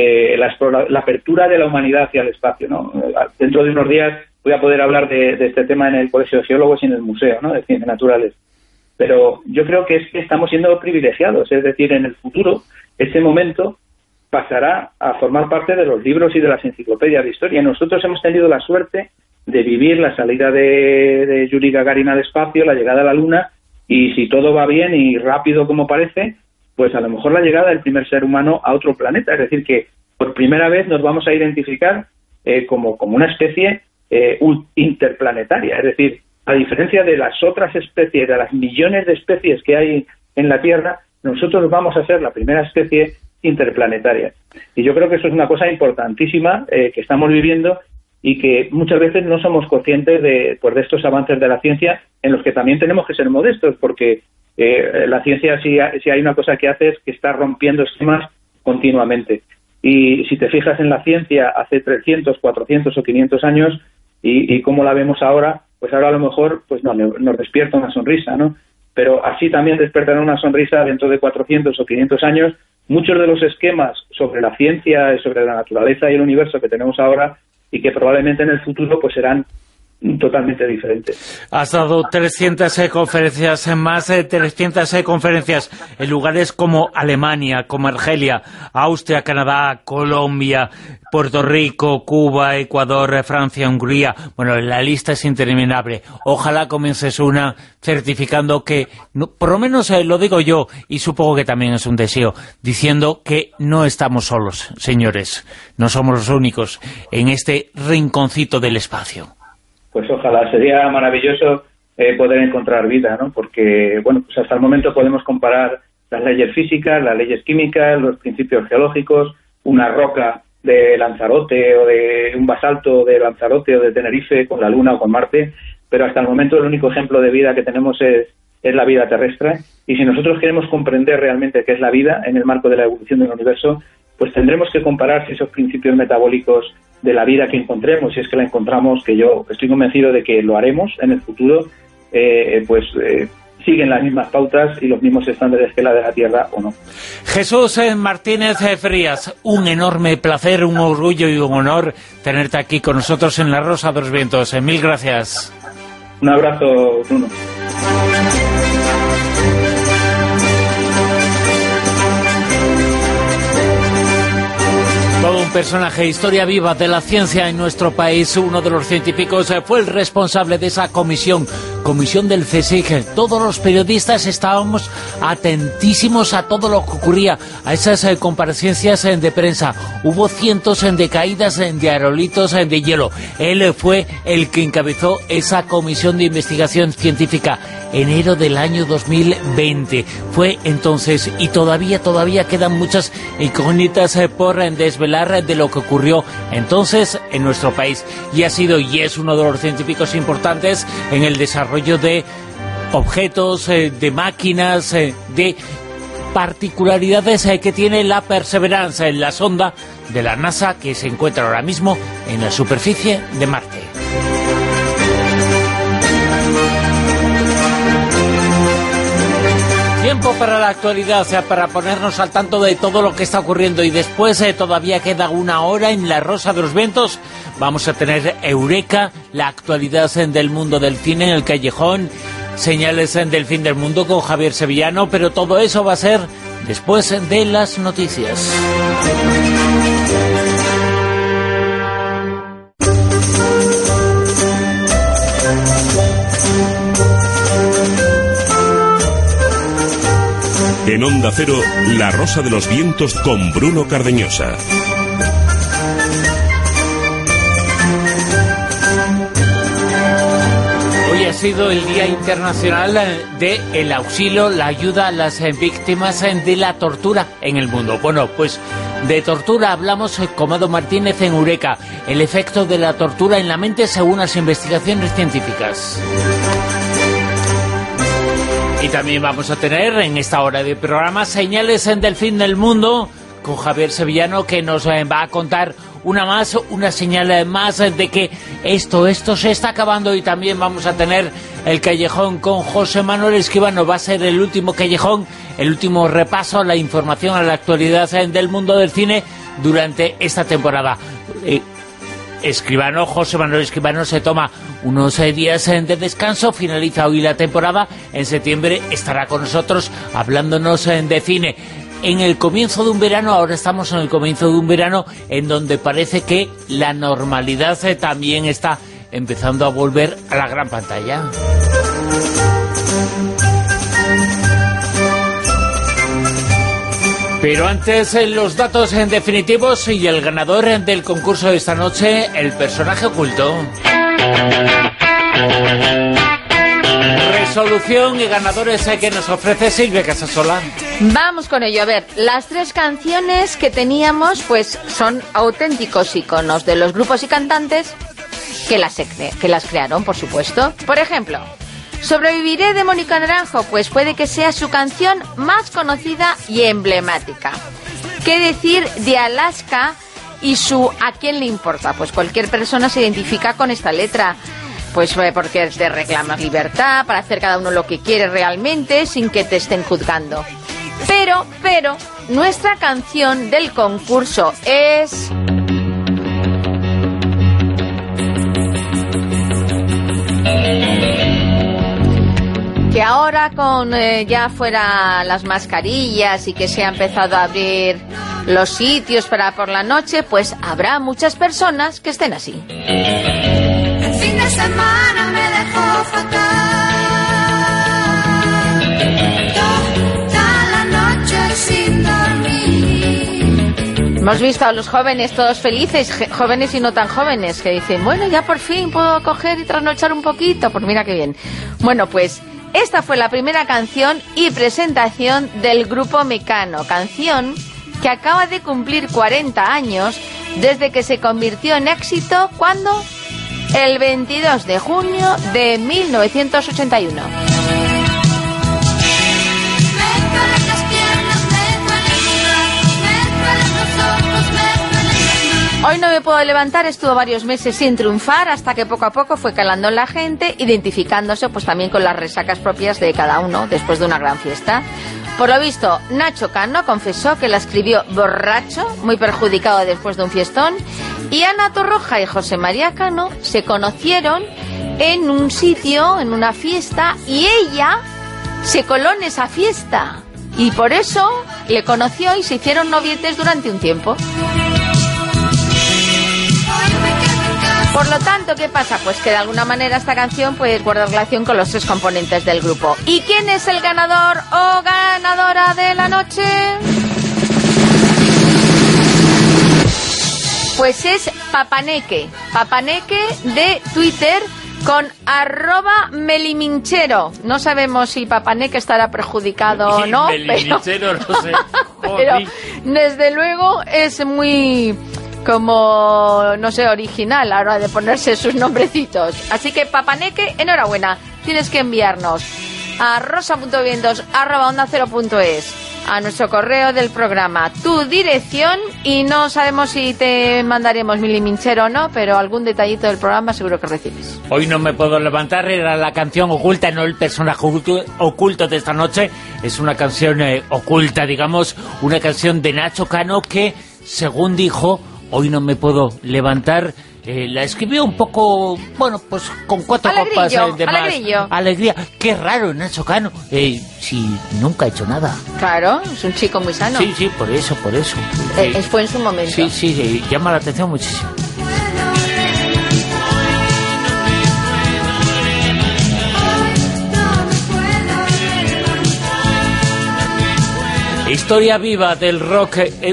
Speaker 13: la apertura de la humanidad hacia el espacio, ¿no? Dentro de unos días voy a poder hablar de este tema en el Colegio de Geólogos y en el Museo, ¿no?, de Ciencias Naturales. Pero yo creo que es que estamos siendo privilegiados, es decir, en el futuro, ese momento pasará a formar parte de los libros y de las enciclopedias de historia. Nosotros hemos tenido la suerte de vivir la salida de Yuri Gagarin al espacio, la llegada a la Luna, y si todo va bien y rápido como parece, pues a lo mejor la llegada del primer ser humano a otro planeta. Es decir, que por primera vez nos vamos a identificar como una especie interplanetaria. Es decir, a diferencia de las otras especies, de las millones de especies que hay en la Tierra, nosotros vamos a ser la primera especie interplanetarias. Y yo creo que eso es una cosa importantísima que estamos viviendo y que muchas veces no somos conscientes de estos avances de la ciencia, en los que también tenemos que ser modestos, porque la ciencia, si hay una cosa que hace, es que está rompiendo esquemas continuamente. Y si te fijas en la ciencia hace 300, 400 o 500 años y cómo la vemos ahora, pues ahora a lo mejor pues no, nos despierta una sonrisa, ¿no? Pero así también despertará una sonrisa dentro de 400 o 500 años. Muchos de los esquemas sobre la ciencia, sobre la naturaleza y el universo que tenemos ahora y que probablemente en el futuro pues serán totalmente diferentes.
Speaker 2: Has dado 300 conferencias, más de 300 conferencias en lugares como Alemania, como Argelia, Austria, Canadá, Colombia, Puerto Rico, Cuba, Ecuador, Francia, Hungría. Bueno, la lista es interminable. Ojalá comiences una certificando que, no, por lo menos lo digo yo, y supongo que también es un deseo, diciendo que no estamos solos, señores. No somos los únicos en este rinconcito del espacio.
Speaker 13: Pues ojalá, sería maravilloso poder encontrar vida, ¿no? Porque, bueno, pues hasta el momento podemos comparar las leyes físicas, las leyes químicas, los principios geológicos, una roca de Lanzarote o de un basalto de Lanzarote o de Tenerife con la Luna o con Marte, pero hasta el momento el único ejemplo de vida que tenemos es la vida terrestre, y si nosotros queremos comprender realmente qué es la vida en el marco de la evolución del universo, pues tendremos que comparar si esos principios metabólicos de la vida que encontremos, si es que la encontramos, que yo estoy convencido de que lo haremos en el futuro, siguen las mismas pautas y los mismos estándares que la de la Tierra o no.
Speaker 2: Jesús Martínez Frías, un enorme placer, un orgullo y un honor tenerte aquí con nosotros en La Rosa de los Vientos. Mil gracias.
Speaker 13: Un abrazo, Bruno.
Speaker 2: Todo un personaje, historia viva de la ciencia en nuestro país. Uno de los científicos fue el responsable de esa comisión del CSIC. Todos los periodistas estábamos atentísimos a todo lo que ocurría, a esas comparecencias de prensa. Hubo cientos de caídas de aerolitos de hielo. Él fue el que encabezó esa comisión de investigación científica. Enero del año 2020 fue entonces, y todavía quedan muchas incógnitas por desvelar de lo que ocurrió entonces en nuestro país, y ha sido y es uno de los científicos importantes en el desarrollo de objetos, de máquinas, de particularidades que tiene la Perseverance, en la sonda de la NASA que se encuentra ahora mismo en la superficie de Marte. Tiempo para la actualidad, o sea, para ponernos al tanto de todo lo que está ocurriendo, y después todavía queda una hora en La Rosa de los Vientos. Vamos a tener Eureka, la actualidad del mundo del cine en el callejón, señales del fin del mundo con Javier Sevillano, pero todo eso va a ser después de las noticias.
Speaker 1: En Onda Cero, La Rosa de los Vientos con Bruno Cardeñosa.
Speaker 2: Hoy ha sido el Día Internacional del auxilio, la ayuda a las víctimas de la tortura en el mundo. Bueno, pues de tortura hablamos con Mado Martínez en Eureka, el efecto de la tortura en la mente según las investigaciones científicas. Y también vamos a tener en esta hora de programa señales del fin del mundo con Javier Sevillano, que nos va a contar una señal más de que esto se está acabando. Y también vamos a tener el callejón con José Manuel Escribano. Va a ser el último callejón, el último repaso a la información, a la actualidad del mundo del cine durante esta temporada. José Manuel Escribano se toma unos días de descanso, finaliza hoy la temporada, en septiembre estará con nosotros hablándonos de cine. En el comienzo de un verano, ahora estamos en el comienzo de un verano en donde parece que la normalidad también está empezando a volver a la gran pantalla. Pero antes, los datos definitivos y el ganador del concurso de esta noche, el personaje oculto. Resolución y ganadores que nos ofrece Silvia Casasola.
Speaker 3: Vamos con ello. A ver, las 3 canciones que teníamos pues son auténticos iconos de los grupos y cantantes que las crearon, por supuesto. Por ejemplo, Sobreviviré de Mónica Naranjo, pues puede que sea su canción más conocida y emblemática. ¿Qué decir de Alaska y su ¿a quién le importa? Pues cualquier persona se identifica con esta letra, pues porque te reclamas libertad para hacer cada uno lo que quiere realmente sin que te estén juzgando. Pero, nuestra canción del concurso es... que ahora con ya fuera las mascarillas y que se ha empezado a abrir los sitios para por la noche, pues habrá muchas personas que estén así.
Speaker 14: El fin de semana me dejó fatal. Toda la noche sin dormir.
Speaker 3: Hemos visto a los jóvenes todos felices, jóvenes y no tan jóvenes, que dicen, bueno, ya por fin puedo coger y trasnochar un poquito. Pues mira qué bien. Bueno, pues esta fue la primera canción y presentación del grupo Mecano, canción que acaba de cumplir 40 años desde que se convirtió en éxito, ¿cuándo? El 22 de junio de 1981. Hoy no me puedo levantar estuvo varios meses sin triunfar hasta que poco a poco fue calando en la gente, identificándose pues también con las resacas propias de cada uno después de una gran fiesta. Por lo visto, Nacho Cano confesó que la escribió borracho, muy perjudicado después de un fiestón, y Ana Torroja y José María Cano se conocieron en un sitio, en una fiesta, y ella se coló en esa fiesta. Y por eso le conoció y se hicieron novietes durante un tiempo. Por lo tanto, ¿qué pasa? Pues que de alguna manera esta canción pues guarda relación con los 3 componentes del grupo. ¿Y quién es el ganador o ganadora de la noche? Pues es Papaneque de Twitter con @meliminchero. No sabemos si Papaneque estará perjudicado o no,
Speaker 2: Meliminchero, no sé.
Speaker 3: pero desde luego es muy... como, no sé, original a la hora de ponerse sus nombrecitos. Así que, Papaneque, enhorabuena. Tienes que enviarnos a rosa.vientos@onda0.es, a nuestro correo del programa, tu dirección, y no sabemos si te mandaremos miliminchero o no, pero algún detallito del programa seguro que recibes.
Speaker 2: Hoy no me puedo levantar, era la canción oculta, no el personaje oculto de esta noche. Es una canción oculta, digamos, una canción de Nacho Cano que, según dijo... Hoy no me puedo levantar, la escribió un poco, bueno, pues con 4 copas de más. Alegría. Qué raro, Nacho Cano, si nunca ha hecho nada.
Speaker 3: Claro, es un chico muy sano.
Speaker 2: Sí, por eso.
Speaker 3: Fue en su momento.
Speaker 2: Sí, llama la atención muchísimo. Historia viva del rock,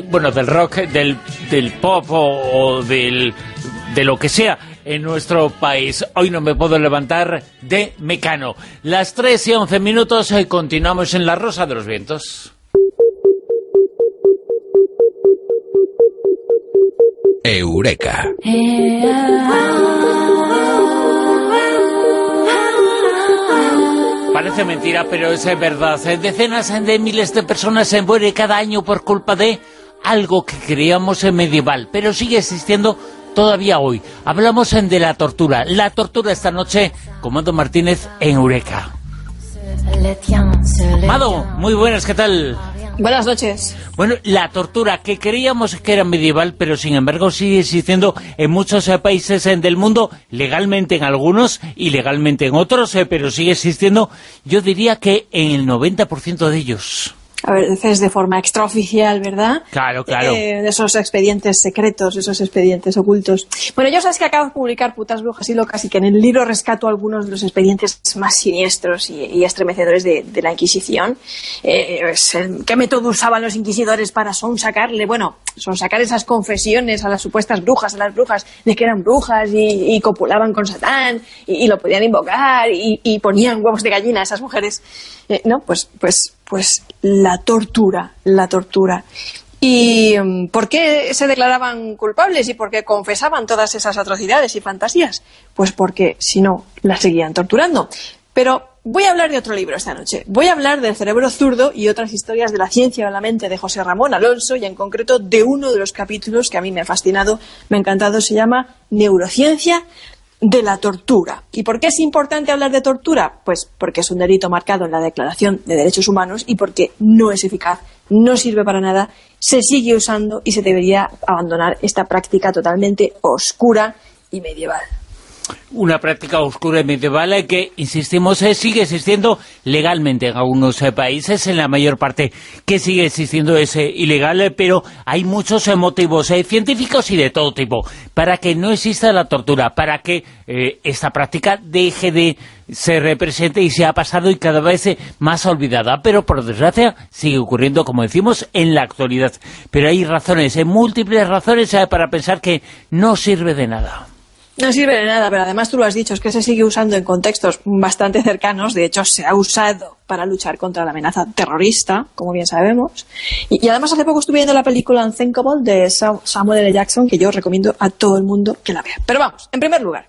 Speaker 2: del pop o de lo que sea en nuestro país. Hoy no me puedo levantar de Mecano. Las 3:11 y continuamos en La Rosa de los Vientos.
Speaker 9: Eureka.
Speaker 2: Parece mentira, pero es verdad. Decenas de miles de personas se mueren cada año por culpa de algo que creíamos medieval, pero sigue existiendo todavía hoy. Hablamos de la tortura. La tortura esta noche con Mado Martínez en Eureka. Mado, muy buenas, ¿qué tal?
Speaker 15: Buenas noches.
Speaker 2: Bueno, la tortura, que creíamos que era medieval, pero sin embargo sigue existiendo en muchos países del mundo, legalmente en algunos, ilegalmente en otros, pero sigue existiendo, yo diría que en el 90% de ellos.
Speaker 15: A veces de forma extraoficial, ¿verdad?
Speaker 2: Claro.
Speaker 15: De esos expedientes secretos, esos expedientes ocultos. Bueno, yo sabes que acabo de publicar Putas, Brujas y Locas y que en el libro rescato algunos de los expedientes más siniestros y estremecedores de la Inquisición. ¿Qué método usaban los inquisidores para sonsacar esas confesiones a las supuestas brujas, a las brujas de que eran brujas y copulaban con Satán y lo podían invocar y ponían huevos de gallina a esas mujeres? Pues la tortura. ¿Y por qué se declaraban culpables y por qué confesaban todas esas atrocidades y fantasías? Pues porque, si no, las seguían torturando. Pero voy a hablar de otro libro esta noche. Voy a hablar del cerebro zurdo y otras historias de la ciencia o la mente de José Ramón Alonso, y en concreto de uno de los capítulos que a mí me ha fascinado, me ha encantado, se llama Neurociencia de la tortura. ¿Y por qué es importante hablar de tortura? Pues porque es un delito marcado en la Declaración de Derechos Humanos y porque no es eficaz, no sirve para nada, se sigue usando y se debería abandonar esta práctica totalmente oscura y medieval.
Speaker 2: Una práctica oscura y medieval que, insistimos, sigue existiendo legalmente en algunos países, en la mayor parte que sigue existiendo es ilegal, pero hay muchos motivos científicos y de todo tipo para que no exista la tortura, para que esta práctica deje de ser presente y se ha pasado y cada vez más olvidada, pero por desgracia sigue ocurriendo, como decimos, en la actualidad. Pero hay razones, múltiples razones para pensar que no sirve de nada.
Speaker 15: No sirve de nada, pero además tú lo has dicho, es que se sigue usando en contextos bastante cercanos. De hecho, se ha usado para luchar contra la amenaza terrorista, como bien sabemos. Y además hace poco estuve viendo la película Unthinkable de Samuel L. Jackson, que yo recomiendo a todo el mundo que la vea. Pero vamos, en primer lugar,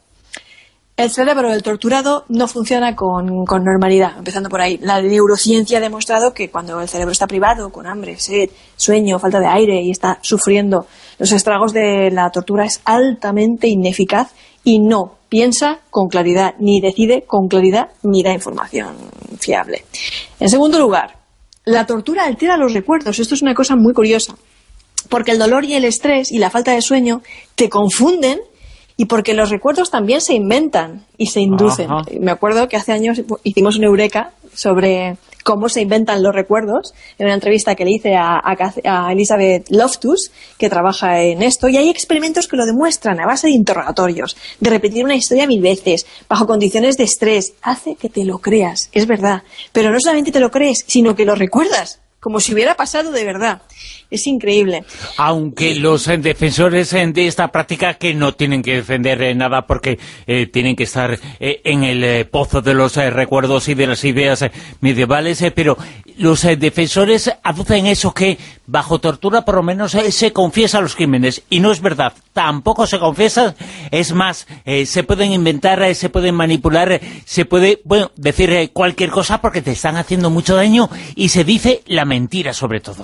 Speaker 15: el cerebro del torturado no funciona con normalidad, empezando por ahí. La neurociencia ha demostrado que cuando el cerebro está privado, con hambre, sed, sueño, falta de aire y está sufriendo los estragos de la tortura, es altamente ineficaz y no piensa con claridad, ni decide con claridad, ni da información fiable. En segundo lugar, la tortura altera los recuerdos. Esto es una cosa muy curiosa, porque el dolor y el estrés y la falta de sueño te confunden, y porque los recuerdos también se inventan y se inducen. Ajá. Me acuerdo que hace años hicimos una eureka sobre cómo se inventan los recuerdos, en una entrevista que le hice a Elizabeth Loftus, que trabaja en esto, y hay experimentos que lo demuestran a base de interrogatorios, de repetir una historia 1000 veces, bajo condiciones de estrés. Hace que te lo creas, es verdad. Pero no solamente te lo crees, sino que lo recuerdas, como si hubiera pasado de verdad. Es increíble.
Speaker 2: Aunque los defensores de esta práctica, que no tienen que defender nada porque tienen que estar en el pozo de los recuerdos y de las ideas medievales, pero los defensores aducen eso, que bajo tortura por lo menos se confiesan los crímenes, y no es verdad, tampoco se confiesan. Es más, se pueden inventar, se pueden manipular, se puede, bueno, decir cualquier cosa porque te están haciendo mucho daño, y se dice la mentira sobre todo.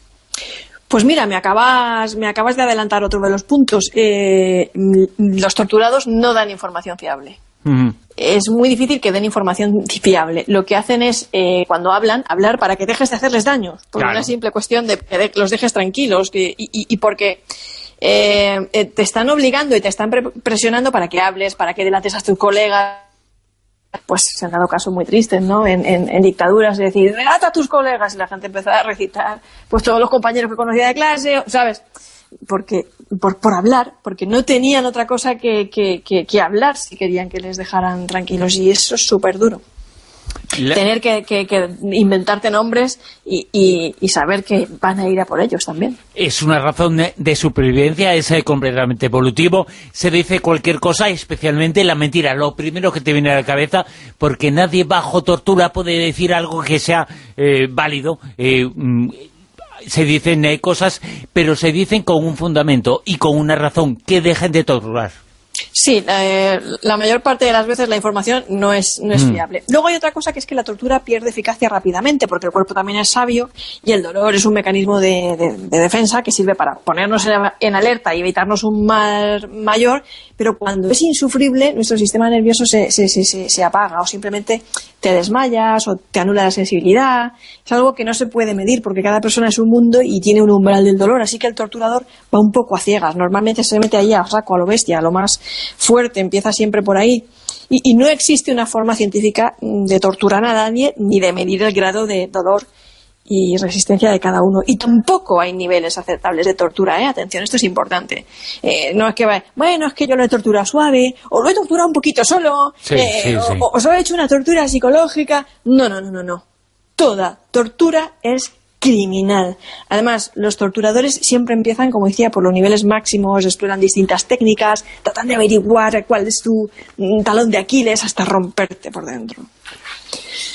Speaker 15: Pues mira, me acabas de adelantar otro de los puntos. Los torturados no dan información fiable. Es muy difícil que den información fiable. Lo que hacen es, cuando hablar para que dejes de hacerles daño, por una simple cuestión de que los dejes tranquilos, y porque te están obligando y te están presionando para que hables, para que delates a tus colegas. Pues se han dado casos muy tristes, ¿no? En dictaduras, es decir, relata a tus colegas, y la gente empezó a recitar pues todos los compañeros que conocía de clase, ¿sabes? Porque por hablar, porque no tenían otra cosa que hablar si querían que les dejaran tranquilos, y eso es súper duro. Tener que inventarte nombres y saber que van a ir a por ellos también. Es
Speaker 2: una razón de supervivencia, es completamente evolutivo. Se dice cualquier cosa, especialmente la mentira, lo primero que te viene a la cabeza, porque nadie bajo tortura puede decir algo que sea válido. Se dicen cosas, pero se dicen con un fundamento y con una razón, que dejen de torturar.
Speaker 15: Sí, la mayor parte de las veces la información no es fiable. Luego hay otra cosa, que es que la tortura pierde eficacia rápidamente, porque el cuerpo también es sabio y el dolor es un mecanismo de defensa que sirve para ponernos en alerta y evitarnos un mal mayor, pero cuando es insufrible nuestro sistema nervioso se apaga, o simplemente te desmayas o te anula la sensibilidad. Es algo que no se puede medir porque cada persona es un mundo y tiene un umbral del dolor, así que el torturador va un poco a ciegas. Normalmente se mete ahí a saco, a lo bestia, a lo más fuerte, empieza siempre por ahí, y no existe una forma científica de torturar a nadie ni de medir el grado de dolor y resistencia de cada uno, y tampoco hay niveles aceptables de tortura, atención, esto es importante. No es que es que yo lo he torturado suave, o lo he torturado un poquito solo, sí. O solo he hecho una tortura psicológica. No. Toda tortura es criminal. Además, los torturadores siempre empiezan, como decía, por los niveles máximos, exploran distintas técnicas, tratan de averiguar cuál es tu talón de Aquiles hasta romperte por dentro.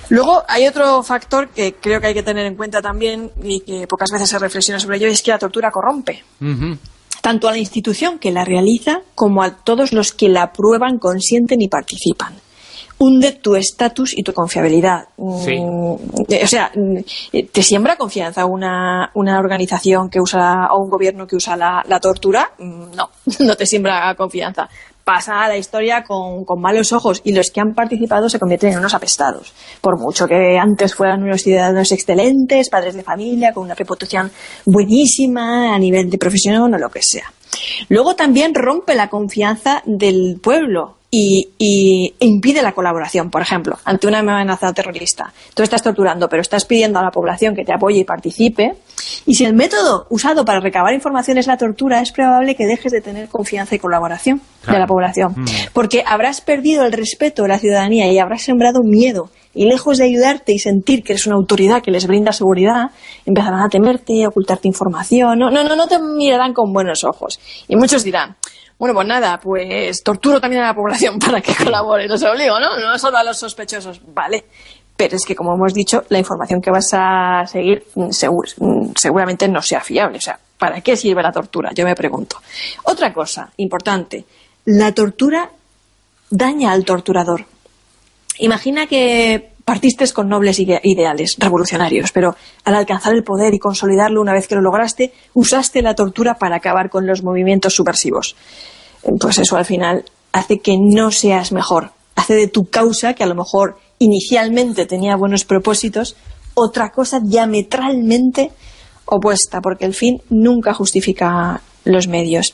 Speaker 15: Luego hay otro factor que creo que hay que tener en cuenta también y que pocas veces se reflexiona sobre ello, y es que la tortura corrompe. Tanto a la institución que la realiza como a todos los que la aprueban, consienten y participan. Hunde tu estatus y tu confiabilidad.
Speaker 2: Sí.
Speaker 15: O sea, ¿te siembra confianza una organización que usa, o un gobierno que usa la tortura? No te siembra confianza. Pasa a la historia con malos ojos, y los que han participado se convierten en unos apestados, por mucho que antes fueran unos ciudadanos excelentes, padres de familia, con una reputación buenísima a nivel de profesión o lo que sea. Luego también rompe la confianza del pueblo y impide la colaboración. Por ejemplo, ante una amenaza terrorista, tú estás torturando, pero estás pidiendo a la población que te apoye y participe, y si el método usado para recabar información es la tortura, es probable que dejes de tener confianza y colaboración de la población, porque habrás perdido el respeto de la ciudadanía y habrás sembrado miedo, y lejos de ayudarte y sentir que eres una autoridad que les brinda seguridad, empezarán a temerte, a ocultarte información. No te mirarán con buenos ojos, y muchos dirán: bueno, pues nada, pues torturo también a la población para que colabore, los obligo, ¿no? No solo a los sospechosos, vale. Pero es que, como hemos dicho, la información que vas a seguir seguramente no sea fiable. O sea, ¿para qué sirve la tortura? Yo me pregunto. Otra cosa importante, la tortura daña al torturador. Imagina que partiste con nobles ideales revolucionarios, pero al alcanzar el poder y consolidarlo una vez que lo lograste, usaste la tortura para acabar con los movimientos subversivos. Pues eso al final hace que no seas mejor, hace de tu causa, que a lo mejor inicialmente tenía buenos propósitos, otra cosa diametralmente opuesta, porque el fin nunca justifica los medios.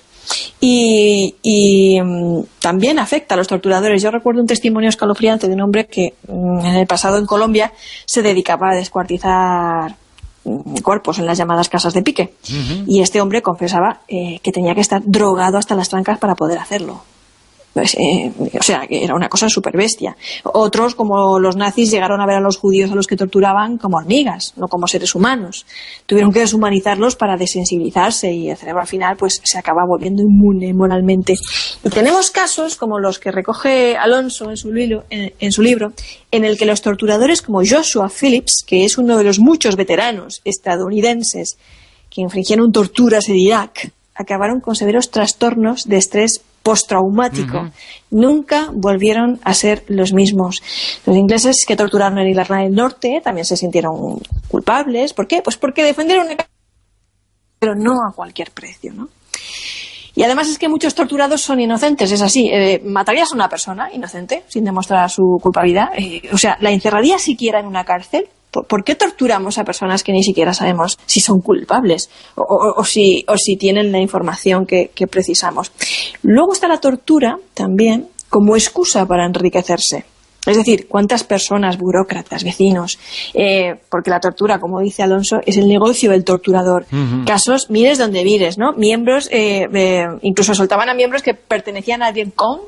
Speaker 15: Y también afecta a los torturadores. Yo recuerdo un testimonio escalofriante de un hombre que en el pasado en Colombia se dedicaba a descuartizar cuerpos en las llamadas casas de pique. Y este hombre confesaba que tenía que estar drogado hasta las trancas para poder hacerlo. O sea, que era una cosa súper bestia. Otros, como los nazis, llegaron a ver a los judíos a los que torturaban como hormigas, no como seres humanos. Tuvieron que deshumanizarlos para desensibilizarse, y el cerebro al final pues se acaba volviendo inmune moralmente. Y tenemos casos como los que recoge Alonso en su libro, en el que los torturadores como Joshua Phillips, que es uno de los muchos veteranos estadounidenses que infringieron torturas en Irak, acabaron con severos trastornos de estrés postraumático. Nunca volvieron a ser los mismos. Los ingleses que torturaron en Irlanda del Norte también se sintieron culpables. ¿Por qué? Pues porque defendieron una... pero no a cualquier precio, ¿no? Y además es que muchos torturados son inocentes, es así. ¿Matarías a una persona inocente sin demostrar su culpabilidad? O sea, ¿la encerrarías siquiera en una cárcel? ¿Por qué torturamos a personas que ni siquiera sabemos si son culpables o si tienen la información que precisamos? Luego está la tortura también como excusa para enriquecerse. Es decir, ¿cuántas personas, burócratas, vecinos? Porque la tortura, como dice Alonso, es el negocio del torturador. Casos, mires donde mires, ¿no? Miembros, incluso soltaban a miembros que pertenecían al Vietcong,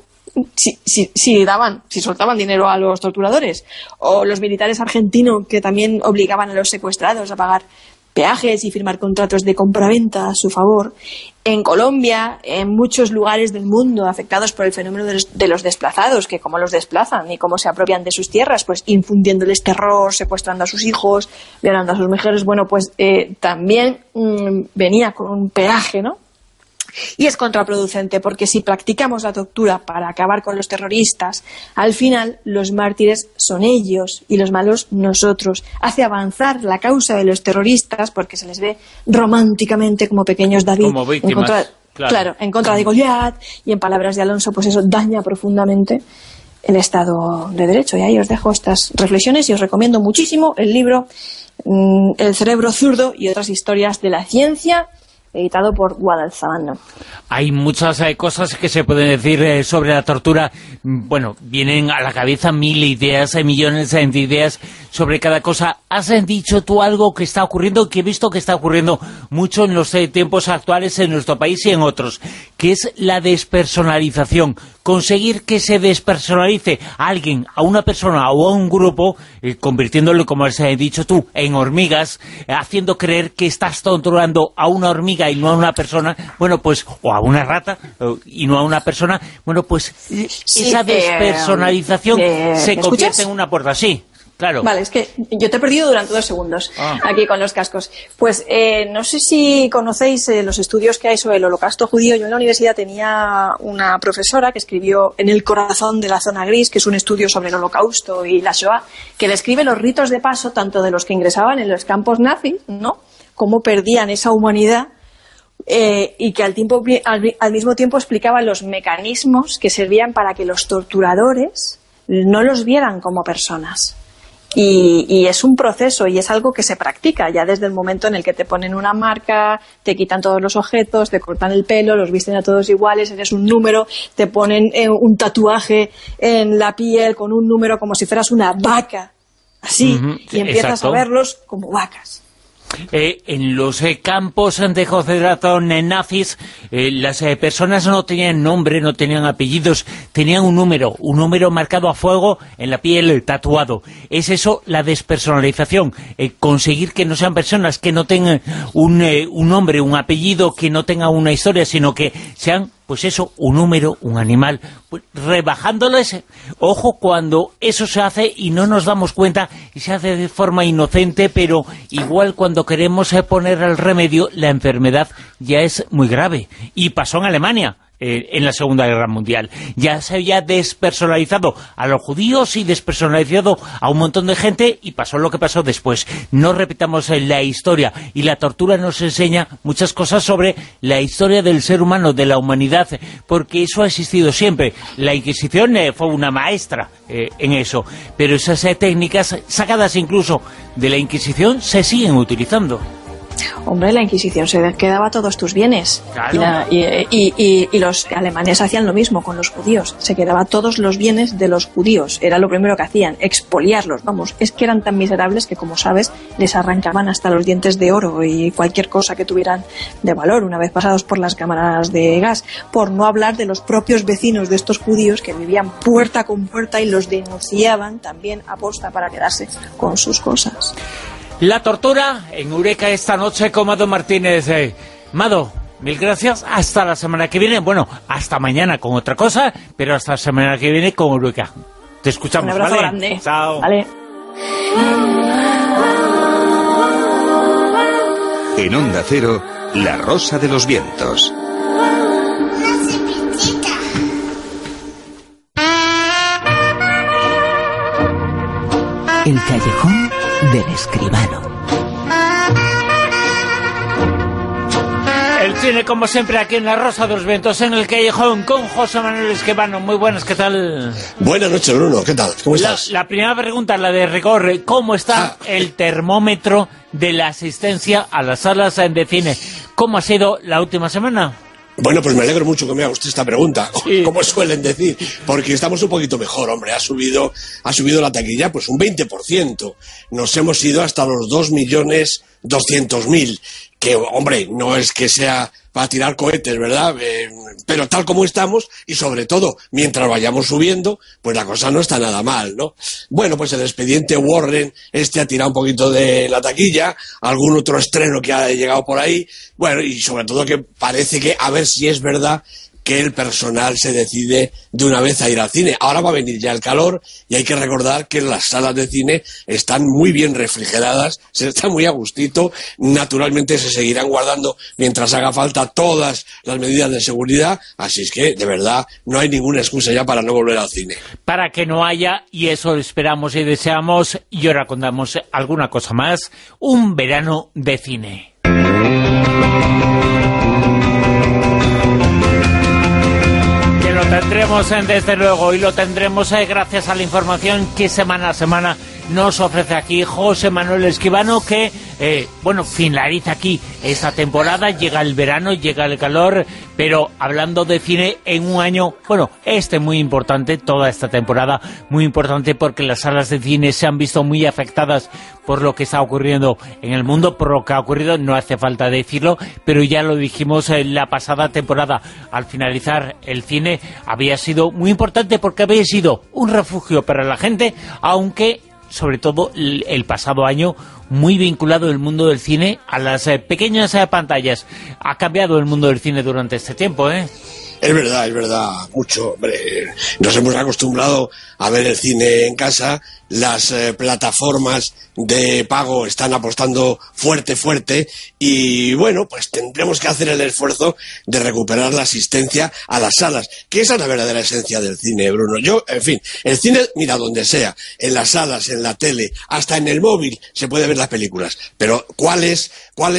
Speaker 15: si soltaban dinero a los torturadores, o los militares argentinos que también obligaban a los secuestrados a pagar peajes y firmar contratos de compraventa a su favor. En Colombia, en muchos lugares del mundo afectados por el fenómeno de los desplazados, que cómo los desplazan y cómo se apropian de sus tierras, pues infundiéndoles terror, secuestrando a sus hijos, violando a sus mujeres, bueno, pues también venía con un peaje, ¿no? Y es contraproducente, porque si practicamos la tortura para acabar con los terroristas, al final los mártires son ellos y los malos nosotros. Hace avanzar la causa de los terroristas porque se les ve románticamente como pequeños David,
Speaker 2: como víctimas,
Speaker 15: en contra de Goliat, y en palabras de Alonso, pues eso daña profundamente el Estado de Derecho. Y ahí os dejo estas reflexiones y os recomiendo muchísimo el libro El cerebro zurdo y otras historias de la ciencia, editado por Guadalzabano.
Speaker 2: Hay muchas cosas que se pueden decir sobre la tortura. Bueno, vienen a la cabeza mil ideas, millones de ideas sobre cada cosa. ¿Has dicho tú algo que está ocurriendo, que he visto que está ocurriendo mucho en los tiempos actuales en nuestro país y en otros, que es la despersonalización? Conseguir que se despersonalice a alguien, a una persona o a un grupo, convirtiéndolo, como has dicho tú, en hormigas, haciendo creer que estás torturando a una hormiga y no a una persona, bueno, pues, o a una rata y no a una persona, bueno, pues esa despersonalización se convierte en una puerta. Sí, Claro.
Speaker 15: Vale, es que yo te he perdido durante 2 segundos aquí con los cascos. Pues no sé si conocéis los estudios que hay sobre el holocausto judío. Yo en la universidad tenía una profesora que escribió En el corazón de la zona gris, que es un estudio sobre el holocausto y la Shoah, que describe los ritos de paso tanto de los que ingresaban en los campos nazis, ¿no? Cómo perdían esa humanidad, y que al mismo tiempo explicaba los mecanismos que servían para que los torturadores no los vieran como personas. Y es un proceso y es algo que se practica ya desde el momento en el que te ponen una marca, te quitan todos los objetos, te cortan el pelo, los visten a todos iguales, eres un número, te ponen un tatuaje en la piel con un número como si fueras una vaca, así, y empiezas a verlos como vacas.
Speaker 2: En los campos de concentración nazis, las personas no tenían nombre, no tenían apellidos, tenían un número marcado a fuego en la piel, tatuado. Es eso, la despersonalización, conseguir que no sean personas, que no tengan un nombre, un apellido, que no tengan una historia, sino que sean, pues eso, un número, un animal, pues rebajándoles. Ojo cuando eso se hace y no nos damos cuenta, y se hace de forma inocente, pero igual cuando queremos poner el remedio, la enfermedad ya es muy grave. Y pasó en Alemania. En la Segunda Guerra Mundial. Ya se había despersonalizado a los judíos y despersonalizado a un montón de gente, y pasó lo que pasó después. No repitamos la historia, y la tortura nos enseña muchas cosas sobre la historia del ser humano, de la humanidad, porque eso ha existido siempre. La Inquisición fue una maestra en eso, pero esas técnicas sacadas incluso de la Inquisición se siguen utilizando.
Speaker 15: Hombre, la Inquisición se quedaba todos tus bienes.
Speaker 2: Claro.
Speaker 15: Y los alemanes hacían lo mismo con los judíos. Se quedaba todos los bienes de los judíos. Era lo primero que hacían, expoliarlos. Vamos, es que eran tan miserables que, como sabes, les arrancaban hasta los dientes de oro y cualquier cosa que tuvieran de valor una vez pasados por las cámaras de gas. Por no hablar de los propios vecinos de estos judíos que vivían puerta con puerta y los denunciaban también a posta para quedarse con sus cosas.
Speaker 2: La tortura en Eureka esta noche con Mado Martínez. Mado, mil gracias. Hasta la semana que viene. Bueno, hasta mañana con otra cosa, pero hasta la semana que viene con Eureka. Te escuchamos,
Speaker 15: un abrazo,
Speaker 2: ¿vale?
Speaker 15: Grande.
Speaker 2: Chao.
Speaker 15: Vale.
Speaker 9: En Onda Cero, La Rosa de los Vientos.
Speaker 8: El callejón del escribano.
Speaker 2: El cine, como siempre, aquí en La Rosa de los Vientos, en el callejón, con José Manuel Escribano. Muy buenas, ¿qué tal?
Speaker 16: Buenas noches, Bruno, ¿qué tal? ¿Cómo estás?
Speaker 2: La primera pregunta, la de rigor, ¿cómo está el termómetro de la asistencia a las salas de cine? ¿Cómo ha sido la última semana?
Speaker 16: Bueno, pues me alegro mucho que me haga usted esta pregunta,
Speaker 2: sí,
Speaker 16: como suelen decir, porque estamos un poquito mejor, hombre. Ha subido la taquilla pues un 20%. Nos hemos ido hasta los 2.200.000, que, hombre, no es que sea para tirar cohetes, ¿verdad? Pero tal como estamos, y sobre todo, mientras vayamos subiendo, pues la cosa no está nada mal, ¿no? Bueno, pues el expediente Warren ha tirado un poquito de la taquilla, algún otro estreno que ha llegado por ahí, bueno, y sobre todo que parece que, a ver si es verdad, que el personal se decide de una vez a ir al cine. Ahora va a venir ya el calor y hay que recordar que las salas de cine están muy bien refrigeradas, se está muy a gustito, naturalmente se seguirán guardando mientras haga falta todas las medidas de seguridad, así es que, de verdad, no hay ninguna excusa ya para no volver al cine.
Speaker 2: Para que no haya, y eso esperamos y deseamos, y ahora contamos alguna cosa más, un verano de cine. Lo tendremos desde luego, y lo tendremos gracias a la información que semana a semana nos ofrece aquí José Manuel Escribano, que finaliza aquí esta temporada, llega el verano, llega el calor, pero hablando de cine en un año, muy importante, toda esta temporada, muy importante porque las salas de cine se han visto muy afectadas por lo que está ocurriendo en el mundo, por lo que ha ocurrido, no hace falta decirlo, pero ya lo dijimos en la pasada temporada, al finalizar el cine había sido muy importante porque había sido un refugio para la gente, aunque sobre todo el pasado año, muy vinculado el mundo del cine a las pequeñas pantallas. Ha cambiado el mundo del cine durante este tiempo, ¿eh?
Speaker 16: Es verdad, mucho, hombre. Nos hemos acostumbrado a ver el cine en casa las plataformas de pago están apostando fuerte y bueno, pues tendremos que hacer el esfuerzo de recuperar la asistencia a las salas, que esa es la verdadera esencia del cine, Bruno. Yo, en fin, el cine, mira, donde sea, en las salas, en la tele, hasta en el móvil se puede ver las películas, pero ¿cuál es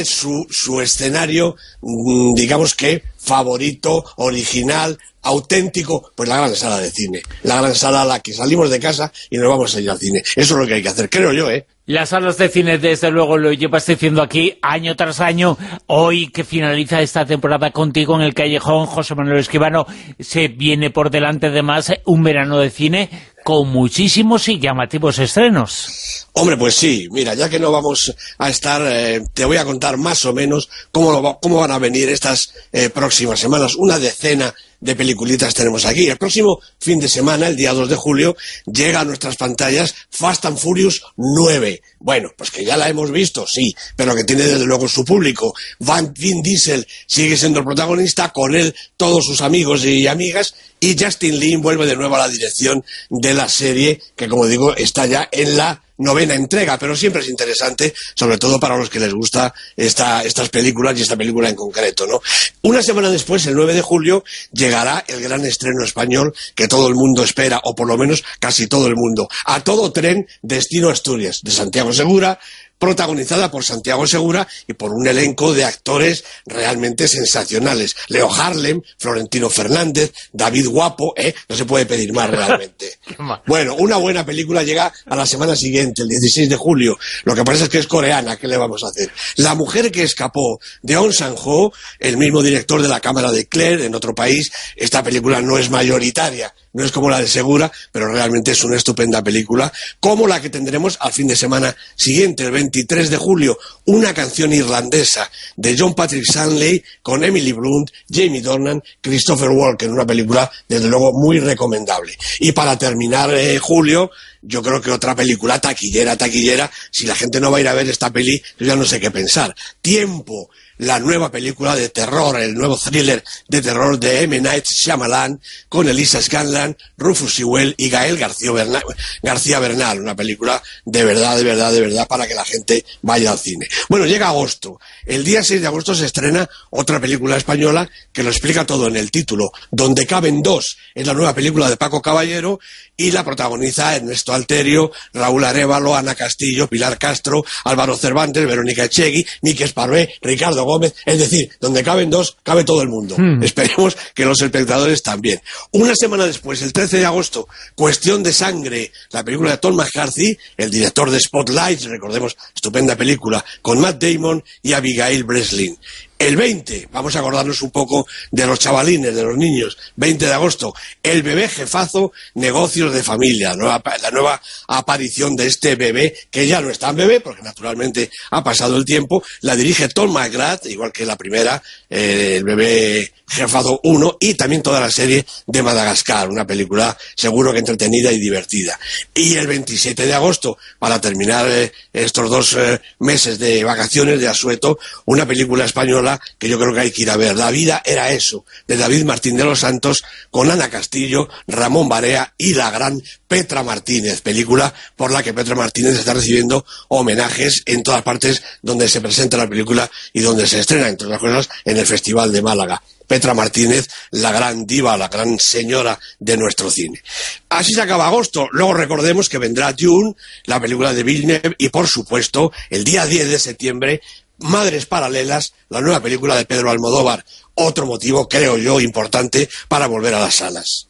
Speaker 16: su escenario, digamos que favorito, original, auténtico? Pues la gran sala de cine, la gran sala a la que salimos de casa y nos vamos a ir al cine. Eso es lo que hay que hacer, creo yo, ¿eh?
Speaker 2: Las salas de cine, desde luego, lo llevas diciendo aquí año tras año. Hoy que finaliza esta temporada contigo en el Callejón, José Manuel Escribano, se viene por delante además un verano de cine con muchísimos y llamativos estrenos.
Speaker 16: Hombre, pues sí, mira, ya que no vamos a estar, te voy a contar más o menos cómo van a venir estas próximas semanas. Una decena de peliculitas tenemos aquí. El próximo fin de semana, el día 2 de julio, llega a nuestras pantallas Fast and Furious 9. Bueno, pues que ya la hemos visto, sí, pero que tiene desde luego su público. Vin Diesel sigue siendo el protagonista, con él todos sus amigos y amigas, y Justin Lin vuelve de nuevo a la dirección de la serie, que como digo, está ya en la 9ª entrega, pero siempre es interesante, sobre todo para los que les gusta estas películas y esta película en concreto, ¿no? Una semana después, el 9 de julio, llegará el gran estreno español que todo el mundo espera, o por lo menos casi todo el mundo. A todo tren, Destino Asturias, de Santiago Segura, protagonizada por Santiago Segura y por un elenco de actores realmente sensacionales. Leo Harlem, Florentino Fernández, David Guapo, no se puede pedir más realmente. Bueno, una buena película llega a la semana siguiente, el 16 de julio. Lo que pasa es que es coreana, ¿qué le vamos a hacer? La mujer que escapó, de Hong Sang-ho, el mismo director de La cámara de Claire, en otro país. Esta película no es mayoritaria, no es como la de Segura, pero realmente es una estupenda película, como la que tendremos al fin de semana siguiente, el 23 de julio, Una canción irlandesa, de John Patrick Shanley, con Emily Blunt, Jamie Dornan, Christopher Walken, una película desde luego muy recomendable. Y para terminar julio, yo creo que otra película taquillera, si la gente no va a ir a ver esta peli, yo ya no sé qué pensar. Tiempo, la nueva película de terror, el nuevo thriller de terror de M. Night Shyamalan, con Elisa Scanlan, Rufus Sewell y Gael García Bernal, una película de verdad, para que la gente vaya al cine. Bueno, llega agosto. El día 6 de agosto se estrena otra película española que lo explica todo en el título, Donde caben dos. Es la nueva película de Paco Caballero y la protagoniza Ernesto Alterio, Raúl Arévalo, Ana Castillo, Pilar Castro, Álvaro Cervantes, Verónica Echegui, Miki Esparvé, Ricardo Gómez. Es decir, donde caben dos, cabe todo el mundo. Esperemos que los espectadores también. Una semana después, el 13 de agosto, Cuestión de sangre, la película de Tom McCarthy, el director de Spotlight, recordemos, estupenda película, con Matt Damon y Abigail Breslin. El 20, vamos a acordarnos un poco de los chavalines, de los niños, 20 de agosto, El bebé jefazo, Negocios de familia, la nueva aparición de este bebé, que ya no es tan bebé, porque naturalmente ha pasado el tiempo. La dirige Tom McGrath, igual que la primera, El bebé jefazo 1, y también toda la serie de Madagascar, una película seguro que entretenida y divertida. Y el 27 de agosto, para terminar estos 2 meses de vacaciones de asueto, una película española que yo creo que hay que ir a ver, La vida era eso, de David Martín de los Santos, con Ana Castillo, Ramón Barea y la gran Petra Martínez, película por la que Petra Martínez está recibiendo homenajes en todas partes donde se presenta la película y donde se estrena, entre otras cosas, en el Festival de Málaga. Petra Martínez, la gran diva, la gran señora de nuestro cine. Así se acaba agosto. Luego recordemos que vendrá Dune, la película de Villeneuve, y por supuesto, el día 10 de septiembre, Madres Paralelas, la nueva película de Pedro Almodóvar. Otro motivo, creo yo, importante para volver a las salas.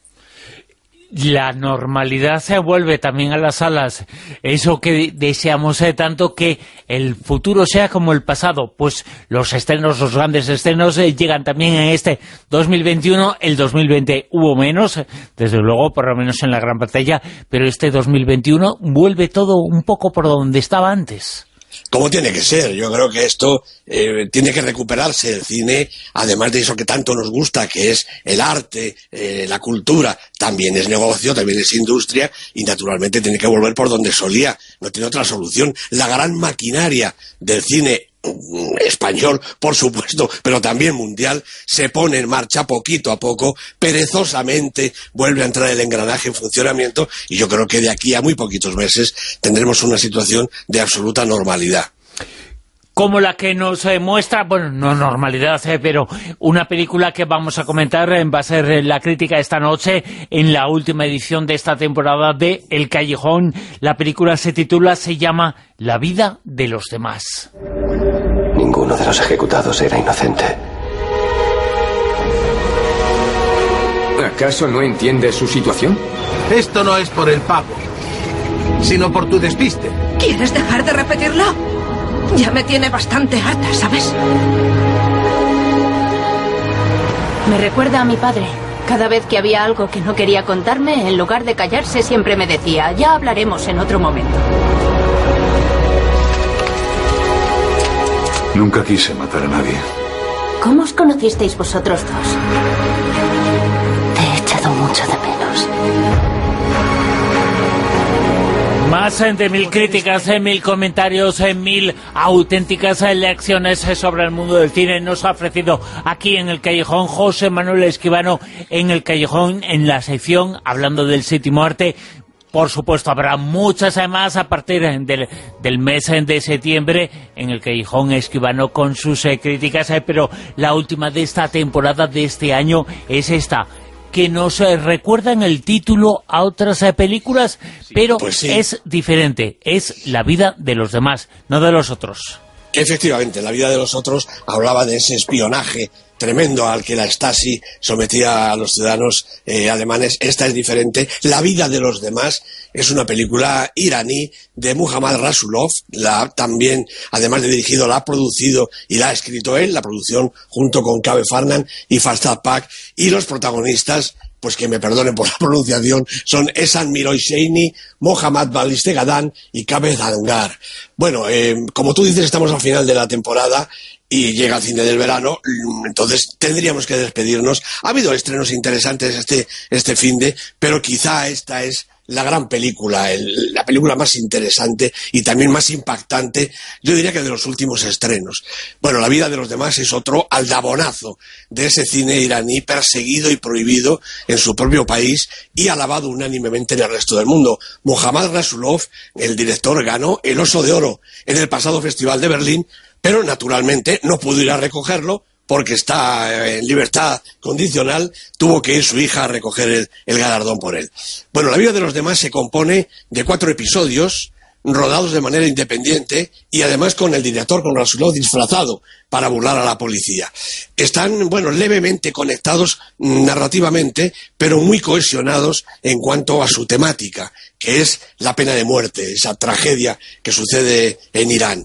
Speaker 2: La normalidad se vuelve también a las salas. Eso que deseamos tanto, que el futuro sea como el pasado. Pues los estrenos, los grandes estrenos, llegan también en este 2021. El 2020 hubo menos, desde luego, por lo menos en la gran pantalla, pero este 2021 vuelve todo un poco por donde estaba antes.
Speaker 16: Como tiene que ser, yo creo que esto tiene que recuperarse. El cine, además de eso que tanto nos gusta, que es el arte, la cultura, también es negocio, también es industria, y naturalmente tiene que volver por donde solía, no tiene otra solución. La gran maquinaria del cine español, por supuesto, pero también mundial, se pone en marcha poquito a poco, perezosamente vuelve a entrar el engranaje en funcionamiento, y yo creo que de aquí a muy poquitos meses tendremos una situación de absoluta normalidad.
Speaker 2: Como la que nos muestra, bueno, no normalidad, pero una película que vamos a comentar va a ser la crítica esta noche en la última edición de esta temporada de El Callejón. La película se llama La vida de los demás.
Speaker 17: Ninguno de los ejecutados era inocente.
Speaker 18: ¿Acaso no entiendes su situación?
Speaker 19: Esto no es por el pavo, sino por tu despiste.
Speaker 20: ¿Quieres dejar de repetirlo? Ya me tiene bastante harta, ¿sabes?
Speaker 21: Me recuerda a mi padre. Cada vez que había algo que no quería contarme, en lugar de callarse, siempre me decía, ya hablaremos en otro momento.
Speaker 22: Nunca quise matar a nadie.
Speaker 21: ¿Cómo os conocisteis vosotros dos? Te he echado mucho de menos.
Speaker 2: Más de 1000 críticas, 1000 comentarios, 1000 auténticas lecciones sobre el mundo del cine nos ha ofrecido aquí en El Callejón José Manuel Escribano en El Callejón, en la sección Hablando del Séptimo Arte. Por supuesto, habrá muchas más a partir del mes de septiembre en El Callejón Escribano con sus críticas, pero la última de esta temporada, de este año, es esta, que nos recuerda en el título a otras películas, pero pues sí, es diferente, es la vida de los demás, no de los otros.
Speaker 16: Efectivamente, la vida de los otros hablaba de ese espionaje tremendo al que la Stasi sometía a los ciudadanos alemanes. Esta es diferente. La vida de los demás es una película iraní de Muhammad Rasulov. También, además de dirigido, la ha producido y la ha escrito él, la producción junto con Kaveh Farnan y Farzad Pak, y los protagonistas, pues que me perdonen por la pronunciación, son Ehsan Miroy-Sheini, Mohammad Balistegadan y Kaveh Zangar. Bueno, como tú dices, estamos al final de la temporada y llega el cine del verano, entonces tendríamos que despedirnos. Ha habido estrenos interesantes este finde, pero quizá esta es la gran película, la película más interesante y también más impactante, yo diría que de los últimos estrenos. Bueno, La vida de los demás es otro aldabonazo de ese cine iraní perseguido y prohibido en su propio país y alabado unánimemente en el resto del mundo. Mohammad Rasulov, el director, ganó el Oso de Oro en el pasado Festival de Berlín, pero naturalmente no pudo ir a recogerlo porque está en libertad condicional, tuvo que ir su hija a recoger el galardón por él. Bueno, La vida de los demás se compone de 4 episodios rodados de manera independiente y además con el director, con Rasulov, disfrazado para burlar a la policía. Están, bueno, levemente conectados narrativamente, pero muy cohesionados en cuanto a su temática, que es la pena de muerte, esa tragedia que sucede en Irán.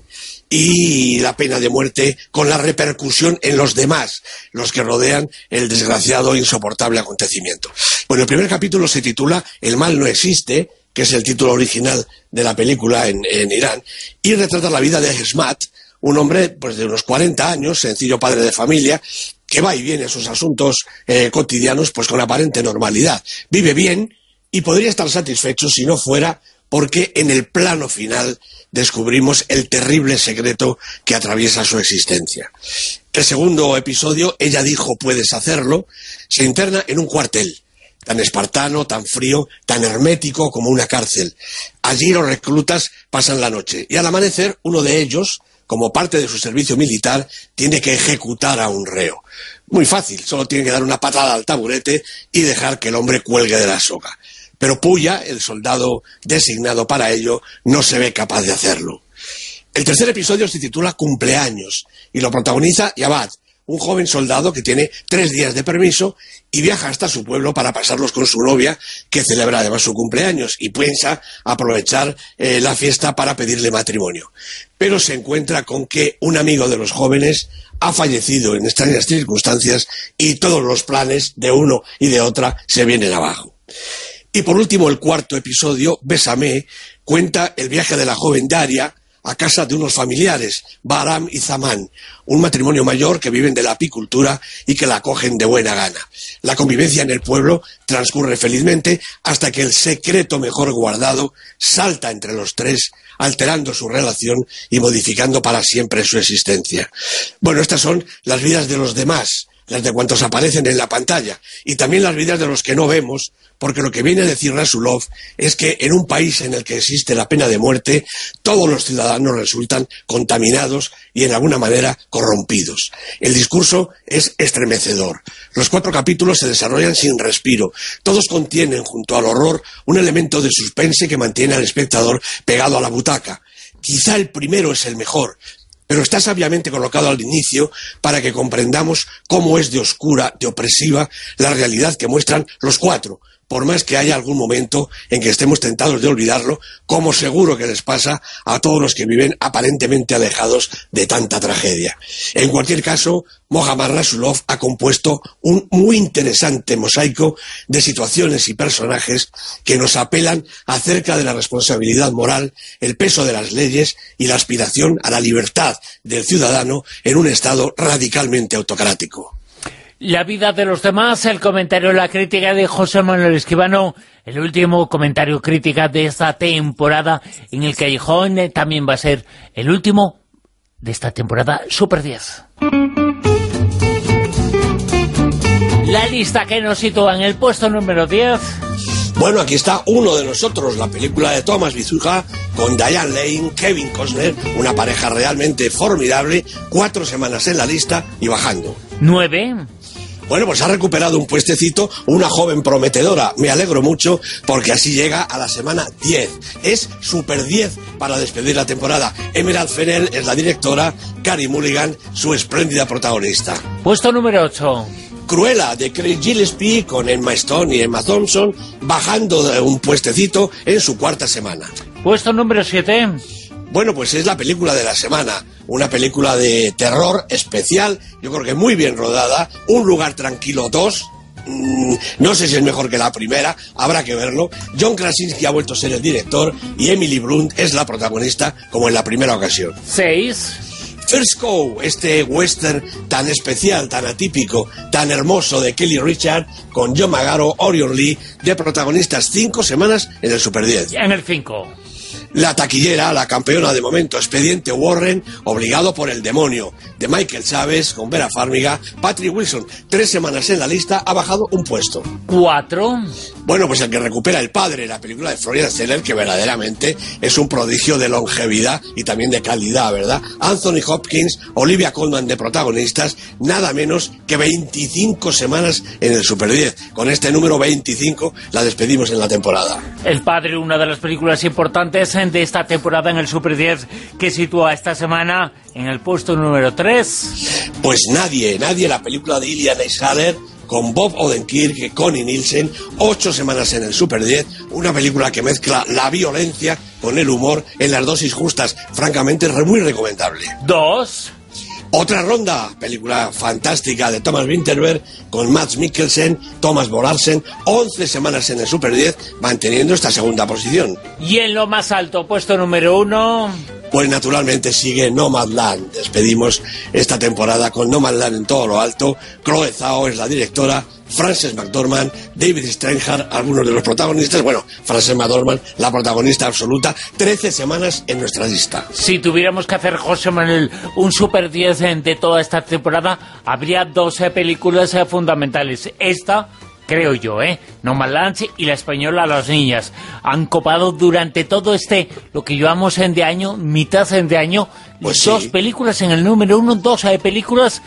Speaker 16: Y la pena de muerte con la repercusión en los demás, los que rodean el desgraciado e insoportable acontecimiento. Bueno, el primer capítulo se titula El mal no existe, que es el título original de la película en Irán, y retrata la vida de Hesmat, un hombre pues de unos 40 años, sencillo padre de familia, que va y viene a sus asuntos cotidianos pues con aparente normalidad. Vive bien y podría estar satisfecho si no fuera porque en el plano final descubrimos el terrible secreto que atraviesa su existencia. El segundo episodio, Ella dijo puedes hacerlo, se interna en un cuartel, tan espartano, tan frío, tan hermético como una cárcel. Allí los reclutas pasan la noche y al amanecer uno de ellos, como parte de su servicio militar, tiene que ejecutar a un reo. Muy fácil, solo tiene que dar una patada al taburete y dejar que el hombre cuelgue de la soga. Pero Puya, el soldado designado para ello, no se ve capaz de hacerlo. El tercer episodio se titula Cumpleaños y lo protagoniza Javad, un joven soldado que tiene 3 días de permiso y viaja hasta su pueblo para pasarlos con su novia, que celebra además su cumpleaños y piensa aprovechar la fiesta para pedirle matrimonio. Pero se encuentra con que un amigo de los jóvenes ha fallecido en extrañas circunstancias y todos los planes de uno y de otra se vienen abajo. Y por último, el cuarto episodio, Bésame, cuenta el viaje de la joven Daria a casa de unos familiares, Bahram y Zaman, un matrimonio mayor que viven de la apicultura y que la acogen de buena gana. La convivencia en el pueblo transcurre felizmente hasta que el secreto mejor guardado salta entre los tres alterando su relación y modificando para siempre su existencia. Bueno, estas son las vidas de los demás, las de cuantos aparecen en la pantalla, y también las vidas de los que no vemos, porque lo que viene a decir Rasulov es que en un país en el que existe la pena de muerte, todos los ciudadanos resultan contaminados y en alguna manera corrompidos. El discurso es estremecedor. Los 4 capítulos se desarrollan sin respiro. Todos contienen, junto al horror, un elemento de suspense que mantiene al espectador pegado a la butaca. Quizá el primero es el mejor, pero está sabiamente colocado al inicio para que comprendamos cómo es de oscura, de opresiva, la realidad que muestran los 4, por más que haya algún momento en que estemos tentados de olvidarlo, como seguro que les pasa a todos los que viven aparentemente alejados de tanta tragedia. En cualquier caso, Mohammad Rasulov ha compuesto un muy interesante mosaico de situaciones y personajes que nos apelan acerca de la responsabilidad moral, el peso de las leyes y la aspiración a la libertad del ciudadano en un Estado radicalmente autocrático.
Speaker 2: La vida de los demás, el comentario, la crítica de José Manuel Escribano, el último comentario crítica de esta temporada en el Callejón, también va a ser el último de esta temporada Super 10. La lista que nos sitúa en el puesto número 10...
Speaker 16: Bueno, aquí está uno de nosotros, la película de Thomas Wiseau con Diane Lane, Kevin Costner, una pareja realmente formidable, 4 semanas en la lista y bajando.
Speaker 2: 9.
Speaker 16: Bueno, pues ha recuperado un puestecito una joven prometedora. Me alegro mucho porque así llega a la semana 10. Es Super 10 para despedir la temporada. Emerald Fennell es la directora, Carey Mulligan, su espléndida protagonista.
Speaker 2: Puesto número 8.
Speaker 16: Cruella, de Craig Gillespie, con Emma Stone y Emma Thompson, bajando de un puestecito en su 4ª semana.
Speaker 2: Puesto número 7.
Speaker 16: Bueno, pues es la película de la semana, una película de terror especial, yo creo que muy bien rodada, Un lugar tranquilo 2, no sé si es mejor que la primera, habrá que verlo. John Krasinski ha vuelto a ser el director y Emily Blunt es la protagonista, como en la primera ocasión.
Speaker 2: 6.
Speaker 16: First Cow, este western tan especial, tan atípico, tan hermoso de Kelly Richard, con John Magaro, Orion Lee, de protagonistas 5 semanas en el Super 10.
Speaker 2: En el 5.
Speaker 16: La taquillera, la campeona de momento, Expediente Warren, Obligado por el demonio, de Michael Chaves, con Vera Farmiga, Patrick Wilson, 3 semanas en la lista, ha bajado un puesto.
Speaker 2: 4.
Speaker 16: Bueno, pues el que recupera El padre, la película de Florian Zeller, que verdaderamente es un prodigio de longevidad y también de calidad, ¿verdad? Anthony Hopkins, Olivia Colman de protagonistas, nada menos que 25 semanas en el Super 10. Con este número 25 la despedimos en la temporada.
Speaker 2: El padre, una de las películas importantes de esta temporada en el Super 10, que sitúa esta semana en el puesto número 3.
Speaker 16: Pues nadie, la película de Ilya Neishaller, con Bob Odenkirk y Connie Nielsen, 8 semanas en el Super 10, una película que mezcla la violencia con el humor en las dosis justas, francamente muy recomendable.
Speaker 2: 2.
Speaker 16: Otra ronda, película fantástica de Thomas Vinterberg con Mads Mikkelsen, Thomas Bolarsen, 11 semanas en el Super 10, manteniendo esta segunda posición.
Speaker 2: Y en lo más alto, puesto número 1...
Speaker 16: Pues naturalmente sigue Nomadland. Despedimos esta temporada con Nomadland en todo lo alto. Chloe Zhao es la directora, Frances McDormand, David Steinhardt, algunos de los protagonistas. Bueno, Frances McDormand, la protagonista absoluta, 13 semanas en nuestra lista.
Speaker 2: Si tuviéramos que hacer, José Manuel, un Super 10 de toda esta temporada, habría 12 películas fundamentales. Esta, creo yo, Nomadland y la española Las niñas han copado durante todo lo que llevamos de año, mitad de año, pues 2 películas en el número 1, 12 películas,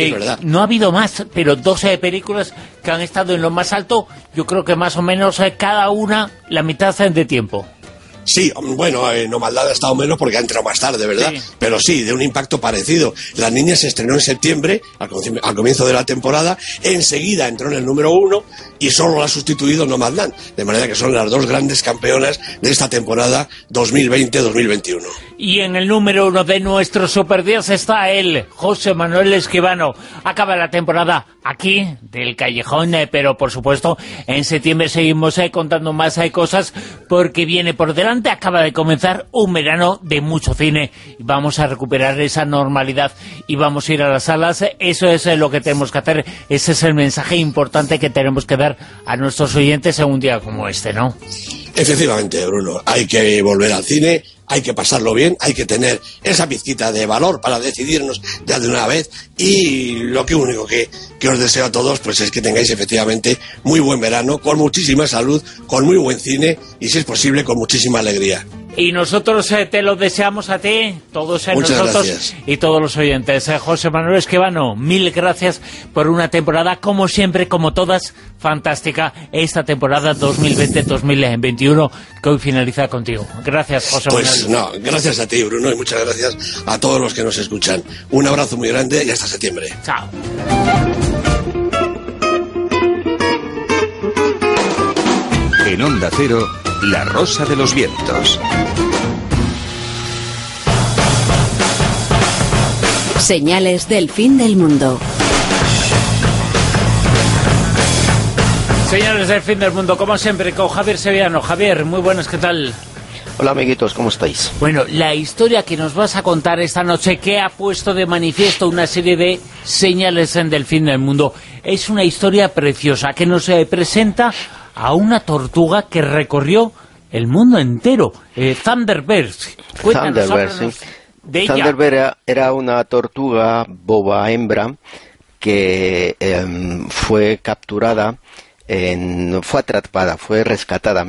Speaker 2: no ha habido más, pero 12 películas que han estado en lo más alto, yo creo que más o menos cada una la mitad de tiempo.
Speaker 16: Sí, bueno, Nomadland ha estado menos porque ha entrado más tarde, ¿verdad? Sí. Pero sí, de un impacto parecido. Las niñas se estrenó en septiembre, al comienzo de la temporada, enseguida entró en el número 1 y solo la ha sustituido Nomadland. De manera que son las 2 grandes campeonas de esta temporada 2020-2021.
Speaker 2: Y en el número 1 de nuestro Super 10 está él, José Manuel Escribano. Acaba la temporada aquí, del Callejón, pero por supuesto, en septiembre seguimos contando más cosas, porque viene por delante. Acaba de comenzar un verano de mucho cine y vamos a recuperar esa normalidad y vamos a ir a las salas. Eso es lo que tenemos que hacer, ese es el mensaje importante que tenemos que dar a nuestros oyentes en un día como este, ¿no?
Speaker 16: Efectivamente, Bruno, hay que volver al cine, hay que pasarlo bien, hay que tener esa pizquita de valor para decidirnos ya de una vez, y lo único que os deseo a todos pues es que tengáis efectivamente muy buen verano, con muchísima salud, con muy buen cine y, si es posible, con muchísima alegría.
Speaker 2: Y nosotros te lo deseamos a ti, todos nosotros
Speaker 16: gracias.
Speaker 2: Y todos los oyentes. José Manuel Esquivano, mil gracias por una temporada, como siempre, como todas, fantástica, esta temporada 2020-2021 que hoy finaliza contigo. Gracias, José Manuel.
Speaker 16: Pues no, gracias a ti, Bruno, y muchas gracias a todos los que nos escuchan. Un abrazo muy grande y hasta septiembre.
Speaker 2: Chao.
Speaker 9: En Onda Cero, La Rosa de los Vientos.
Speaker 5: Señales del fin del mundo.
Speaker 2: Señales del fin del mundo, como siempre, con Javier Sevillano. Javier, muy buenas, ¿qué tal?
Speaker 22: Hola, amiguitos, ¿cómo estáis?
Speaker 2: Bueno, la historia que nos vas a contar esta noche, que ha puesto de manifiesto una serie de señales del fin del mundo, es una historia preciosa que nos presenta a una tortuga que recorrió el mundo entero, Thunderbird. Cuéntanos, háblanos de ella.
Speaker 22: Thunderbird era una tortuga boba hembra que fue capturada, fue rescatada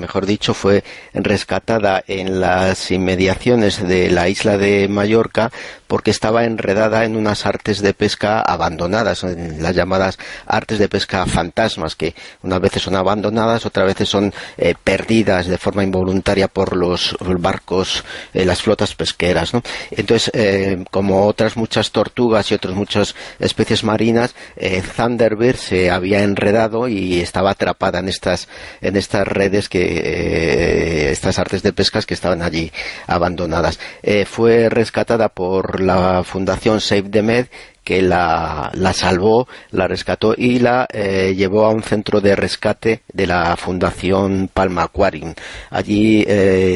Speaker 22: en las inmediaciones de la isla de Mallorca, porque estaba enredada en unas artes de pesca abandonadas, en las llamadas artes de pesca fantasmas, que unas veces son abandonadas, otras veces son perdidas de forma involuntaria por los barcos, las flotas pesqueras, ¿no? Entonces, como otras muchas tortugas y otras muchas especies marinas, Thunderbird se había enredado y estaba atrapada en estas redes, estas artes de pescas que estaban allí abandonadas. Fue rescatada por la Fundación Save the Med, que la salvó, la rescató y la llevó a un centro de rescate de la Fundación Palma Aquarium. Allí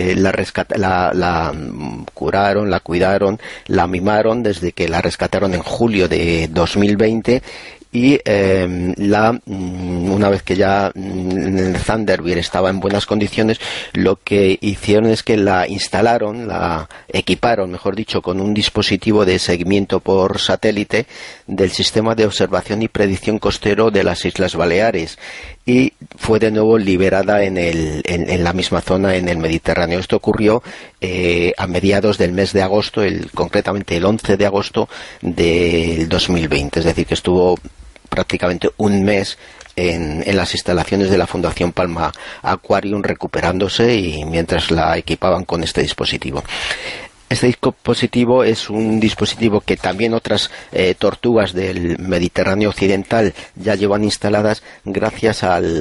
Speaker 22: la curaron, la cuidaron, la mimaron desde que la rescataron en julio de 2020. Y una vez que ya Thunderbird estaba en buenas condiciones, lo que hicieron es que la equiparon, mejor dicho, con un dispositivo de seguimiento por satélite del sistema de observación y predicción costero de las Islas Baleares, y fue de nuevo liberada en la misma zona, en el Mediterráneo. Esto ocurrió a mediados del mes de agosto, concretamente el 11 de agosto del 2020, es decir, que estuvo prácticamente un mes en las instalaciones de la Fundación Palma Aquarium recuperándose, y mientras la equipaban con este dispositivo. Este dispositivo es un dispositivo que también otras tortugas del Mediterráneo occidental ya llevan instaladas gracias al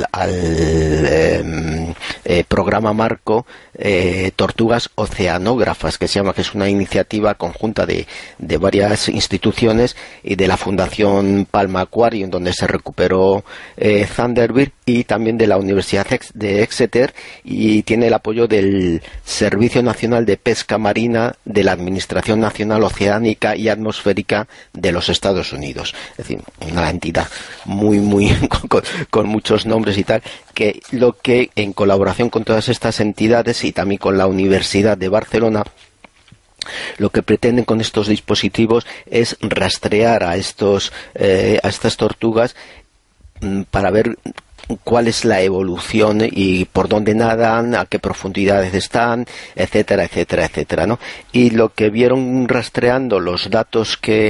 Speaker 22: programa marco Tortugas Oceanógrafas, que se llama, que es una iniciativa conjunta de varias instituciones y de la Fundación Palma Aquarium, donde se recuperó Thunderbird, y también de la Universidad de Exeter, y tiene el apoyo del Servicio Nacional de Pesca Marina de la Administración Nacional Oceánica y Atmosférica de los Estados Unidos. Es decir, una entidad muy con muchos nombres y tal, que en colaboración con todas estas entidades y también con la Universidad de Barcelona, lo que pretenden con estos dispositivos es rastrear a estas tortugas para ver cuál es la evolución y por dónde nadan, a qué profundidades están, etcétera, etcétera, etcétera, ¿no? Y lo que vieron rastreando los datos que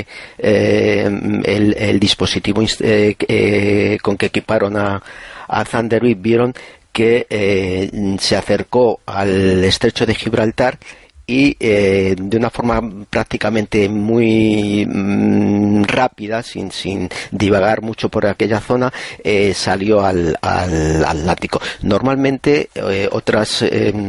Speaker 22: el dispositivo con que equiparon a Thunderbird, vieron que se acercó al estrecho de Gibraltar y de una forma prácticamente muy rápida, sin divagar mucho por aquella zona, salió al Atlántico. Normalmente otras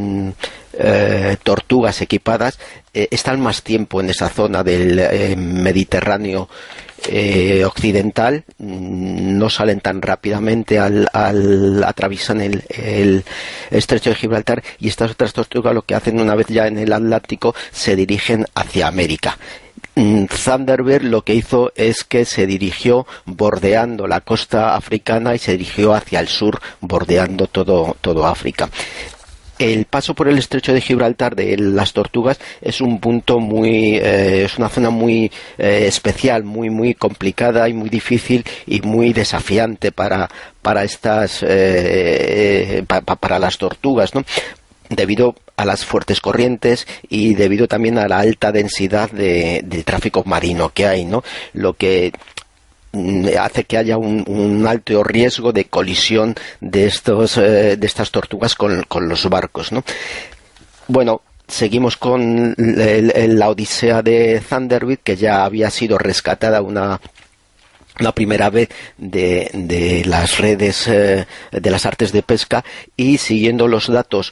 Speaker 22: tortugas equipadas están más tiempo en esa zona del Mediterráneo occidental, no salen tan rápidamente atraviesan el estrecho de Gibraltar, y estas otras tortugas lo que hacen, una vez ya en el Atlántico, se dirigen hacia América. Thunderbird lo que hizo es que se dirigió bordeando la costa africana y se dirigió hacia el sur bordeando todo África. el paso por el estrecho de Gibraltar de las tortugas es un punto es una zona muy especial, muy complicada y muy difícil y muy desafiante para las tortugas, ¿no? Debido a las fuertes corrientes y debido también a la alta densidad de tráfico marino que hay, ¿no? Lo que hace que haya un alto riesgo de colisión de estas tortugas con los barcos, ¿no? Bueno, seguimos con la odisea de Thunderbird, que ya había sido rescatada una primera vez de las redes de las artes de pesca, y siguiendo los datos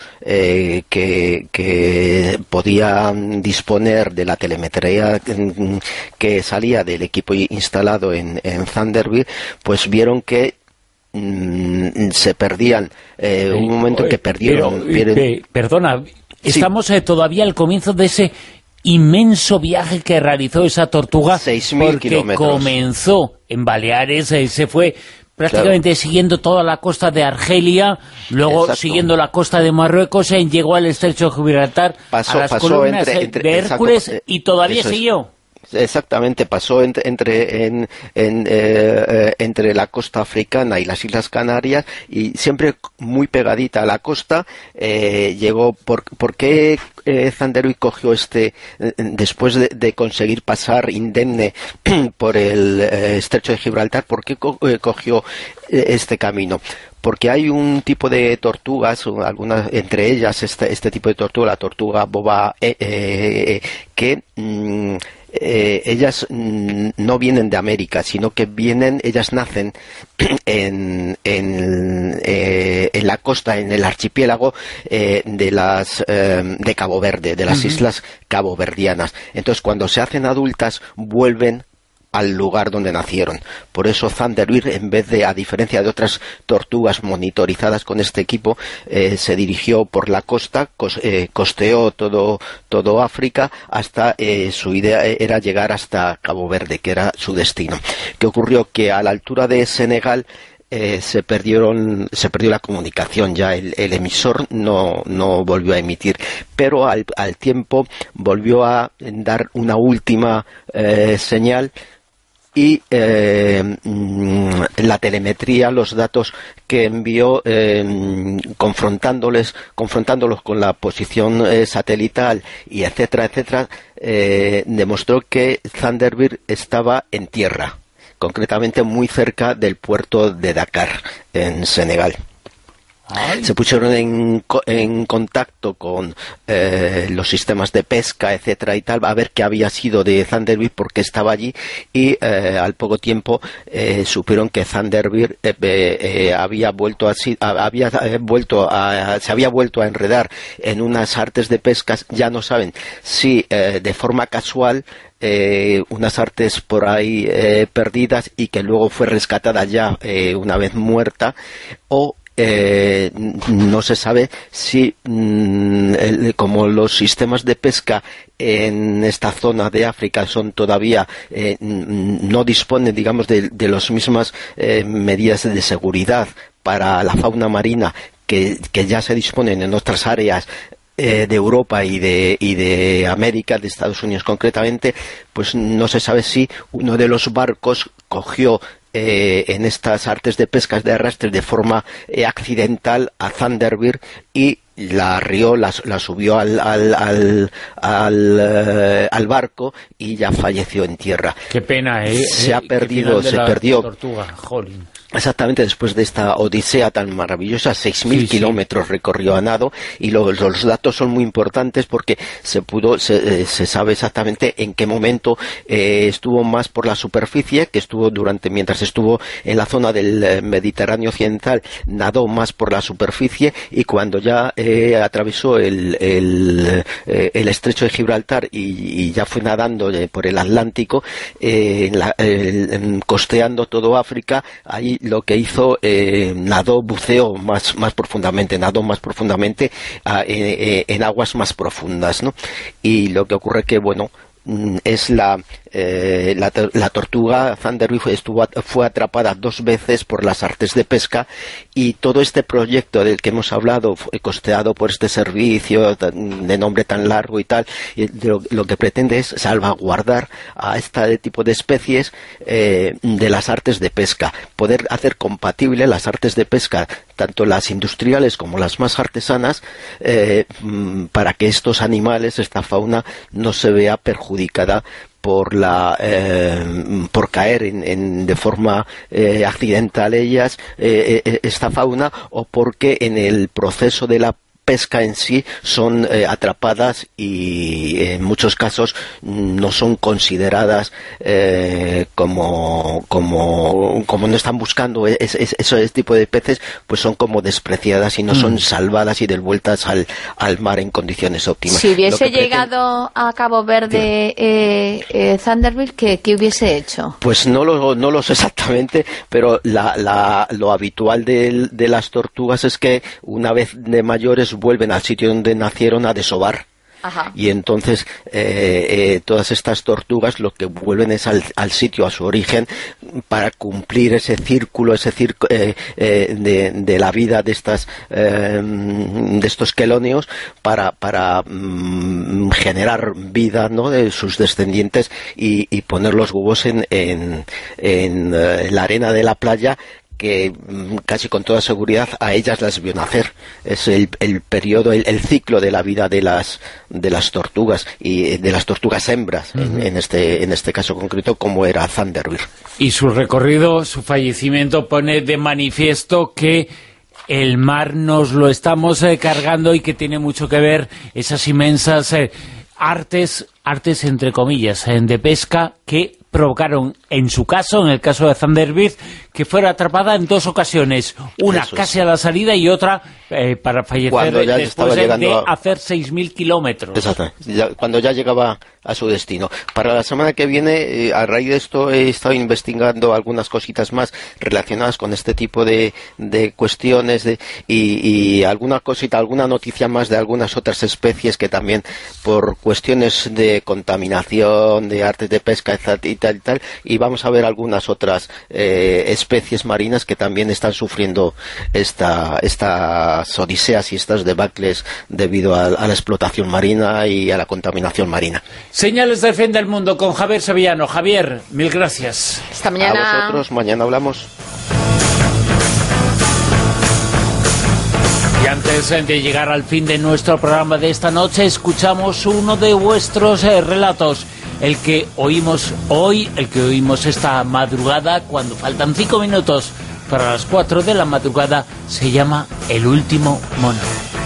Speaker 22: que podían disponer de la telemetría que salía del equipo instalado en Thunderbird, pues vieron que se perdían, un momento en que perdieron.
Speaker 2: Perdona, estamos todavía al comienzo de ese inmenso viaje que realizó esa tortuga,
Speaker 22: 6.000 kilómetros.
Speaker 2: Comenzó en Baleares, se fue prácticamente siguiendo toda la costa de Argelia, luego siguiendo la costa de Marruecos, llegó al estrecho de Gibraltar, a las columnas de Hércules, y todavía siguió.
Speaker 22: Exactamente, pasó entre la costa africana y las Islas Canarias, y siempre muy pegadita a la costa. Llegó. ¿Por qué Thunderbird cogió después de conseguir pasar indemne por el estrecho de Gibraltar? ¿Por qué cogió este camino? Porque hay un tipo de tortugas, algunas entre ellas este tipo de tortuga, la tortuga boba, que ellas no vienen de América, sino que ellas nacen en la costa, en el archipiélago de Cabo Verde, de las islas caboverdianas. Entonces, cuando se hacen adultas, vuelven al lugar donde nacieron. Por eso Thunderbird, a diferencia de otras tortugas monitorizadas con este equipo, se dirigió por la costa, costeó todo África, hasta su idea era llegar hasta Cabo Verde, que era su destino. ¿Qué ocurrió? Que a la altura de Senegal se perdió la comunicación, ya el emisor no volvió a emitir, pero al tiempo volvió a dar una última señal, y la telemetría, los datos que envió, confrontándolos con la posición satelital y etcétera, demostró que Thunderbird estaba en tierra, concretamente muy cerca del puerto de Dakar, en Senegal. Se pusieron en contacto con los sistemas de pesca, etcétera y tal, a ver qué había sido de Thunderbird, porque estaba allí, y al poco tiempo supieron que Thunderbird se había vuelto a enredar en unas artes de pescas. Ya no saben si de forma casual, unas artes por ahí perdidas, y que luego fue rescatada ya una vez muerta, o no se sabe si, como los sistemas de pesca en esta zona de África son todavía no disponen, digamos, de las mismas medidas de seguridad para la fauna marina que ya se disponen en otras áreas de Europa y de América, de Estados Unidos concretamente, pues no se sabe si uno de los barcos cogió en estas artes de pescas de arrastre de forma accidental a Thunderbird y la arrió, la subió al barco, y ya falleció en tierra.
Speaker 2: Qué pena,
Speaker 22: se perdió.
Speaker 2: Tortuga, jolín.
Speaker 22: Exactamente, después de esta odisea tan maravillosa, 6.000 kilómetros recorrió a nado, y los datos son muy importantes porque se sabe exactamente en qué momento estuvo más por la superficie, que mientras estuvo en la zona del Mediterráneo occidental, nadó más por la superficie, y cuando ya atravesó el estrecho de Gibraltar y ya fue nadando por el Atlántico, costeando todo África, ahí lo que hizo, buceó más profundamente en aguas más profundas, ¿no? Y lo que ocurre que, bueno, es la tortuga Thunderbird fue atrapada 2 veces por las artes de pesca, y todo este proyecto del que hemos hablado, costeado por este servicio de nombre tan largo y tal, lo que pretende es salvaguardar a este tipo de especies de las artes de pesca, poder hacer compatible las artes de pesca, tanto las industriales como las más artesanas, para que estos animales, esta fauna, no se vea perjudicada por caer de forma accidental ellas, esta fauna, o porque en el proceso de la pesca en sí son atrapadas y en muchos casos no son consideradas como no están buscando ese tipo de peces, pues son como despreciadas y no son salvadas y devueltas al mar en condiciones óptimas.
Speaker 3: Si hubiese llegado a Cabo Verde Thunderbird, ¿qué hubiese hecho?
Speaker 22: Pues no lo sé exactamente, pero lo habitual de las tortugas es que una vez de mayores vuelven al sitio donde nacieron a desovar. Ajá. Y entonces todas estas tortugas lo que vuelven es al sitio, a su origen, para cumplir ese círculo de la vida de estos quelonios, para generar vida, ¿no?, de sus descendientes, y poner los huevos en la arena de la playa, que casi con toda seguridad a ellas las vio nacer. Es el periodo, el ciclo de la vida de las tortugas, y de las tortugas hembras, en este caso concreto, como era Thunderbird.
Speaker 2: Y su recorrido, su fallecimiento, pone de manifiesto que el mar nos lo estamos cargando, y que tiene mucho que ver esas inmensas artes entre comillas, de pesca, que provocaron, en su caso, en el caso de Thunderbird, que fuera atrapada en 2 ocasiones, una casi a la salida y otra para fallecer después de hacer 6.000 kilómetros.
Speaker 22: Exacto, cuando ya llegaba a su destino. Para la semana que viene, a raíz de esto, he estado investigando algunas cositas más relacionadas con este tipo de cuestiones, y alguna cosita, alguna noticia más de algunas otras especies que también, por cuestiones de contaminación, de artes de pesca y tal, y vamos a ver algunas otras especies marinas que también están sufriendo estas odiseas y estas debacles debido a la explotación marina y a la contaminación marina.
Speaker 2: Señales del fin del mundo con Javier Sevillano. Javier, mil gracias.
Speaker 3: Hasta mañana.
Speaker 22: A vosotros, mañana hablamos.
Speaker 2: Y antes de llegar al fin de nuestro programa de esta noche, escuchamos uno de vuestros relatos, el que oímos hoy, el que oímos esta madrugada, cuando faltan 5 minutos para las 4 de la madrugada. Se llama El último mono.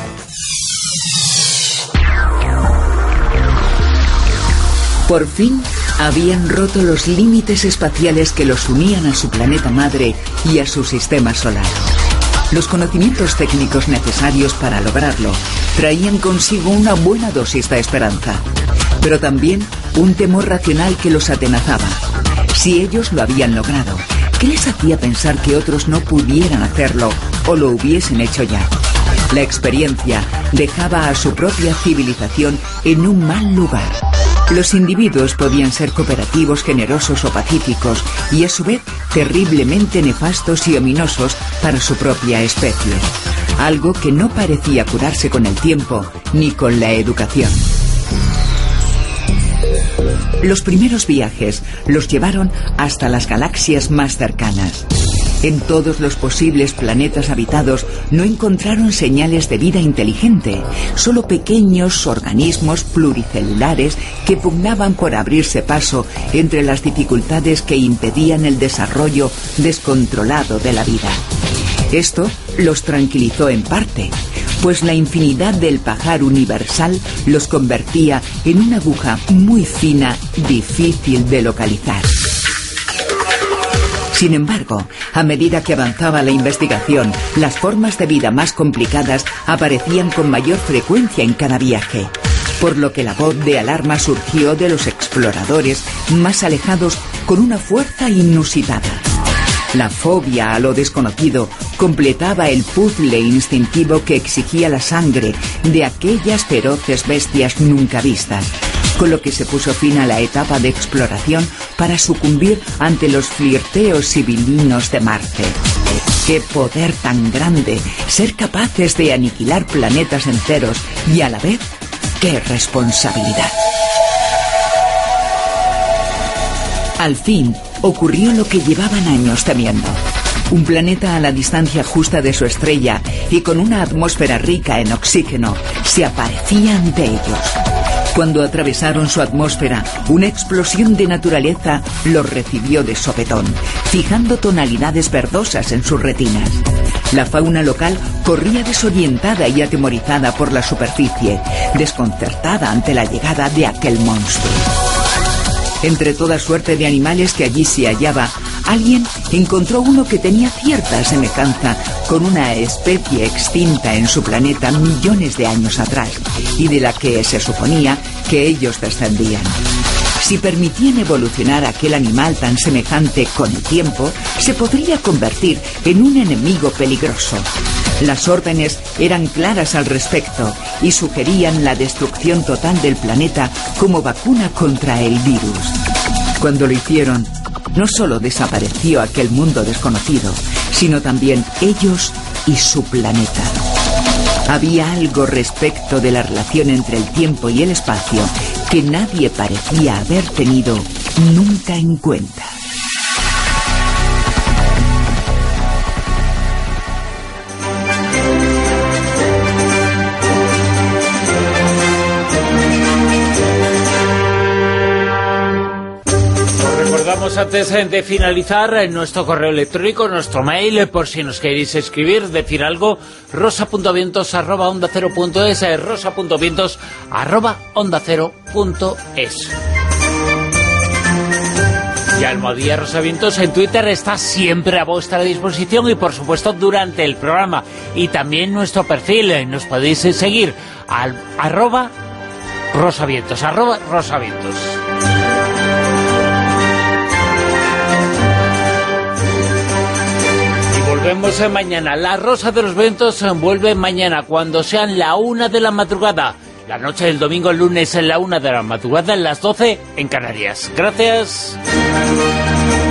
Speaker 8: Por fin habían roto los límites espaciales que los unían a su planeta madre y a su sistema solar. Los conocimientos técnicos necesarios para lograrlo traían consigo una buena dosis de esperanza, pero también un temor racional que los atenazaba. Si ellos lo habían logrado, ¿qué les hacía pensar que otros no pudieran hacerlo o lo hubiesen hecho ya? La experiencia dejaba a su propia civilización en un mal lugar. Los individuos podían ser cooperativos, generosos o pacíficos, y a su vez terriblemente nefastos y ominosos para su propia especie. Algo que no parecía curarse con el tiempo ni con la educación. Los primeros viajes los llevaron hasta las galaxias más cercanas. En todos los posibles planetas habitados no encontraron señales de vida inteligente, solo pequeños organismos pluricelulares que pugnaban por abrirse paso entre las dificultades que impedían el desarrollo descontrolado de la vida. Esto los tranquilizó en parte, pues la infinidad del pajar universal los convertía en una aguja muy fina, difícil de localizar. Sin embargo, a medida que avanzaba la investigación, las formas de vida más complicadas aparecían con mayor frecuencia en cada viaje, por lo que la voz de alarma surgió de los exploradores más alejados con una fuerza inusitada. La fobia a lo desconocido completaba el puzzle instintivo que exigía la sangre de aquellas feroces bestias nunca vistas. con lo que se puso fin a la etapa de exploración para sucumbir ante los flirteos civilinos de Marte. ¡Qué poder tan grande! Ser capaces de aniquilar planetas enteros y a la vez, ¡qué responsabilidad! Al fin, ocurrió lo que llevaban años temiendo. Un planeta a la distancia justa de su estrella y con una atmósfera rica en oxígeno se aparecía ante ellos. Cuando atravesaron su atmósfera, una explosión de naturaleza los recibió de sopetón, fijando tonalidades verdosas en sus retinas. La fauna local corría desorientada y atemorizada por la superficie, desconcertada ante la llegada de aquel monstruo. Entre toda suerte de animales que allí se hallaba, alguien encontró uno que tenía cierta semejanza con una especie extinta en su planeta millones de años atrás y de la que se suponía que ellos descendían. Si permitían evolucionar aquel animal tan semejante con el tiempo, se podría convertir en un enemigo peligroso. Las órdenes eran claras al respecto y sugerían la destrucción total del planeta como vacuna contra el virus. Cuando lo hicieron, no solo desapareció aquel mundo desconocido, sino también ellos y su planeta. Había algo respecto de la relación entre el tiempo y el espacio que nadie parecía haber tenido nunca en cuenta.
Speaker 2: Antes de finalizar, nuestro correo electrónico, nuestro mail, por si nos queréis escribir, decir algo, rosa.vientos@ondacero.es, rosa.vientos@ondacero.es. Y Almohadilla Rosavientos en Twitter está siempre a vuestra disposición y, por supuesto, durante el programa. Y también nuestro perfil, nos podéis seguir al @rosavientos. Volvemos mañana. La Rosa de los Vientos vuelve mañana cuando sean la 1 de la madrugada. La noche del domingo al lunes en la 1 de la madrugada, en las 12 en Canarias. Gracias.